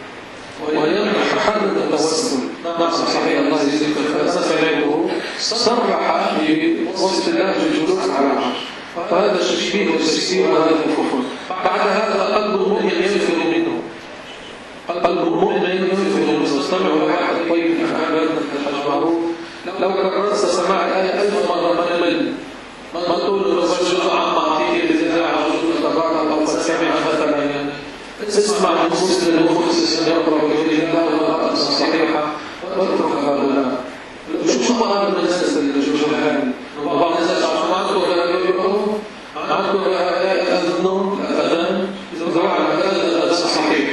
ويمنح حد التوسل. نعم صحيح، الله يجزيك الخير. أنا سمعته صرح بوصف الله بالجلوس على العرش، فهذا تشبيه وتجسيم وهذا كفر. بعد هذا قلب المؤمن ينفر منه، قلب المؤمن ينفر منه. استمعوا لواحد طيب من أحبابنا الحجبارو، لو كررت سماع الآية ألف مرة ما يمل، ما تقول له فجر عما أعطيه الإذاعة وجود تبارك أو قد سمع مثلا، يعني اسمع من مسلم ومخصص يقرأ بوجه الله وقراءة صحيحة واترك هؤلاء. شو هذا الناس الجهال؟ وبعض الناس معكم يقولوا معكم الأذان الأذان إذا وعد الأذان الأذان صحيح،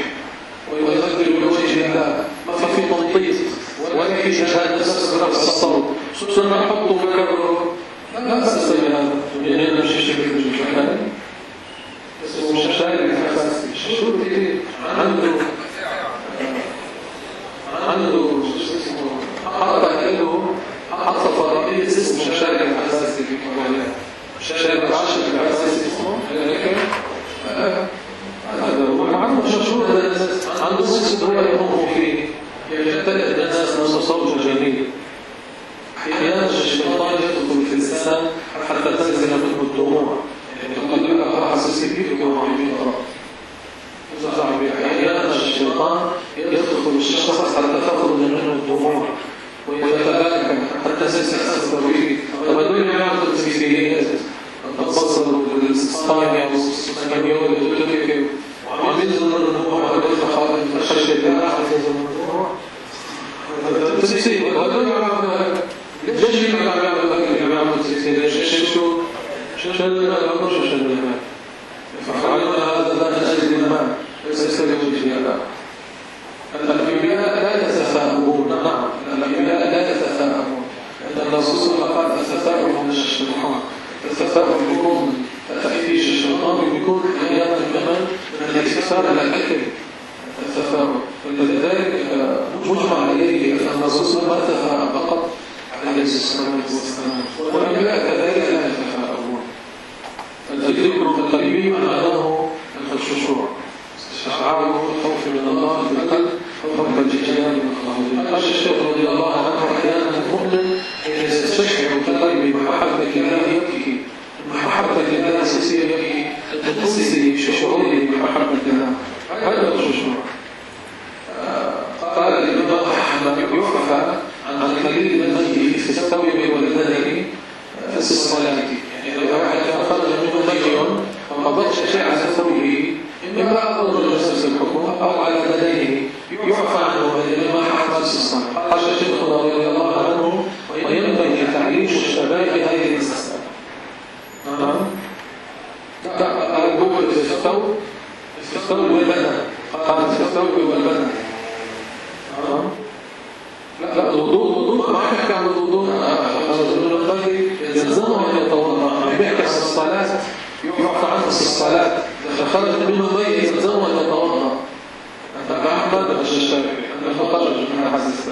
النار يدخل الشخص حتى تخرج منه الدموع ويتباكى حتى يستأثر فيه. طب هدول يعملوا التمثيليات البصر والإسبانيا والإسبانيول والتركي وعم ينزلوا النموع هدول خارج خشية الله عز وجل. التمثيل هدول يعملوا ليش اللي عم يعملوا هيك اللي بيعملوا تمثيليات؟ شو شو المال أو شو شو المال؟ فعلنا هذا لا من أجل المال ليس لوجه الله. الأنبياء لا يتفاءلون. نعم الأنبياء لا يتفاءلون لأن الرسول قال التفاؤل من الشيطان. التفاؤل بيكون تأفيش الشيطان بيكون أحيانا كمان من الاكثار على الأكل التفاؤل. ولذلك مجمع عليه أن الرسول ما تفاءل فقط عليه الصلاة والسلام والأنبياء كذلك لا يتفاءلون. الذكر القلبي معناه الخشوع استشعاره الخوف من الله في القلب حب الجلال والعظيم. قال الشيخ رضي الله عنه أحيانا المؤمن يستشعر في قلبه محبة الله يبكي. محبة الله أساسية يبكي من أنسه شعوره بمحبة الله. هذا الخشوع. قال الإمام أحمد يعفى عن قليل الميت في الثوب والبدن في الصلاة. يعني إذا واحد كان خرج منه ميت وبقي شيء على ثوبه إما أقول نفس الحكم أو على بدنه يعفى عنه الإمام أحمد في الصلاة. قال الشيخ رضي الله عنه وينبغي تعليم الشباب هذه المسألة. نعم لا أقول في الثوب في الثوب والبدن. قال في الثوب والبدن. نعم لا الوضوء الوضوء ما حكى عن الوضوء. الرجل القلبي يلزمه أن يتوضأ. بيحكي عن الصلاة يعفى عنه في الصلاة. فخرج منه ميت يلزمه أن يتوضأ. فأحمد الشافعي أنه خرج من حديث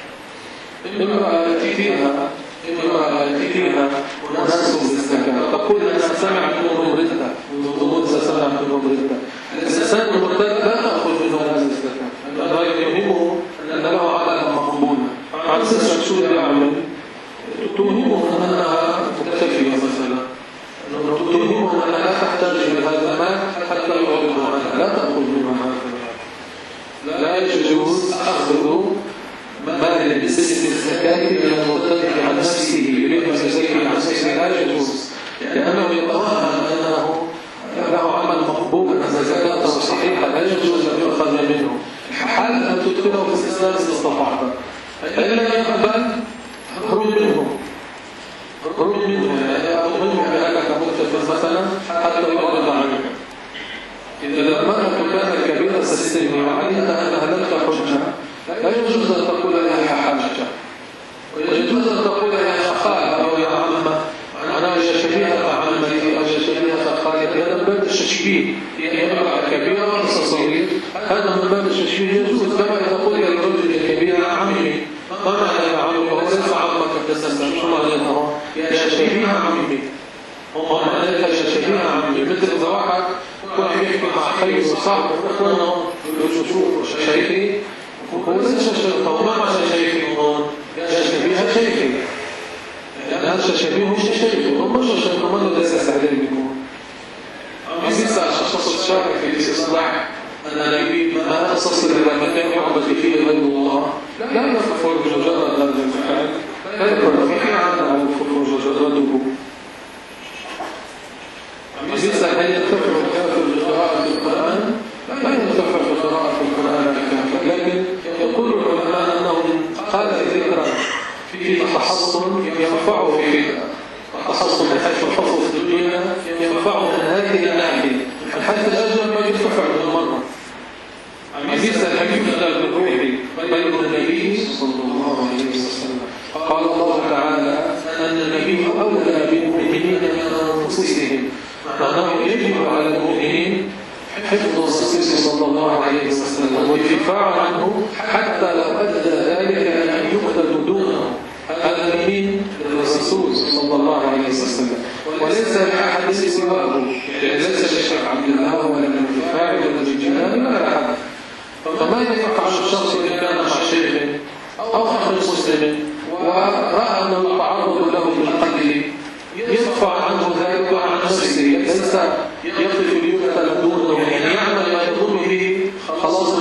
امرأة فيها امرأة فيها مناسب للزكاة تقول أنها سمعت منهم ردة منذ سمعت منهم ردة. الإنسان المرتد لا تأخذ منه هذه الزكاة لأنه يهمه أن له عملا مقبولا. عن أساس شو يعمل توهمه أنها مكتفية مثلا توهمه أنها لا تحتاج لهذا المال حتى يعرضه عنها لا تأخذ منه هذا. لا يجوز أخذ مال بسجن الزكاة من المرتد عن نفسه يريد أن يزكي عن نفسه لا يجوز لأنه يتوهم أنه له عمل مقبول أن زكاته صحيحة لا يجوز أن يؤخذ منه. حال أن تدخله في الإسلام استطعت فإن لم يقبل هرب منه هرب منه يعني أو منه بأنك مكتفل مثلا حتى يعرض عنك. إذا المرأة كانت كبيرة السن وعلمت أنها لم تحج لا يجوز أن تقول لها حاجة ويجوز أن تقول لها خالة أو يا عمة أنا يا شبيهة عمتي أو يا شبيهة خالتي. هذا من باب التشبيه. هي امرأة كبيرة ولا صغير هذا من باب التشبيه يجوز. كما إذا قلت للرجل الكبير عمي ما معنى يا عمي وهو ليس عمك بالنسبة شو معنى يا شبيهة عمي هم معنى يا شبيهة عمي. مثل إذا واحد يكون عم يحكي مع خي وصاحبه وإخوانه يقولوا شو شيخي وهو ليس شيخه. وما معنى شيخي هون يا شبيهة شيخي هذا شبيه مش شيخي هم مش شيخه ما له ليس استعداد بيكون عم يسأل الشخص الشارك في الإصلاح أن نبي ما أساس المكان يعبد فيه غير الله لا يكفر بمجرد هذا الفعل لا يكفر في عنا عن الكفر مجرده. عم يسأل هل ينتفع الكافر بقراءة القرآن؟ لا ينتفع بقراءة القرآن الكافر. لكن يقول العلماء أنه قال ذكرا في تحصن ينفعه في تحصن من حيث الحفظ في الدنيا ينفعه من هذه الناحية. من حيث الأجر ما ينتفع بالمرة. عم يسأل هل يفضل بالروح بين النبي صلى الله عليه وسلم. قال الله تعالى أن النبي أولى بالمؤمنين من أنفسهم. معناه يجب على المؤمنين حفظ الرسول صلى الله عليه وسلم والدفاع عنه حتى لو أدى ذلك أن يقتل دونه. هذا من الرسول صلى الله عليه وسلم وليس لأحد سواه. ليس للشيخ عبد الله ولا للدفاع ولا للجنان ولا أحد. فما يفعل الشخص إن كان مع شيخ أو أخ مسلم ورأى أنه يتعرض له بالقتل يدفع عنه ذلك عن نفسه ليس يقف ليقتل دونه يعني يعمل ما يظن به خلاص نفسه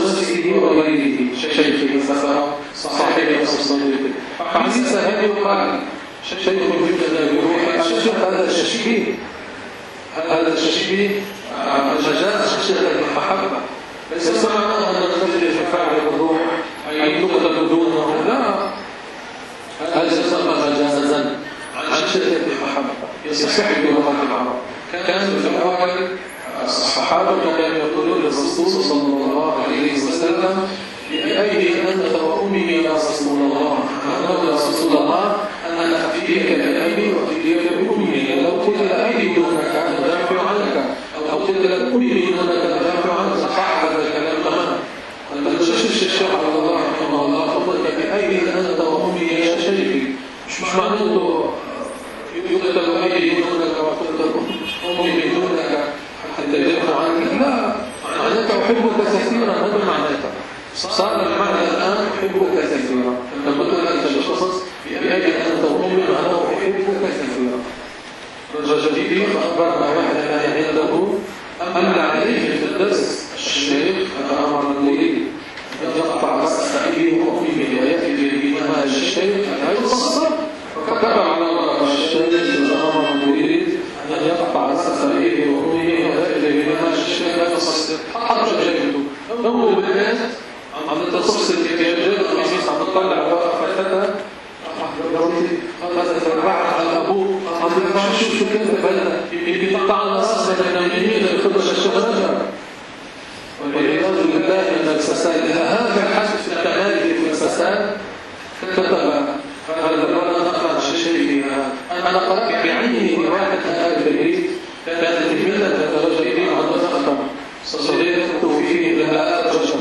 نفسه وغيره، شيخه مثلا، صاحبه أو صديقه. فعزيز هل يقال شيخ يبتلى بروحه؟ الشيخ هذا تشبيه، هذا تشبيه مجاز الشيخ المحبة. ليس معناه أن الرجل يتفاعل بالروح أي يقتل دونه، لا، هذا يسمى مجازا عن شدة المحبة، يصح بلغة العرب. كان في الأول الصحابة كانوا يقولون للرسول صلى الله عليه وسلم: بأبي أنت وأمي يا رسول الله، أنه يا رسول الله أنا أفديك بأبي وأفديك بأمي، لو قلت لأبي دونك أدافع عنك، أو قلت لأمي دونك أدافع عنك، صح هذا الكلام تمام. فالشيخ الشيخ عبد الله رحمه الله قال: بأبي أنت وأمي يا شيخي، مش معناته يقتل أبي دونك وتقتل أمي دونك حتى يدافع عنك، لا، معناته أحبك كثيرا، هذا معناته. صار المعنى الآن أحبك كثيرا. لما تقول أنت لشخص بأبي أنت وأمي معناه أحبك كثيرا. رجل فأخبرنا واحد كان عنده أمل عليه في الدرس الشيخ فأمر المريد أن يقطع رأس أبيه وأمه ويأتي بهما الشيخ فيفصل، فكتب على ورقة الشيخ فأمر المريد أن يقطع رأس أبيه وأمه ويأتي بهما الشيخ فيفصل. حط جيبته أمه بالناس عم تتصل الكتاب، جاء القميص عم تطلع ورقة فتاة هذا فرعت على أبوه، عم تطلع شو شو كيف هذا يمكن يقطع على رأسه من اليمين يخرج الشغل. والعياذ بالله من الفساد إلى هذا الحد في التمادي في الفساد. كتب هذا الولد نقرأ شيء فيها. أنا قرأت بعيني واحد من آل البيت كانت تلميذة تترجى إليه عند أخطر صديقته فيه لها آل رجل.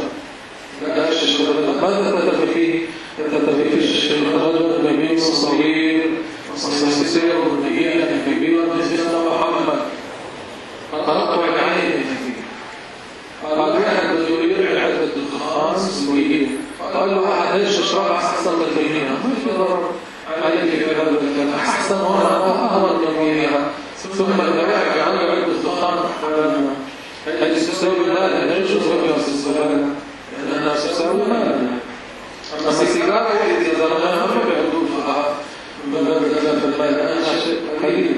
ماذا كتب فيه؟ كتب فيه الشيخ رجل نبي صغير وسيسير نبيا كبيرا مثل محمد. قرأت بعيني فيه. قال واحد بده يرجع علبة الدخان سويه، قال له واحد ليش اشربها أحسن من تيميها؟ ما في ضرر عليك في هذا الكلام، أحسن وأنا أهون من تيميها. ثم إذا واحد عنده علبة الدخان هل تساوي مالا؟ لا يجوز رؤية الزبالة لأنها تساوي مالا. أما السيجارة إذا ضربناها ما بيعدوه فقهاء من باب إتلاف المال لأنها شيء قليل.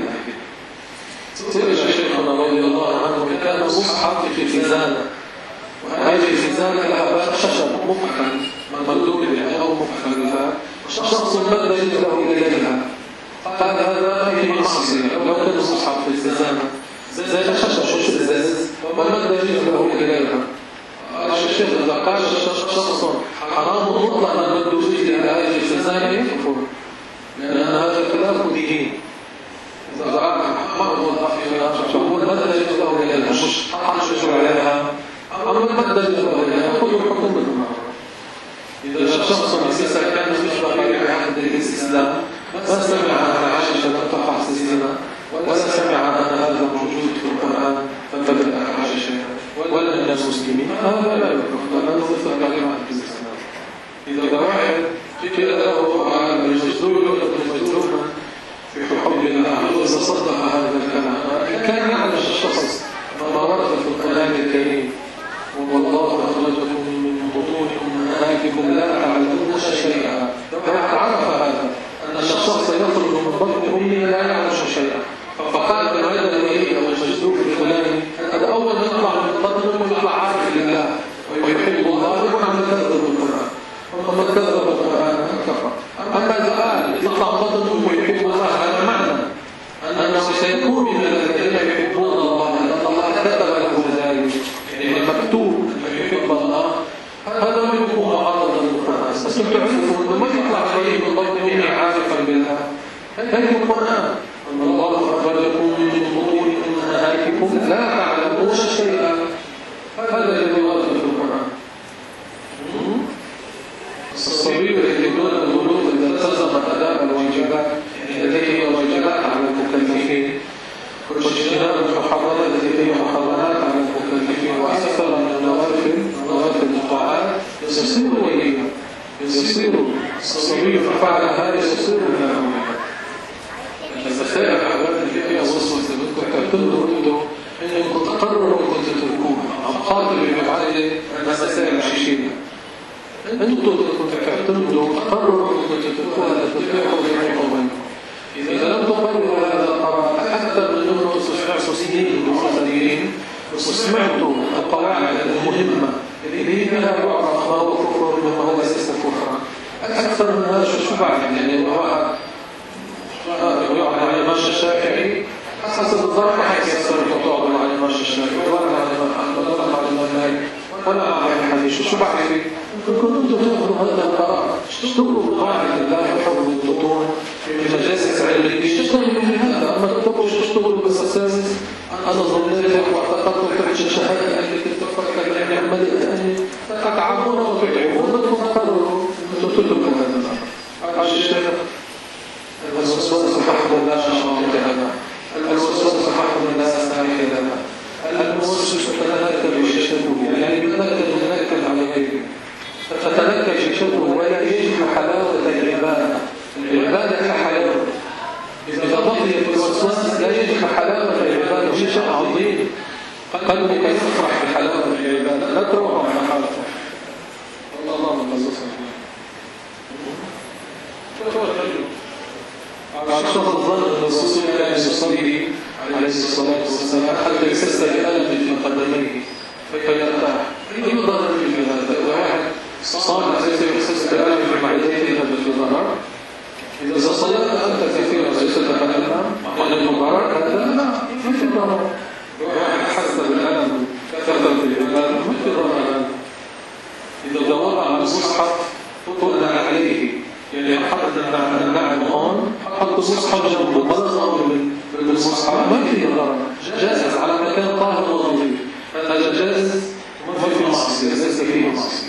سئل شيخنا رضي الله عنه كان مصحف في خزانة، وهذه الخزانة لها باب خشب مقحل مردود يعني أو مقحل لها، شخص مد يده إليها قال هذا فيه معصية. لو كان مصحف في الخزانة زي الخشب مش الإزاز ومد يده إليها، الشيخ إذا قال شخص حرام مطلقا مد يده إلى هذه الخزانة يكفر، لأن هذا خلاف دين. إذا قال مرض فهو مد يده إليها مش حشش عليها، أما مد يده إليها خذ الحكم منها. إذا الشخص مسيسا كان يشبه قريب عهد الإسلام ما سمع أن عائشة لم تقع في الزنا ولا سمع أن هذا موجود في القرآن فبدأ عائشة ولا من المسلمين، هذا لا يكفر لأنه مثل قريب عهد الإسلام. إذا واحد قيل له المجذوب المجذوب في حب الله وإذا صدق هذا الكلام كان يعلم الشخص ما ورد في القرآن الكريم والله أخرجكم من بطون أمهاتكم لا تعلمون شيئا. لو عرف هذا أن الشخص يخرج من بطن أمه لا يعلم شيئا فقال هذا الولي أو المجذوب الفلاني هذا أول ما يطلع من بطن أمه يطلع عارف لله ويحب الله يكون عم يكذب القرآن، ومن كذب القرآن كفر. أما إذا قال يطلع من بطن أمه ويحب الله هذا معنى أنه سيكون من الذين يحبون الله لأن الله كتب له ذلك، يعني مكتوب يحب الله. هذا ما يكون معارضا للقرآن، بس انتم تعرفوا انه ما يطلع شيء من بطن امي عارفا بالله. هذا القرآن ان الله اخرجكم من بطون امهاتكم لا تعلمون شيئا، هذا الذي ورد في القرآن. الصبي الذي دون البلوغ اذا التزم اداء الواجبات التي هي واجبات على المكلفين واجتناب المحرمات التي هي محرمات على المكلفين واكثر من النوافل نوافل الطاعات يصير وليا، يصير الصبي فعل هذا يصير من الأولياء. المسائل الأحوال اللي فيها وسوسة بدكم تعتمدوا انتم انكم تقرروا كنتوا تتركوها عم خاطر بمبعد المسائل العيشية. أنتم تعتمدوا قرروا أن تتركوها تتبعوا بينكم. إذا لم تقرروا هذا القرار أكثر من أنه سمعتوا سنين ومسلمين وسمعتوا القواعد المهمة اللي هي فيها بعض ما هو كفر وما هو ليس كفرا، أكثر من هذا شو بعد يعني واحد يقعد على الإمام الشافعي حسب الظرف حيكسر تقعدوا مع الإمام الشافعي ولا مع الإمام أحمد ولا مع الإمام مالك ولا مع الحديث. شو بعد فيه؟ كنتم أنتم تأخذوا هذا القرار اشتغلوا بقاعدة الله وحفظ المتون في مجالس علمية، اشتغلوا بهذا. أما تبقوا تشتغلوا بأساس أنا ظنيت واعتقدت تحت الشهادة أنك تفكر بأن عملت أني تتعبون وتتعبون لكم قرروا أن تتركوا هذا الأمر. عشان الوسواس فحظ الله شاطئنا، الوسواس فحظ الناس ناحيتنا، الموسوس تتنكر شيشته يعني يتنكر يتنكر على غيره، تتنكر شيشته ولا يجد حلاوة العبادة. العبادة كحلاوة، إذا بقي في الوسواس لا يجد حلاوة العبادة، وهي شيء عظيم. قلبك يفرح بحلاوة العبادة لا تروح على حالك. اللهم صل عشان الظن أن الرسول كان يصلي عليه الصلاة والسلام حتى يحس بألم في قدميه فيرتاح. أي ضرر في هذا؟ إذا واحد صام ليس يحس بألم في معدته هذا في ضرر. إذا صليت أنت كثيرا وجسدك على الألم عن المبارك هذا لا ما في ضرر. واحد حس بالألم كثرة العبادة ما في ضرر. إذا وضع المصحف قلنا عليه يعني حط النعم هون حط المصحف جنبه بلا ضرر بالمصحف ما فيه ضرر، جائز على مكان طاهر ونظيف، هذا جائز ما في معصية ليس فيه معصية.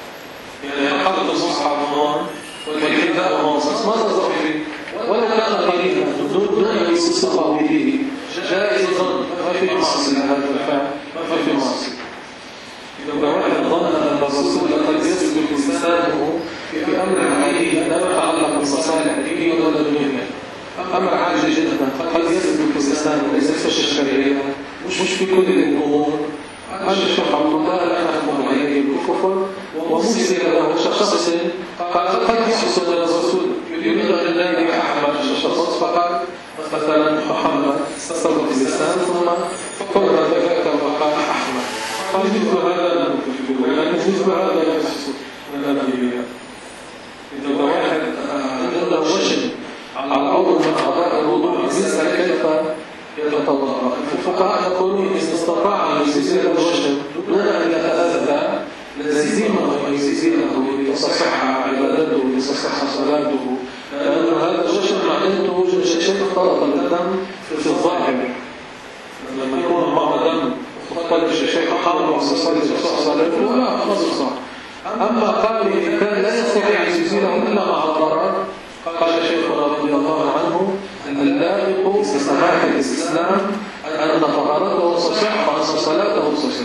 يعني حط المصحف هون والحذاء هون بس ما نظر فيه ولو كان قريبا دون أن يصطفى به جائز ظن ما في معصية هذا الفعل ما في معصية. إذا واحد ظن أن الرسول قد يسلك لسانه في أمر عادي لا يتعلق بالمصالح الدينية ولا الدنيا، أمر عادي جدا قد يسلك لسانه ليس الشرعية مش في كل الأمور. هذا الشيخ عبد الله لا نحكم عليه بالكفر ومسلم له شخص قد يحصل الرسول يريد أن ينادي أحمد شخص فقال مثلا محمد سبق اللسان ثم فور ذكر وقال أحمد، قال مثل هذا لا نكفر ولكن مثل هذا لا يحصل من الأنبياء. إذا واحد عنده وجه على عضو من أعضاء الوضوء يسأل كيف يتوضأ، الفقهاء يقولون إن استطاع أن يزيل الوجه دون أن يتأذى لزيمه أن يزيله لتصح عبادته لتصح صلاته، لأن هذا الوجه معناته شيء اختلط بالدم في الظاهر. لما يكون مع دم اختلط شيء حامل وصلي صلاته لا خلاص صح. أما قال إن كان لا يستطيع أن يزيله إلا مع الضرر قال شيخنا رضي الله عنه اللائق بسماح الإسلام أن طهارته تصح وأن صلاته تصح.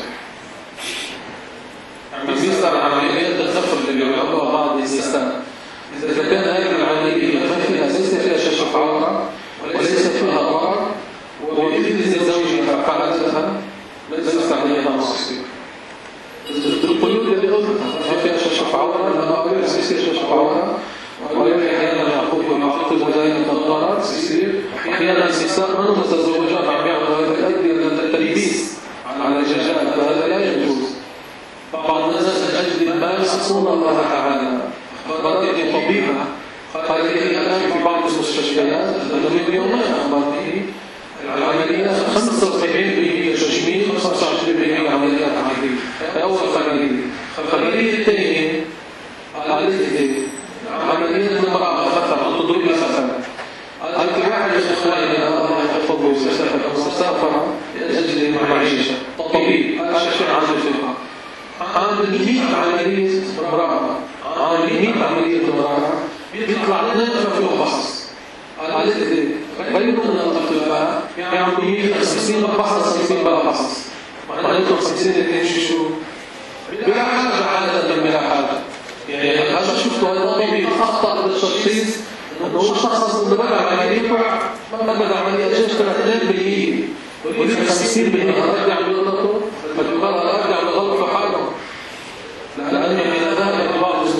بيسأل عن عمليات النفر اللي بيعملوها بعض النساء، إذا كان هذه العملية ما فيها ليس فيها شاشة عورة وليس فيها ضرر وبإذن زوجها فعلتها ليس عليها معصية. القيود اللي قلتها ما فيها شاشة عورة لما أقول يصير شاشة عورة وقال أحيانا يعقوب يعقب ذلك الضرر يصير أحيانا النساء من متزوجات عم يعملوا هذا يؤدي إلى التلبيس على الرجال فهذا لا يجوز. بعض الناس من أجل المال يعصون الله تعالى. أخبرتني طبيبة قال لي الآن في بعض المستشفيات من يومين أخبرتني العمليات خمسة وسبعين بالمئة تجميل خمسة وعشرين بالمئة عمليات عادية. أول خبرية الخبرية الثانية قالت لي عملية المرأة مثلا تضرب لي مثلا قالت واحد من إخواننا الله يحفظه مسافر لأجل المعيشة طبيب هذا شيء عنده فقه عامل مئة عملية امرأة عامل مئة عملية امرأة بيطلع اثنين فيهم فحص. قالت لي غير من الأطباء يعملوا مئة خمسين فحص خمسين بلا فحص معناته خمسين اثنين شو بلا حاجة عادة بلا حاجة. يعني هذا شفته هذا طبيب أخطأ بالتشخيص أنه هو شخص إنه بدأ عملية بدأ عملية جيش اثنين بالمئة وليس خمسين بالمئة رجع بغلطه فالبقرة رجع بغلطه حاله لأن من ذلك بعض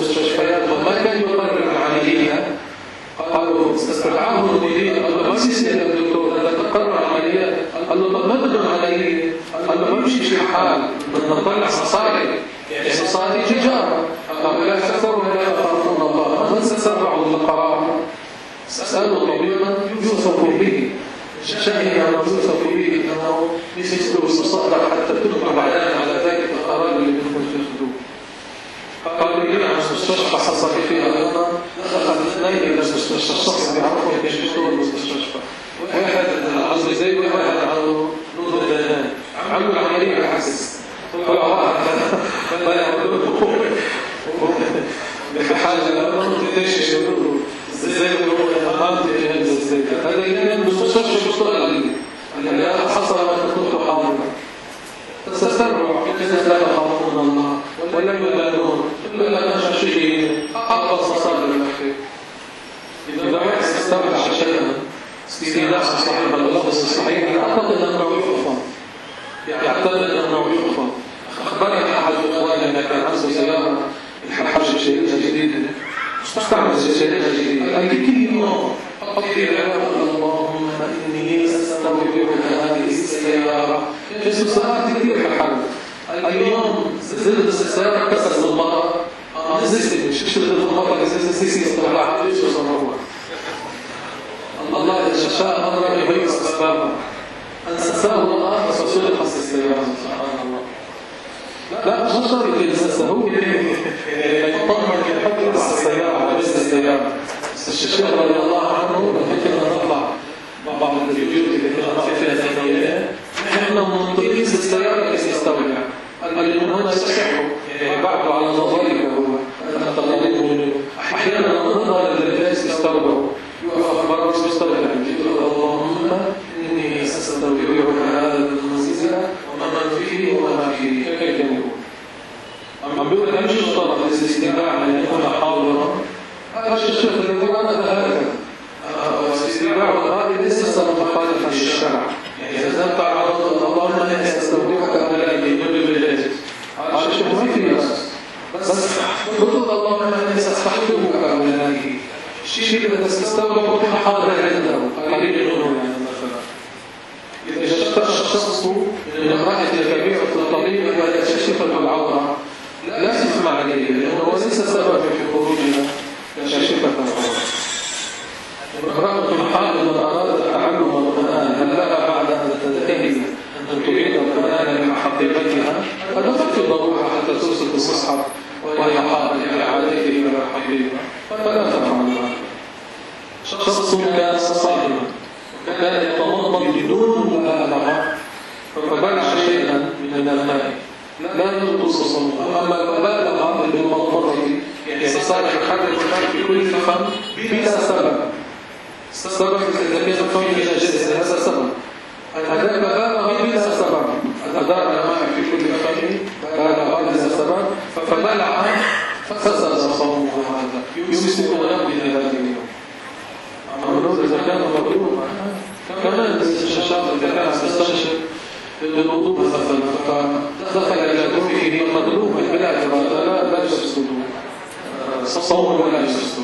يمشي الحال نطلع مصاري يعني مصاري تجارة. هؤلاء أكثرهم لا يخافون الله. من سسرعوا للقرار سألوا طبيبا يوثق به، شهد أنه يوثق به أنه مثل المصدق حتى تكتب علامة على ذلك القرار اللي بيكون في الخدود. قالوا لي عن مستشفى حصل فيها أيضا، دخل اثنين إلى المستشفى، الشخص بيعرفهم كيف يشتغل المستشفى، واحد عنده زي واحد عنده نور الدنان، عملوا العملية بالعكس، طلع واحد لا يعملون بحاجة لأنه تدش يقولوا زي هو أمامتي هذا الزي هذا اللي كان بالمستشفى بيشتغل عليه اللي حصل أن كنت حاضرا. تستمروا الناس لا يخافون الله ولا يبالون إلا نشأ شيء أقبض مصادر الأخير. إذا واحد استودع شيئا استيلاء صاحب اللفظ الصحيح يعتقد أنه يحفظ يعتقد أنه يحفظ. أخبرني أحد إخواننا كان عنده سيارة الحاجة شيئا جديدة استعمل شيئا جديدة، قال لي كل يوم أقضي العبادة اللهم إني أستودعك هذه السيارة. كيف صارت كثير في الحرب اليوم زلت السيارة كسرت المطر نزلت شفت المطر نزلت سيسي استطلعها ليش وصنعوها. الله إذا شاء أمر يبين أسبابها أنساه الله فسلق السيارة سبحان الله. لا مش شرط الإنسان هو يعني يطمن يحب يرس السيارة وليس السيارة. الشيخ رضي الله عنه فكرنا نطلع مع بعض الفيديوهات اللي كنا نطلع فيها ثانية نحن منطقين السيارة كيف يستولع. قال لي من هنا يصحوا يعني بعده على نظرك هو أنا تطلب منه أحيانا نظر للناس يستولعوا يقف برا مش يستولع اللهم إني أستودعك هذا المنزل ومن فيه وما فيه. كيف كان يقول؟ عم بيقول أمشي الشرط الاستماع أن يكون حاضرا. هذا الشيخ الذي ورد هكذا والاستماع الرأي ليس مخالفا للشرع. يعني إذا أنت عرضت اللهم إني أستودعك أولادي من البلاد هذا الشيخ ما فيه بس بس قلت اللهم إني أستحفظك أولادي الشيء اللي تستودع يكون حاضر عنده قليل منه يعني مثلا. إذا اشتكى الشخص من امرأة كبيرة الطبيب وهي كاشفة العورة لا إثم عليه لأنه ليس سببا في خروجها كاشفة العورة. امرأة حائض أرادت تعلم القرآن هل لها بعد أن تنتهي أن تعيد القرآن إلى حقيقتها؟ فلا تفقد روحها حتى ترسل المصحف وهي حائض لإعادته إلى الحقيقة فلا تفعل ذلك. شخص كان صائما وكان يتمضمض بدون مبالغة فبلع شيئا من الماء لا ينقص صوته، أما المبالغة بالمضمضة يعني صار يحرك الماء في كل فم بلا سبب. السبب إذا كان الفم نجس هذا سبب، هذاك بالغ بلا سبب أدار الماء في كل فم بالغ بلا سبب فبلع فسد صومه. هذا يمسك ويمضي هذا اليوم. أمرون إذا كان مظلوما كمان الشخص إذا كان مستنشق للوضوء مثلا فدخل إلى دوره مظلوما بلا إرادة لا لا يفسد صوم ولا يفسد.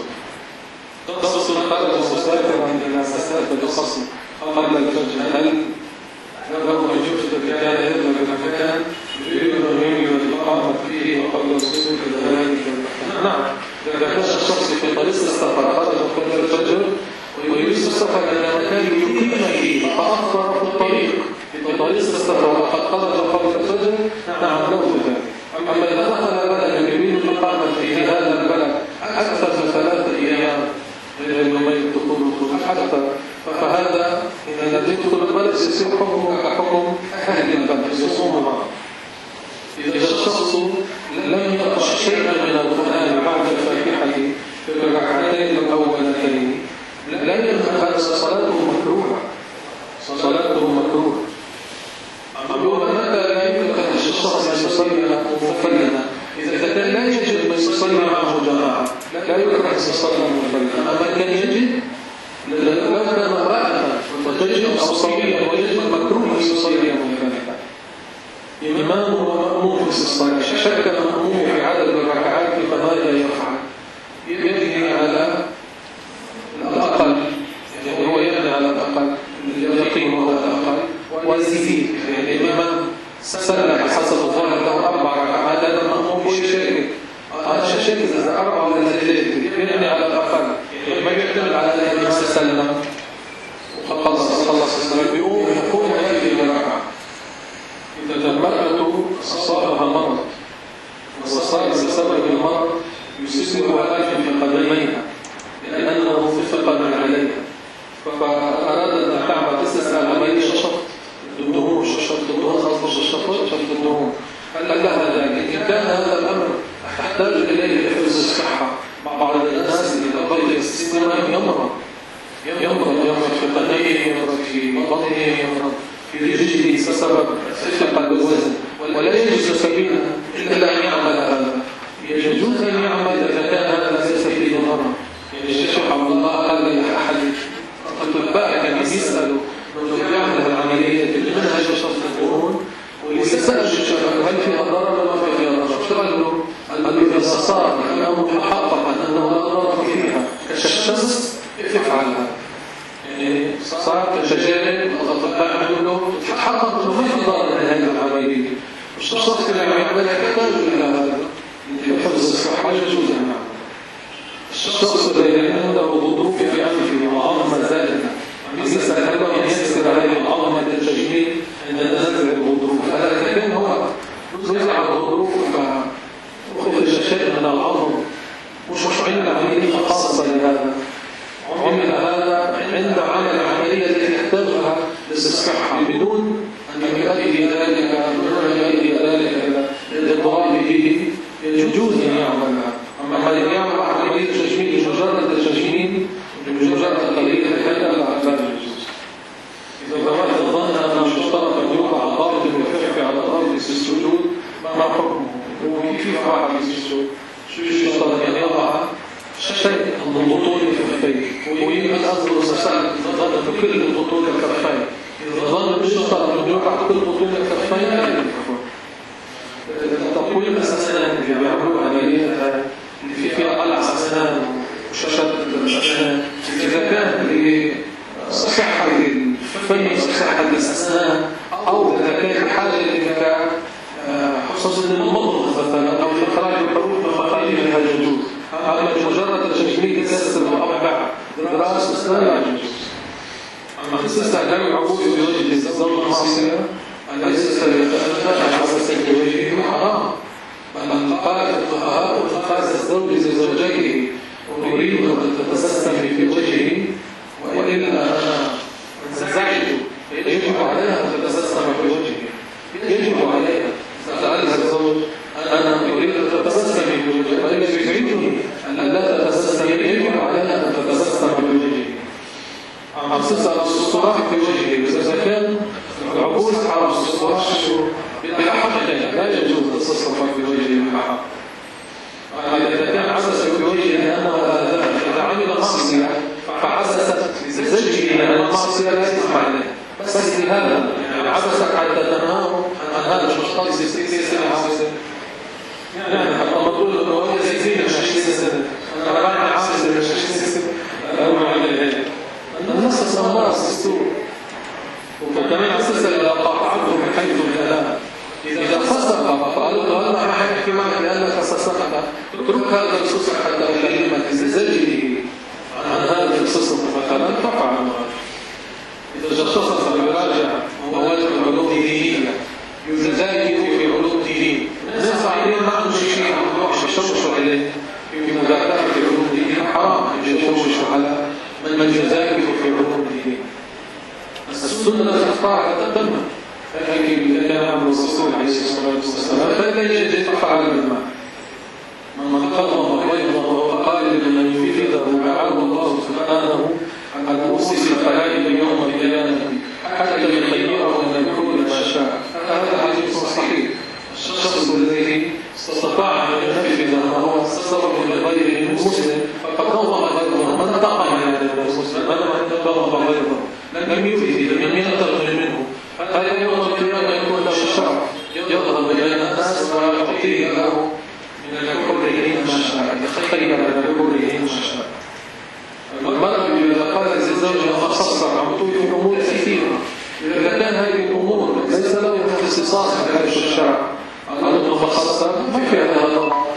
تصل خرج مسافرا إلى مسافة الخصم قبل الفجر هل له أن يفطر كان يذهب إلى مكان يريد أن ينوي الإقامة فيه قبل الوصول إلى ذلك المكان؟ نعم إذا كان الشخص في طريق السفر خرج قبل الفجر ويريد السفر إلى مكان يقيم فيه فأفطر في الطريق في طريق السفر وقد خرج قبل الفجر نعم له ذلك. أما إذا دخل بلد يريد الإقامة في هذا البلد أكثر من ثلاثة أيام غير يومين دخول الخروج حتى فهذا إذا يدخل البلد يصير حكمه كحكم أهل البلد يصوم معه. إذا الشخص لم يقرأ شيئا من القرآن بعد الفاتحة في الركعتين الأولتين لا يمكن هذا صلاته مكروهة صلاته مكروهة. أما متى لا يمكن الشخص أن يصلي منفردا؟ إذا كان لا يجب أن يصلي معه جماعة لا يكره أن يصلي منفردا. أما كان يجب لو كان امرأة وتجد أو صبيا ويجب مكروه أن يصلي منفردا. إمام ومأموم في الصلاة شك المأموم في عدد الركعات فماذا يفعل؟ يبني على الأقل يعني هو يبني على الأقل يقيم على الأقل ويزيد يعني الإمام سلم شكل إذا أربعة ولا ثلاثة يعني على الأقل ما بيعتمد على الإمام سلم وخلص خلص الصلاة بيقوم يقوم ويأتي بركعة. إذا المرأة أصابها مرض وصار بسبب المرض يصيبها ألم في قدميها لأنه ثقل عليها، فأرادت أن تعمل تستسأل عملية شفط الدهون، شفط الدهون خاصة الشفط شفط الدهون. هل لها ذلك؟ إن كان هذا الأمر تحتاج إليه لحفظ الصحة، بعض الناس إذا بقي استسلام يمرض يمرض يمرض في قدمه، يمرض في بطنه، يمرض في رجله بسبب ثقل الوزن، ولا يجوز سبيلا إلا أن يعمل هذا. يجوز أن يعمل إذا كان هذا ليس فيه ضرر. الشيخ عبد الله قال لأحد الأطباء كان يسألوا من يعمل العملية منها شفط الدهون، ويسأل هل فيها ضرر ولا ما فيها ضرر؟ قال له إذا صار الأمر محققا أنه لا ضرر فيها كالشمس افعلها. يعني صار كتجارب الأطباء يقولوا تحقق أنه ما في ضرر من هذه العملية، الشخص اللي يعملها يحتاج إلى هذا لحفظ الصحة يجوز أن يعمل. الشخص الذي عنده غضروف في أنفه وعظمة زائدة يسأل هل أن يكسر هذه العظمة للتجميل عند نزع الغضروف؟ هذا إذا كان هو نزع الغضروف فأخرج شيء من العظم مش عمل عملية خاصة لهذا، عمل هذا عند عمل العملية التي يحتاجها للصحة بدون أن يؤدي ذلك بدون أن يؤدي ذلك إلى الإضرار به، يجوز أن يعملها. أما إذا يعمل عملية تجميل مجرد التجميل بمجرد قليل كذا لا يجوز. إذا واحد ظن أنه يشترط أن يوضع ضابط الكف على الأرض في السجود ما حكمه؟ وكيف واحد يسجد؟ شو يشترط أن يضع شيء من بطون الكفين ويمكن أصل المسائل ظن أن كل بطون الكفين إذا ظن أن يشترط أن يوضع كل بطون الكفين لا يكفر. تقويم الأسنان اللي بيعملوا عملية اللي فيها قلع أسنان وشد الأسنان إذا كان لصحة الفم وصحة الأسنان أو إذا كان بحاجة إلى خصوصا المضغ مثلا أو إخراج الحروف من مخارجها يجوز. أما مجرد تجميل يكسر وأربع براس أسنان لا يجوز. أما استخدام العبوس في وجه الزوج المعصية أليس يتأثر عبسا في وجهه حرام؟ بل قال الفقهاء قال الزوج لزوجته أريد أن تتبسم في وجهي وإلا أنا انزعجت، يجب عليها أن تتبسم في وجهي، يجب عليها. سألها الزوج أنا أريد أن تتبسم في وجهي وإلا يزعجني أن لا تتبسم، يجب عليها أن تتبسم في وجهي. عم تسأل الصراخ في وجهي، إذا كان العبوس حرام الصراخ بلا حق لا يجوز الصراخ في وجهي بلا حق. إذا كان عبس في وجهه لأنه آذاه، إذا عمل معصية فعبست زوجه لأن المعصية لا يسمع عليه، بس لهذا يعني عبست حتى تنهاه عن هذا الشخص يصير سنة عاصي، يعني حتى ما تقول له هو يزيد من عشرين سنة أنا بعد عاصي من عشرين سنة أو على هيك النص الصماء السوء. وكمان أسس إلى قاطعته من حيث الكلام، إذا فسق فقالوا له هلا ما حيحكي معك لأنك فسقت، اترك هذا الفسق حتى أكلمك بزجره عن هذا الفسق مثلا فقع. إذا اختصص بيراجع مواد العلوم الدينية يذاكر في علوم دينية، الناس عليه ما عنده شيء يروح يشوش عليه في مذاكرة في علوم دينية، حرام يشوش على من يذاكر في علوم دينية. السنة تختار تتم لكن كان عمل الرسول عليه الصلاة والسلام فلا يجد فعل الماء من قضم بيضه وقال لمن يفيده بعاه الله سبحانه على مؤسس الخلائق يوم القيامة حتى يخيره من الكون ما شاء. هذا حديث صحيح. الشخص الذي استطاع أن ينفذ ما هو سبب لغيره المسلم فقضم غيره من انتقم من المسلم من انتقم غيره لم يفيد لم ينتقم منه. هذا يوم القيامة يكون له الشرع يظهر بين الناس ويعطيه له من الحر ما شاء، يخير من الحر ما شاء. المرأة إذا قالت لزوجها أخصر عم تقول أمور كثيرة، إذا كان هذه الأمور ليس له اختصاص بحيث الشرع قالت له مخصر ما في هذا الضرر،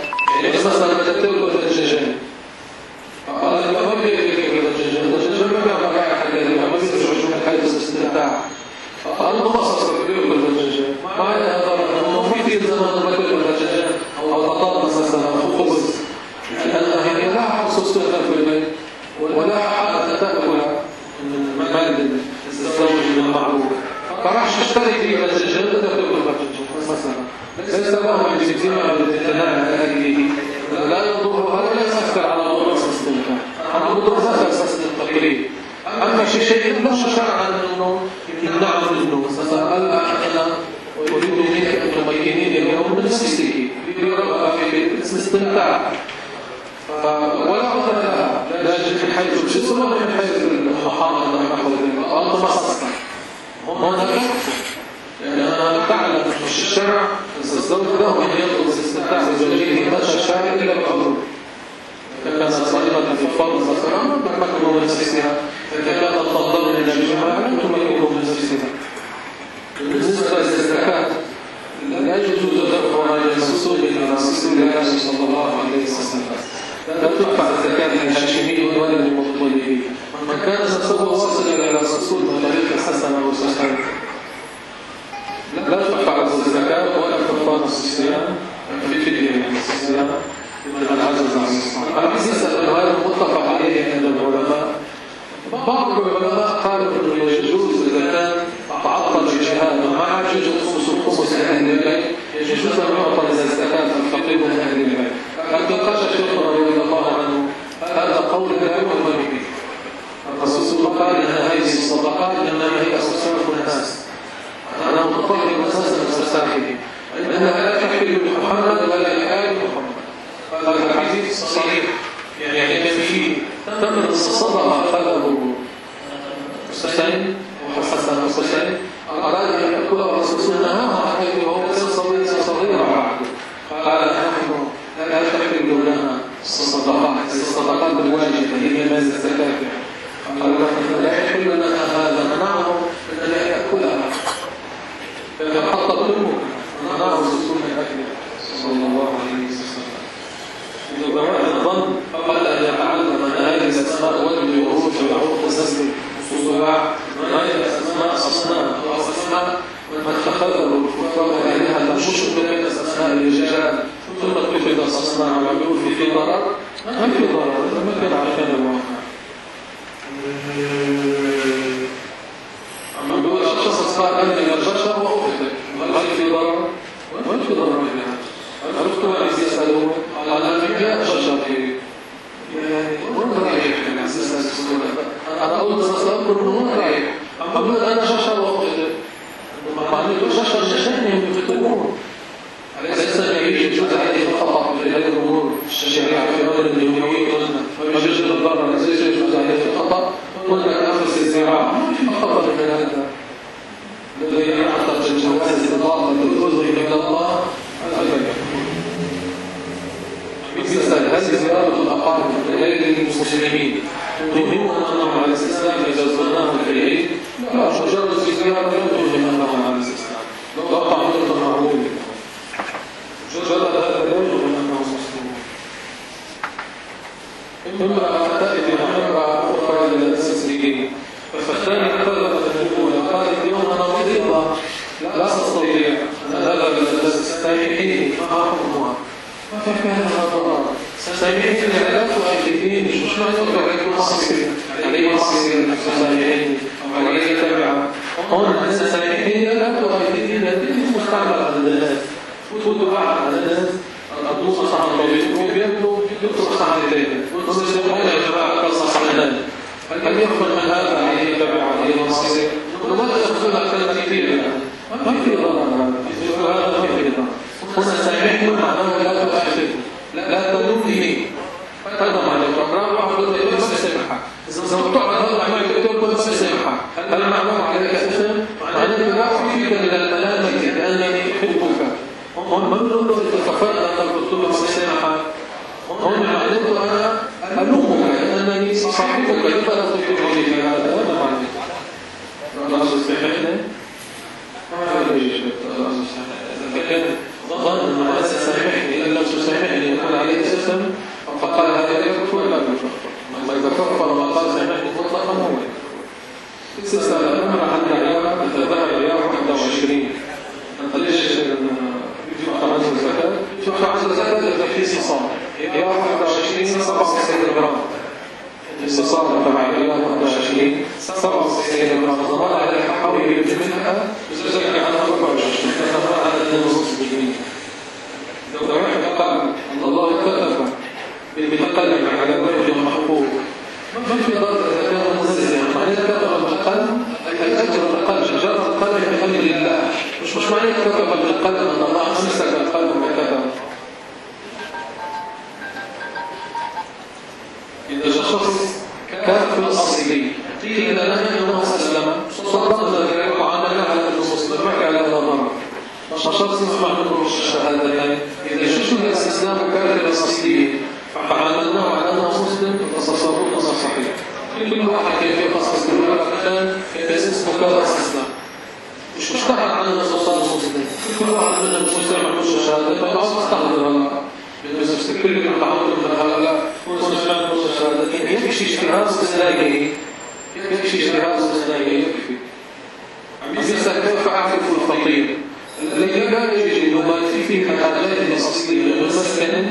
يعني مثلا بدك تاكل دجاجين قال ما بياكل دجاجين الدجاجين ما بيعمل رائحة كريهة ما بيزعجوا من حيث الاستمتاع قال ما خصص بياكل دجاجين ما هذا انه في في زمان ما بياكل دجاجين او بطاطس مثلا او خبز لأنها هي لا حق خصوصية في البيت ولا حق أن تأكل من مال الزوج من المعروف فراح تشتري في دجاجين تأكل دجاجين مثلا ليس له من اجتماع بالامتناع عن أهله لا يضرها ولا يؤثر على موضوع الاستمتاع عن موضوع ذكر بس للتقليد أما في شيء لا شرعا أنه يمنع منه مثلا قال أنا أريد منك أن تمكنيني اليوم من نفسك لرغبة في الاستمتاع ولا عذر لها لا من حيث الجسم ولا من حيث المحاضرة نحو ذلك وأنت ما خصصت هنا يكفر لأنها تعلم أن الشرع الزوج له أن يطلب الاستمتاع بزوجه متى شاء إلا بعذر إذا كانت صائمة في الفرض مثلا تمكن من نفسها إذا كانت تضطر إلى الجماع لم تمكن من نفسها بالنسبة للزكاة لا يجوز دفعها للمنسوب إلى رسول الله صلى الله عليه وسلم لا تدفع الزكاة للهاشمي ولا للمطلبي من كان نسبه واصلا إلى الرسول من طريق الحسن أو الحسين لا تدفع الزكاة ولا كفارة الصيام في فدية من الصيام من العجز عن الصيام الحديث هذا متفق عليه عند العلماء بعض العلماء قالوا انه يجوز اذا كان تعطل الجهاد وما يجوز خمس الخمس لاهل البيت يجوز ان يعطى الزكاه الفقير من اهل البيت لكن قال شيخنا رضي الله عنه هذا قول لا يؤمن به الرسول قال ان هذه الصدقات انما هي اوساخ الناس انا مطهر اساسا من اوساخهم انها لا تحل لمحمد ولا لآل محمد هذا الحديث صحيح يعني كان فيه ثمن الصدقه اخذه حسين وحسن وحسين اراد ان ياكله الرسول نهاه عنه وهو كان صغيرا صغيرا بعده قال نحن لا تحل لنا الصدقات الصدقات الواجبه هي مال الزكاه قال نحن لا يحل لنا هذا منعه من ان ياكلها فحطت امه منعه الرسول من اكله صلى الله عليه وسلم لزواج الظن قبل ان يتعلم ان هذه الاسماء وجه وروح وعروق وسسل وصباع ما هي اسماء اصنام او اسماء من اتخذه الكفار الهه مشرك بين اسماء الرجال ثم اتخذت اصنام وعبيد في ضرر ما في ضرر ما كان عشان الواقع اما بيقول الشخص قال اني البشر واخطئ هل في ضرر ما في ضرر بها عرفتوا ما يسالون قال الانبياء بشر يعني وين رايح يعني اساس انا اقول بس اذكر انه وين رايح اقول انا بشر واخطئ معناته البشر نشانهم يخطئون أليس يجوز عليه الخطأ في هذه الأمور الشريعة في أمر الدنيوي قلنا ما بيجوز الضرر أليس يجوز عليه الخطأ قلنا كأمس الزراعة ما في خطأ من هذا الذي يعتقد الجواز إضافة الأذن إلى الله أبدا مثل هذه زيارة الأقارب لغير المسلمين تهمهم أنهم على الإسلام إذا زرناهم في العيد لا مجرد زيارة لا تهم أنهم على الإسلام لا تعمل معروف مجرد هذا لا يهم أنهم مسلمون امرأة تأتي مع امرأة أخرى إلى المسجد فالثانية اعتذرت الأولى قالت اليوم أنا مريضة لا أستطيع أن أذهب إلى المسجد سامحيني ما حكمها فكان لها ضرر سامحيني لا تؤاخذيني مش معنى أنه عليك معصية عليه معصية سامحيني أو عليه تبعة هون سامحيني لا تؤاخذيني هذه مستعمل على الناس تفوتوا بعض على الناس أطلوص صحن طبيب وبيبنوا يترك صحن ثاني ونسيبون يا جماعة كل صحنان هل يخبر من هذا عليه تبعة عليه معصية وماذا يأخذون كلمة كثير يعني ما في ضرر هذا ما في ضرر هنا سامحني معناه لا تؤاخذني لا تلومني هذا معنى الأمر واحد يقول ما بسامحك إذا بتقعد هذا معك تقول ما بسامحك هل معناه عليك إثم معناه لا أفيك من الملامة لأنني أحبك هون ما بنقول له إذا كفرت أنك قلت له ما بسامحك هون معناته أنا ألومك لأنني صاحبك لما لا تطيعني في هذا هذا معناه رأس السامحني هذا يجب رأس السامحني إذا كان ظن أنه أنا سامحني إن لم تسامحني يكون عليك إثم فقال هذا يكفر لا يكفر، أما إذا كفر وقال سمعت مطلقا هو سلسلة الأمر عن عيار ذهب عيار واحد وعشرين. ليش يدفع عنه الزكاة؟ يدفع عنه الزكاة إذا في صصام عيار واحد وعشرين سبعة وتسعين جرام، الصصام تبع عيار واحد وعشرين سبعة وتسعين جرام، ضمان عليها حول منها تزكي عنها أربعة وعشرين، ضمان على اثنين ونصف بالمئة. لو واحد قال الله كتب بالقلم على الوجه المحفوظ ما في ضرر إذا كان منزلا، معناه كتب بالقلم أي أجر القلم، جرى القلم بأمر الله، مش مش معناه كتب بالقلم أن الله أمسك القلم وكتب. إذا شخص كافر أصلي قيل لنا أنه أسلم صدقنا ذلك وعملنا على أنه مسلم ما كان لنا ضرر. شخص يسمع منه الشهادتين إذا شهد الإسلام كافر أصلي فعملناه على أنه مسلم فتصرفنا صحيح. كل واحد كيف يقصص كل واحد في اسمه كذا أسلم مش اشتهر عن الناس وصار مسلم، كل واحد منهم مسلم معلوش الشهادة فيقعد مستحضر هلا بنفس كل اللي تعودوا من هلا كون فلان معلوش الشهادة يكفي اجتهاد استثنائي، يكفي اجتهاد استثنائي يكفي. عم يسأل كيف أعرف الفقير الذي لا يجد ما فيه حاجاته الأصلية من مسكن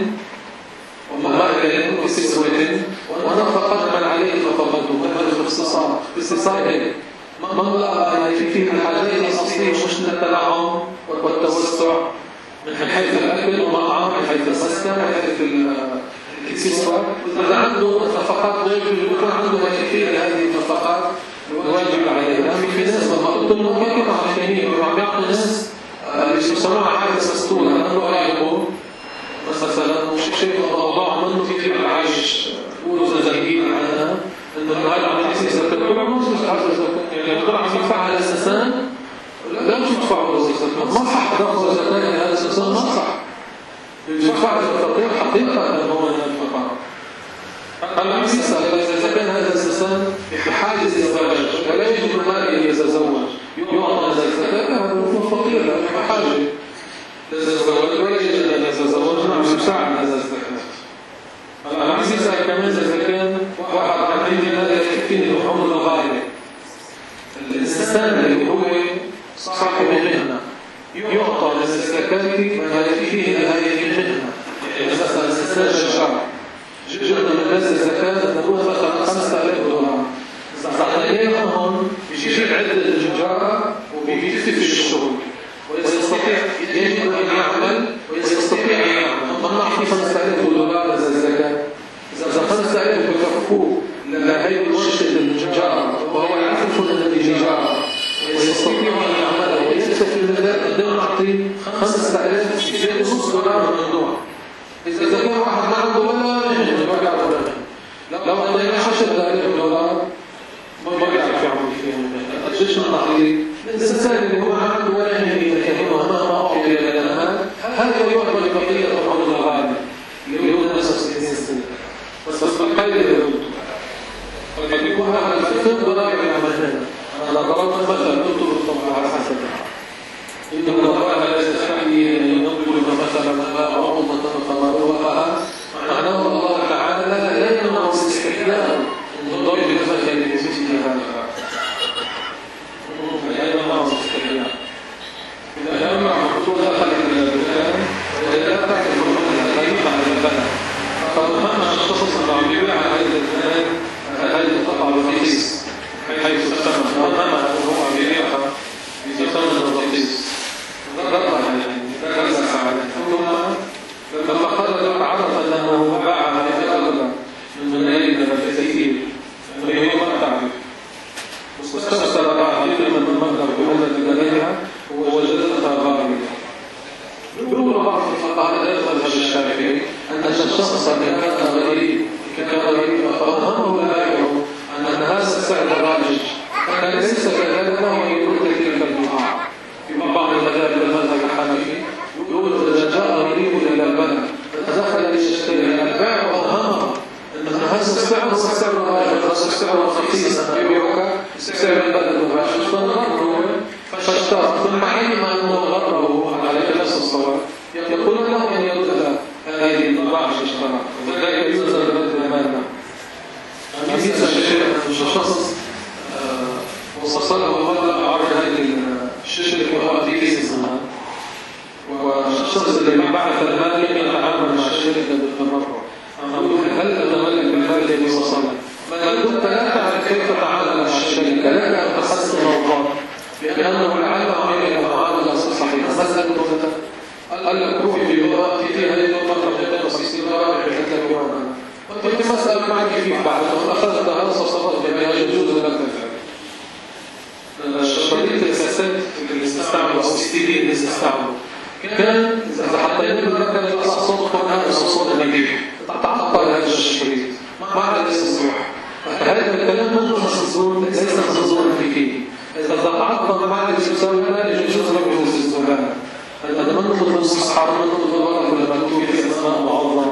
ومأكل وكسوة ونفقة من عليه نفقته، هذا باختصار باختصار من لا ما فيه الحاجات الأصلية مش التنعم والتوسع من حيث الأكل والمطعم، من حيث المسكن، من حيث الكسوة. إذا عنده نفقات واجب يكون عنده ما يكفي هذه النفقات الواجب عليه. لكن في ناس لما قلت لهم ما كانوا عارفين وعم يعطوا ناس يسموها عادة مسطولة، لأنه رأيهم مثلا شيء موضوع منه في كيف العيش وزهقين عنها إنه هذا عم يصير زكاة، طبعا مو مش عارف زكاة، يعني طبعا عم يدفع على أساسان لا مش يدفعوا زكاة، ما صح دفع زكاة على أساسان ما صح، يدفع الفقير حقيقة هو الفقراء. أنا عم يسأل إذا كان هذا الأساسان بحاجة للزواج ولا يجد مال يتزوج يعطى هذا الزكاة، هذا هو فقير لأنه بحاجة للزواج ولا يجد أن يتزوج، نعم يساعد هذا الزكاة. أنا عم يسأل كمان إذا كان واحد عندي مال يكفيني عمر الغالي، الإنسان اللي هو صاحب مهنة يعطى من الزكاة ما يكفيه لهذه المهنة. يعني مثلا الإنسان الشرع جبنا من الناس الزكاة نقول مثلا خمسة آلاف دولار، زعطيناهم بيجيب عدة التجارة وبيكتفي الشغل ويستطيع يجب أن يعمل ويستطيع أن يعمل. ما نعطي خمسة آلاف دولار إذا الزكاة، إذا خمسة آلاف بكفوه لهي ورشة التجارة وهو يعرف شو التجارة ويستطيع أن يعملها ويكتفي من ذلك، بدنا نعطي خمسة آلاف زائد نص دولار ممنوع. إذا كان واحد ما عنده ولا مهنة ما بيعرف ولا مهنة، لو أعطيناه عشرة آلاف دولار ما بيعرف يعمل فيها مهنة. قديش نعطي الإنسان اللي هو ما عنده ولا مهنة كهنه ما أعطي من المال، هذا يعطى لبقية العمر الغالي اللي هو خمسة وستين سنة بس بالقيد الهدوء. قد يكون هذا الفقه ولا يعمل هنا. أنا ضربت مثلا قلت بالطبع على حسب إن الله لا يستحيي أن ينقل مثلا ما أمة فمروها، معناه الله تعالى لا يمنع الاستحياء من ضرب المثل بمثل هذا، لا يمنع الاستحياء. إذا يمنع الرسول دخل إلى الدكان ولا تعرف المثل غريب عن البلد، فمهم الشخص اللي عم يبيع هذه الزمان هذه القطعة الرخيص حيث الثمن، ومهم هو عم يبيعها بثمن رخيص ضربها يعني ثلاث ساعات، ثم لما خرج عرف أنه باعها بأغلى من غيرها بكثير وهي ما تعرف، واستفسر معها قيمة المبلغ بأغلى غيرها ووجدتها غالية. يقول بعض الفقهاء لا يذهب الشافعي أن الشخص إذا كان غريب كان غريبا فأوهمه البائع أن هذا السعر راجح كان ليس كذلك له يرد تلك البضاعة. في بعض المذاهب المذهب الحنفي يقول إذا جاء غريب إلى البلد دخل ليشتري البائع أوهمه أن هذا السعر هو السعر الراجح، هذا السعر الرخيص أنا يبيعك سعر البلد الراجح، فنظره فاشترى ثم علم أنه غره على نفس الصواب، يقول له أن يرد هذه البضاعة اشترى وذلك يوزن برد المال. أميز الشيء أن الشخص وصله مبلغ عرض هذه الشركة هو في اسمها، والشخص الذي بعث المال لم يتعامل مع الشركة بالتمرع. أقول هل أتملك المال الذي وصل؟ ما دمت لا تعرف كيف تتعامل مع الشركة لك أن تحسن الوضع، لأنه لعل عمل معاملة صحيحة. مسألة قال لك روحي في وقت في هذه المطرح مئتين وخمسين دولار بحيث لك يوم كنت مسألة معك فيه بعد أن أخذتها وصفت بها يجوز لك ذلك. الشريط الكاسات اللي استعملوا أو السي دي اللي استعملوا كان إذا حطيناه بالمكان يطلع صوت قرآن أو صوت نبيح، تعطل هذا الشريط ما عاد يصلح. هذا الكلام منه مخزون ليس مخزونا فيه. إذا تعطل ما عاد يساوي ما يجوز ربه في الزبالة. هذا منه بالنص حرام منه بالورق ولا مكتوب في أسماء معظمة.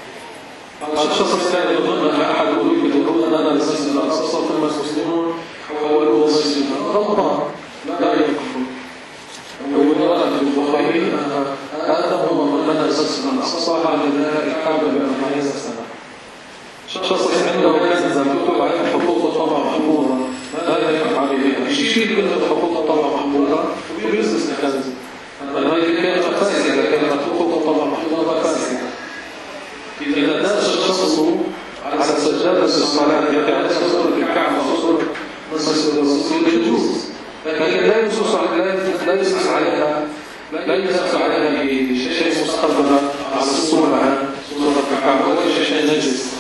الشخص الثاني يظن أن أحد أولئك يقولون أنا المسجد الأقصى ثم المسلمون حولوه مسجدا. غلطان لا يكفر. وورد في البخاري أن آدم ومن بنى المسجد الأقصى بعد ذلك الكعبة بأربعين سنة. شخص عنده كنز مكتوب عليه حقوق الطبع محفوظة ماذا يفعل بها؟ يشيل كلمة حقوق الطبع محفوظة ويرسل الكنز. هذه كلمة فاسدة، كلمة حقوق الطبع محفوظة فاسدة. إذا داس الشخص على سجادة الصلاة يعني صورة الكعبة أو صورة مسجد الرسول يجوز، لكن لا ينصص لا ينصص عليها لا ينصص عليها بشيء مستقبل على الصورة صورة الكعبة ولا شيء نجس.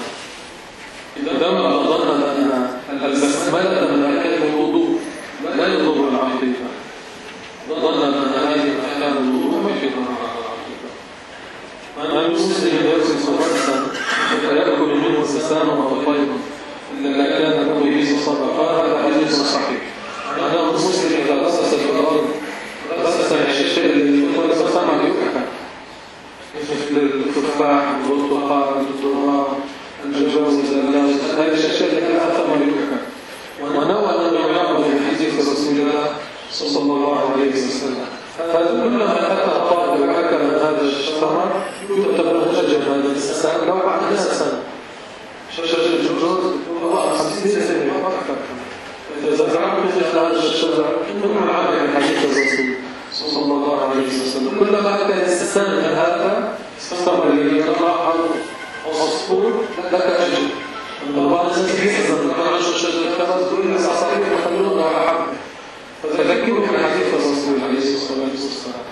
إذا ما ظن أن البسملة من أركان الوضوء لا يضر العقيدة، ظن أن هذه أركان الوضوء ما في ضرر على العقيدة. أنا المسلم يرسل رأسا فيأكل منه سساما أو طيبا إلا كان له به صدقة، هذا حديث صحيح. أنا المسلم إذا غسس في الأرض غسس الشيء الذي يكون ثمر يؤكل مثل التفاح والبرتقال والذرة الجوز اللوز، هذه الأشياء التي لها ثمر يؤكل. ونوى أنه يعبد بحديث رسول الله صلى الله عليه وسلم. هذا كلما أتى طالب وأكل من هذا الثمر يكتب له أجر هذا الإنسان لو بعد مئة سنة. شجر الجوز خمسين سنة أكثر. إذا زرعت مثل هذا الشجر من العمل بحديث الرسول صلى الله عليه وسلم. كلما أتى الإنسان من هذا الثمر الذي يطلع عصفور لك أجر. بعض الناس يحزن كان عشر شجر كذا تقول لي عصافير يخلونها على حبه، فذكروا بحديث الرسول عليه الصلاة والسلام.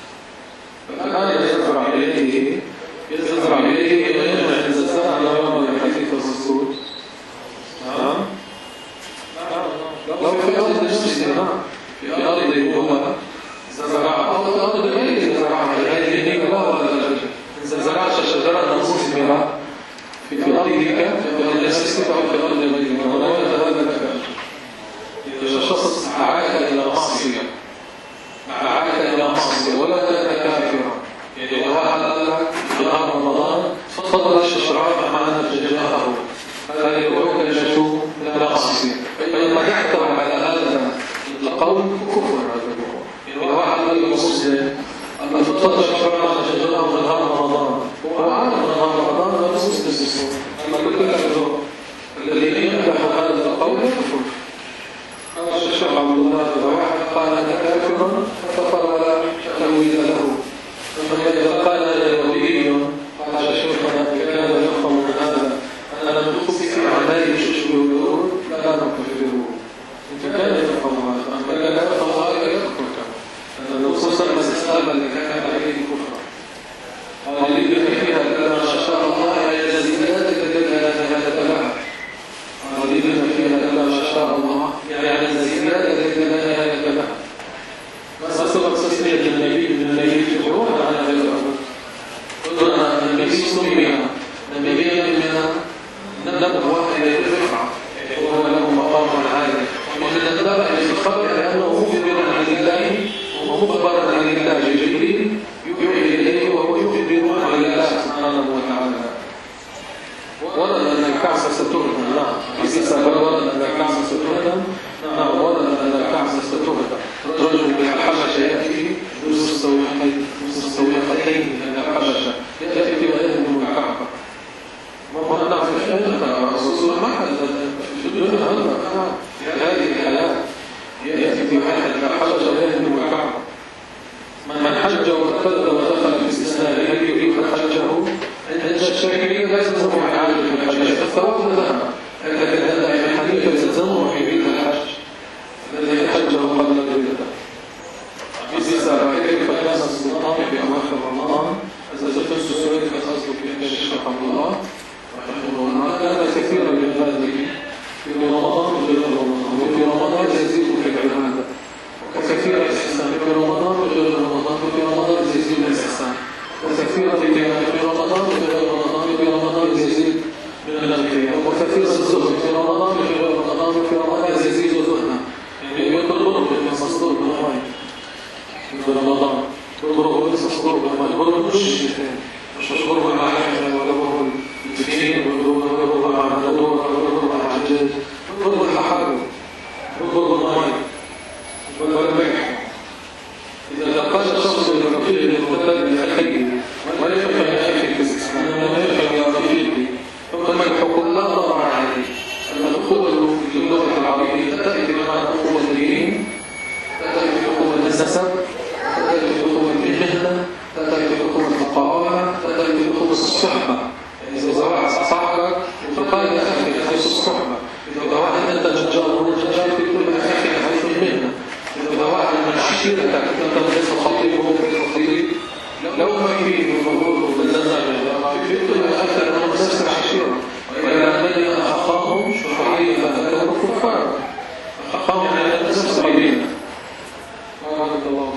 الآن يزرع بيده يزرع بيده ويجمع عند الزرع لا يرى بحديث الرسول. نعم. لو في أرض نفسه نعم في أرض هو زرع أو في أرض غيره زرعها هذه هي لا ولا لا. إذا زرعت شجرة مثمرة في أرضك في أرض نفسك أو في أرض غيرك ولا هذا لك. إذا شخص عاك إلى معصية عاك إلى معصية ولا كان كافرا، يعني واحد قال لك في نهار رمضان تفضل الشراب معنا تجاهه هذا يدعوك إلى شو؟ إلى معصية. فإن مدحته على هذا القول كفر. هذا يعني واحد قال للمسلم أن تفضل الشراب معنا تجاهه في نهار رمضان هو عارف نهار رمضان لا مسلم، أما كل له الذي يمدح هذا القول يكفر. الشيخ عبد الله إذا واحد قال أنا كافر كفر ولا تأويل له. أما إذا قال أنا يهودي قال شيخنا كان يفهم من هذا أنا من خبث أعمالي ششبه الأمور لا نكفره. إن كان يفهم هذا أما كان لا يفهم هذا يكفر كما خصوصا من استقبل كان عليه كفرا. خالدين فيها إلا ما شاء الله هي الزيادة التي لا نهاية لها. خالدين فيها إلا ما شاء الله يعني الزيادة التي لا نهاية لها. ما سبق تسمية النبي بالنبي شهور عن هذا الأمر. قلنا النبي سمي نبيا من نبوة إلى الرفعة وهو له مقام عالي. ومن النبأ في الخبر لأنه مخبر عن الله ومخبر عن الله جبريل يوحي إليه وهو يخبر عن الله سبحانه وتعالى. ورد أن الكعبة ستهدم. نعم في سبب ورد أن الكعبة ستهدم. نعم ورد أن الكعبة ستهدم. رجل من الحبشة يأتي ذو السويقتين من الحبشة يأتي ويهدم الكعبة الشافعية لا يلزمه إعادة الحج، الثواب ذهب، لكن هذا ابن حنيفة يلزمه يعيد الحج الذي حجه قبل الولادة. بسبب كيف كان السلطان في أواخر رمضان إذا تخص سؤال قصده في الشيخ عبد الله رحمه الله كان كثيرا من هذه في رمضان وغير رمضان، وفي رمضان يزيد في العبادة، وكثير الإحسان في رمضان وغير رمضان، وفي رمضان يزيد الإحسان، وكثير القيام في رمضان وغير رمضان، وفي رمضان يزيد من القيام، وكثير الزهد في رمضان وغير رمضان، وفي رمضان يزيد زهدا، يعني يطلبون بالمصدر بالغاية في رمضان، يطلبوا بالمصدر بالغاية، يطلبوا بالشيطان، مش يطلبوا بالمعلمة ولا يطلبوا بالدين ولا يطلبوا بالعمدور ولا يطلبوا بالعجاج، يطلبوا بالححاول، يطلبوا بالماء والملح. إذا قال شخص لرفيقه المتابع لأخيه ولا يفهم يا أخي في الإسلام ولا يفهم يا رفيقي، فالملح لا ضرر عليه. الأخوة في اللغة العربية تأتي بمعنى أخوة الدين، تأتي بأخوة النسب، تأتي بأخوة المهنة، تأتي بأخوة القرابة، تأتي بأخوة الصحبة. إذا واحد صاحبك فقال يا أخي حيث الصحبة، إذا واحد أنت نجار وهو نجار في كل أخي حيث المهنة، إذا واحد من عشيرتك أنت ليس خطيب وهو ليس خطيب، لو ما فيه مفروض بالنسبة في كل أكثر من نفس العشيرة، وإذا من أخاهم شعيبا كانوا كفار، أخاهم من نفس القبيلة. بارك الله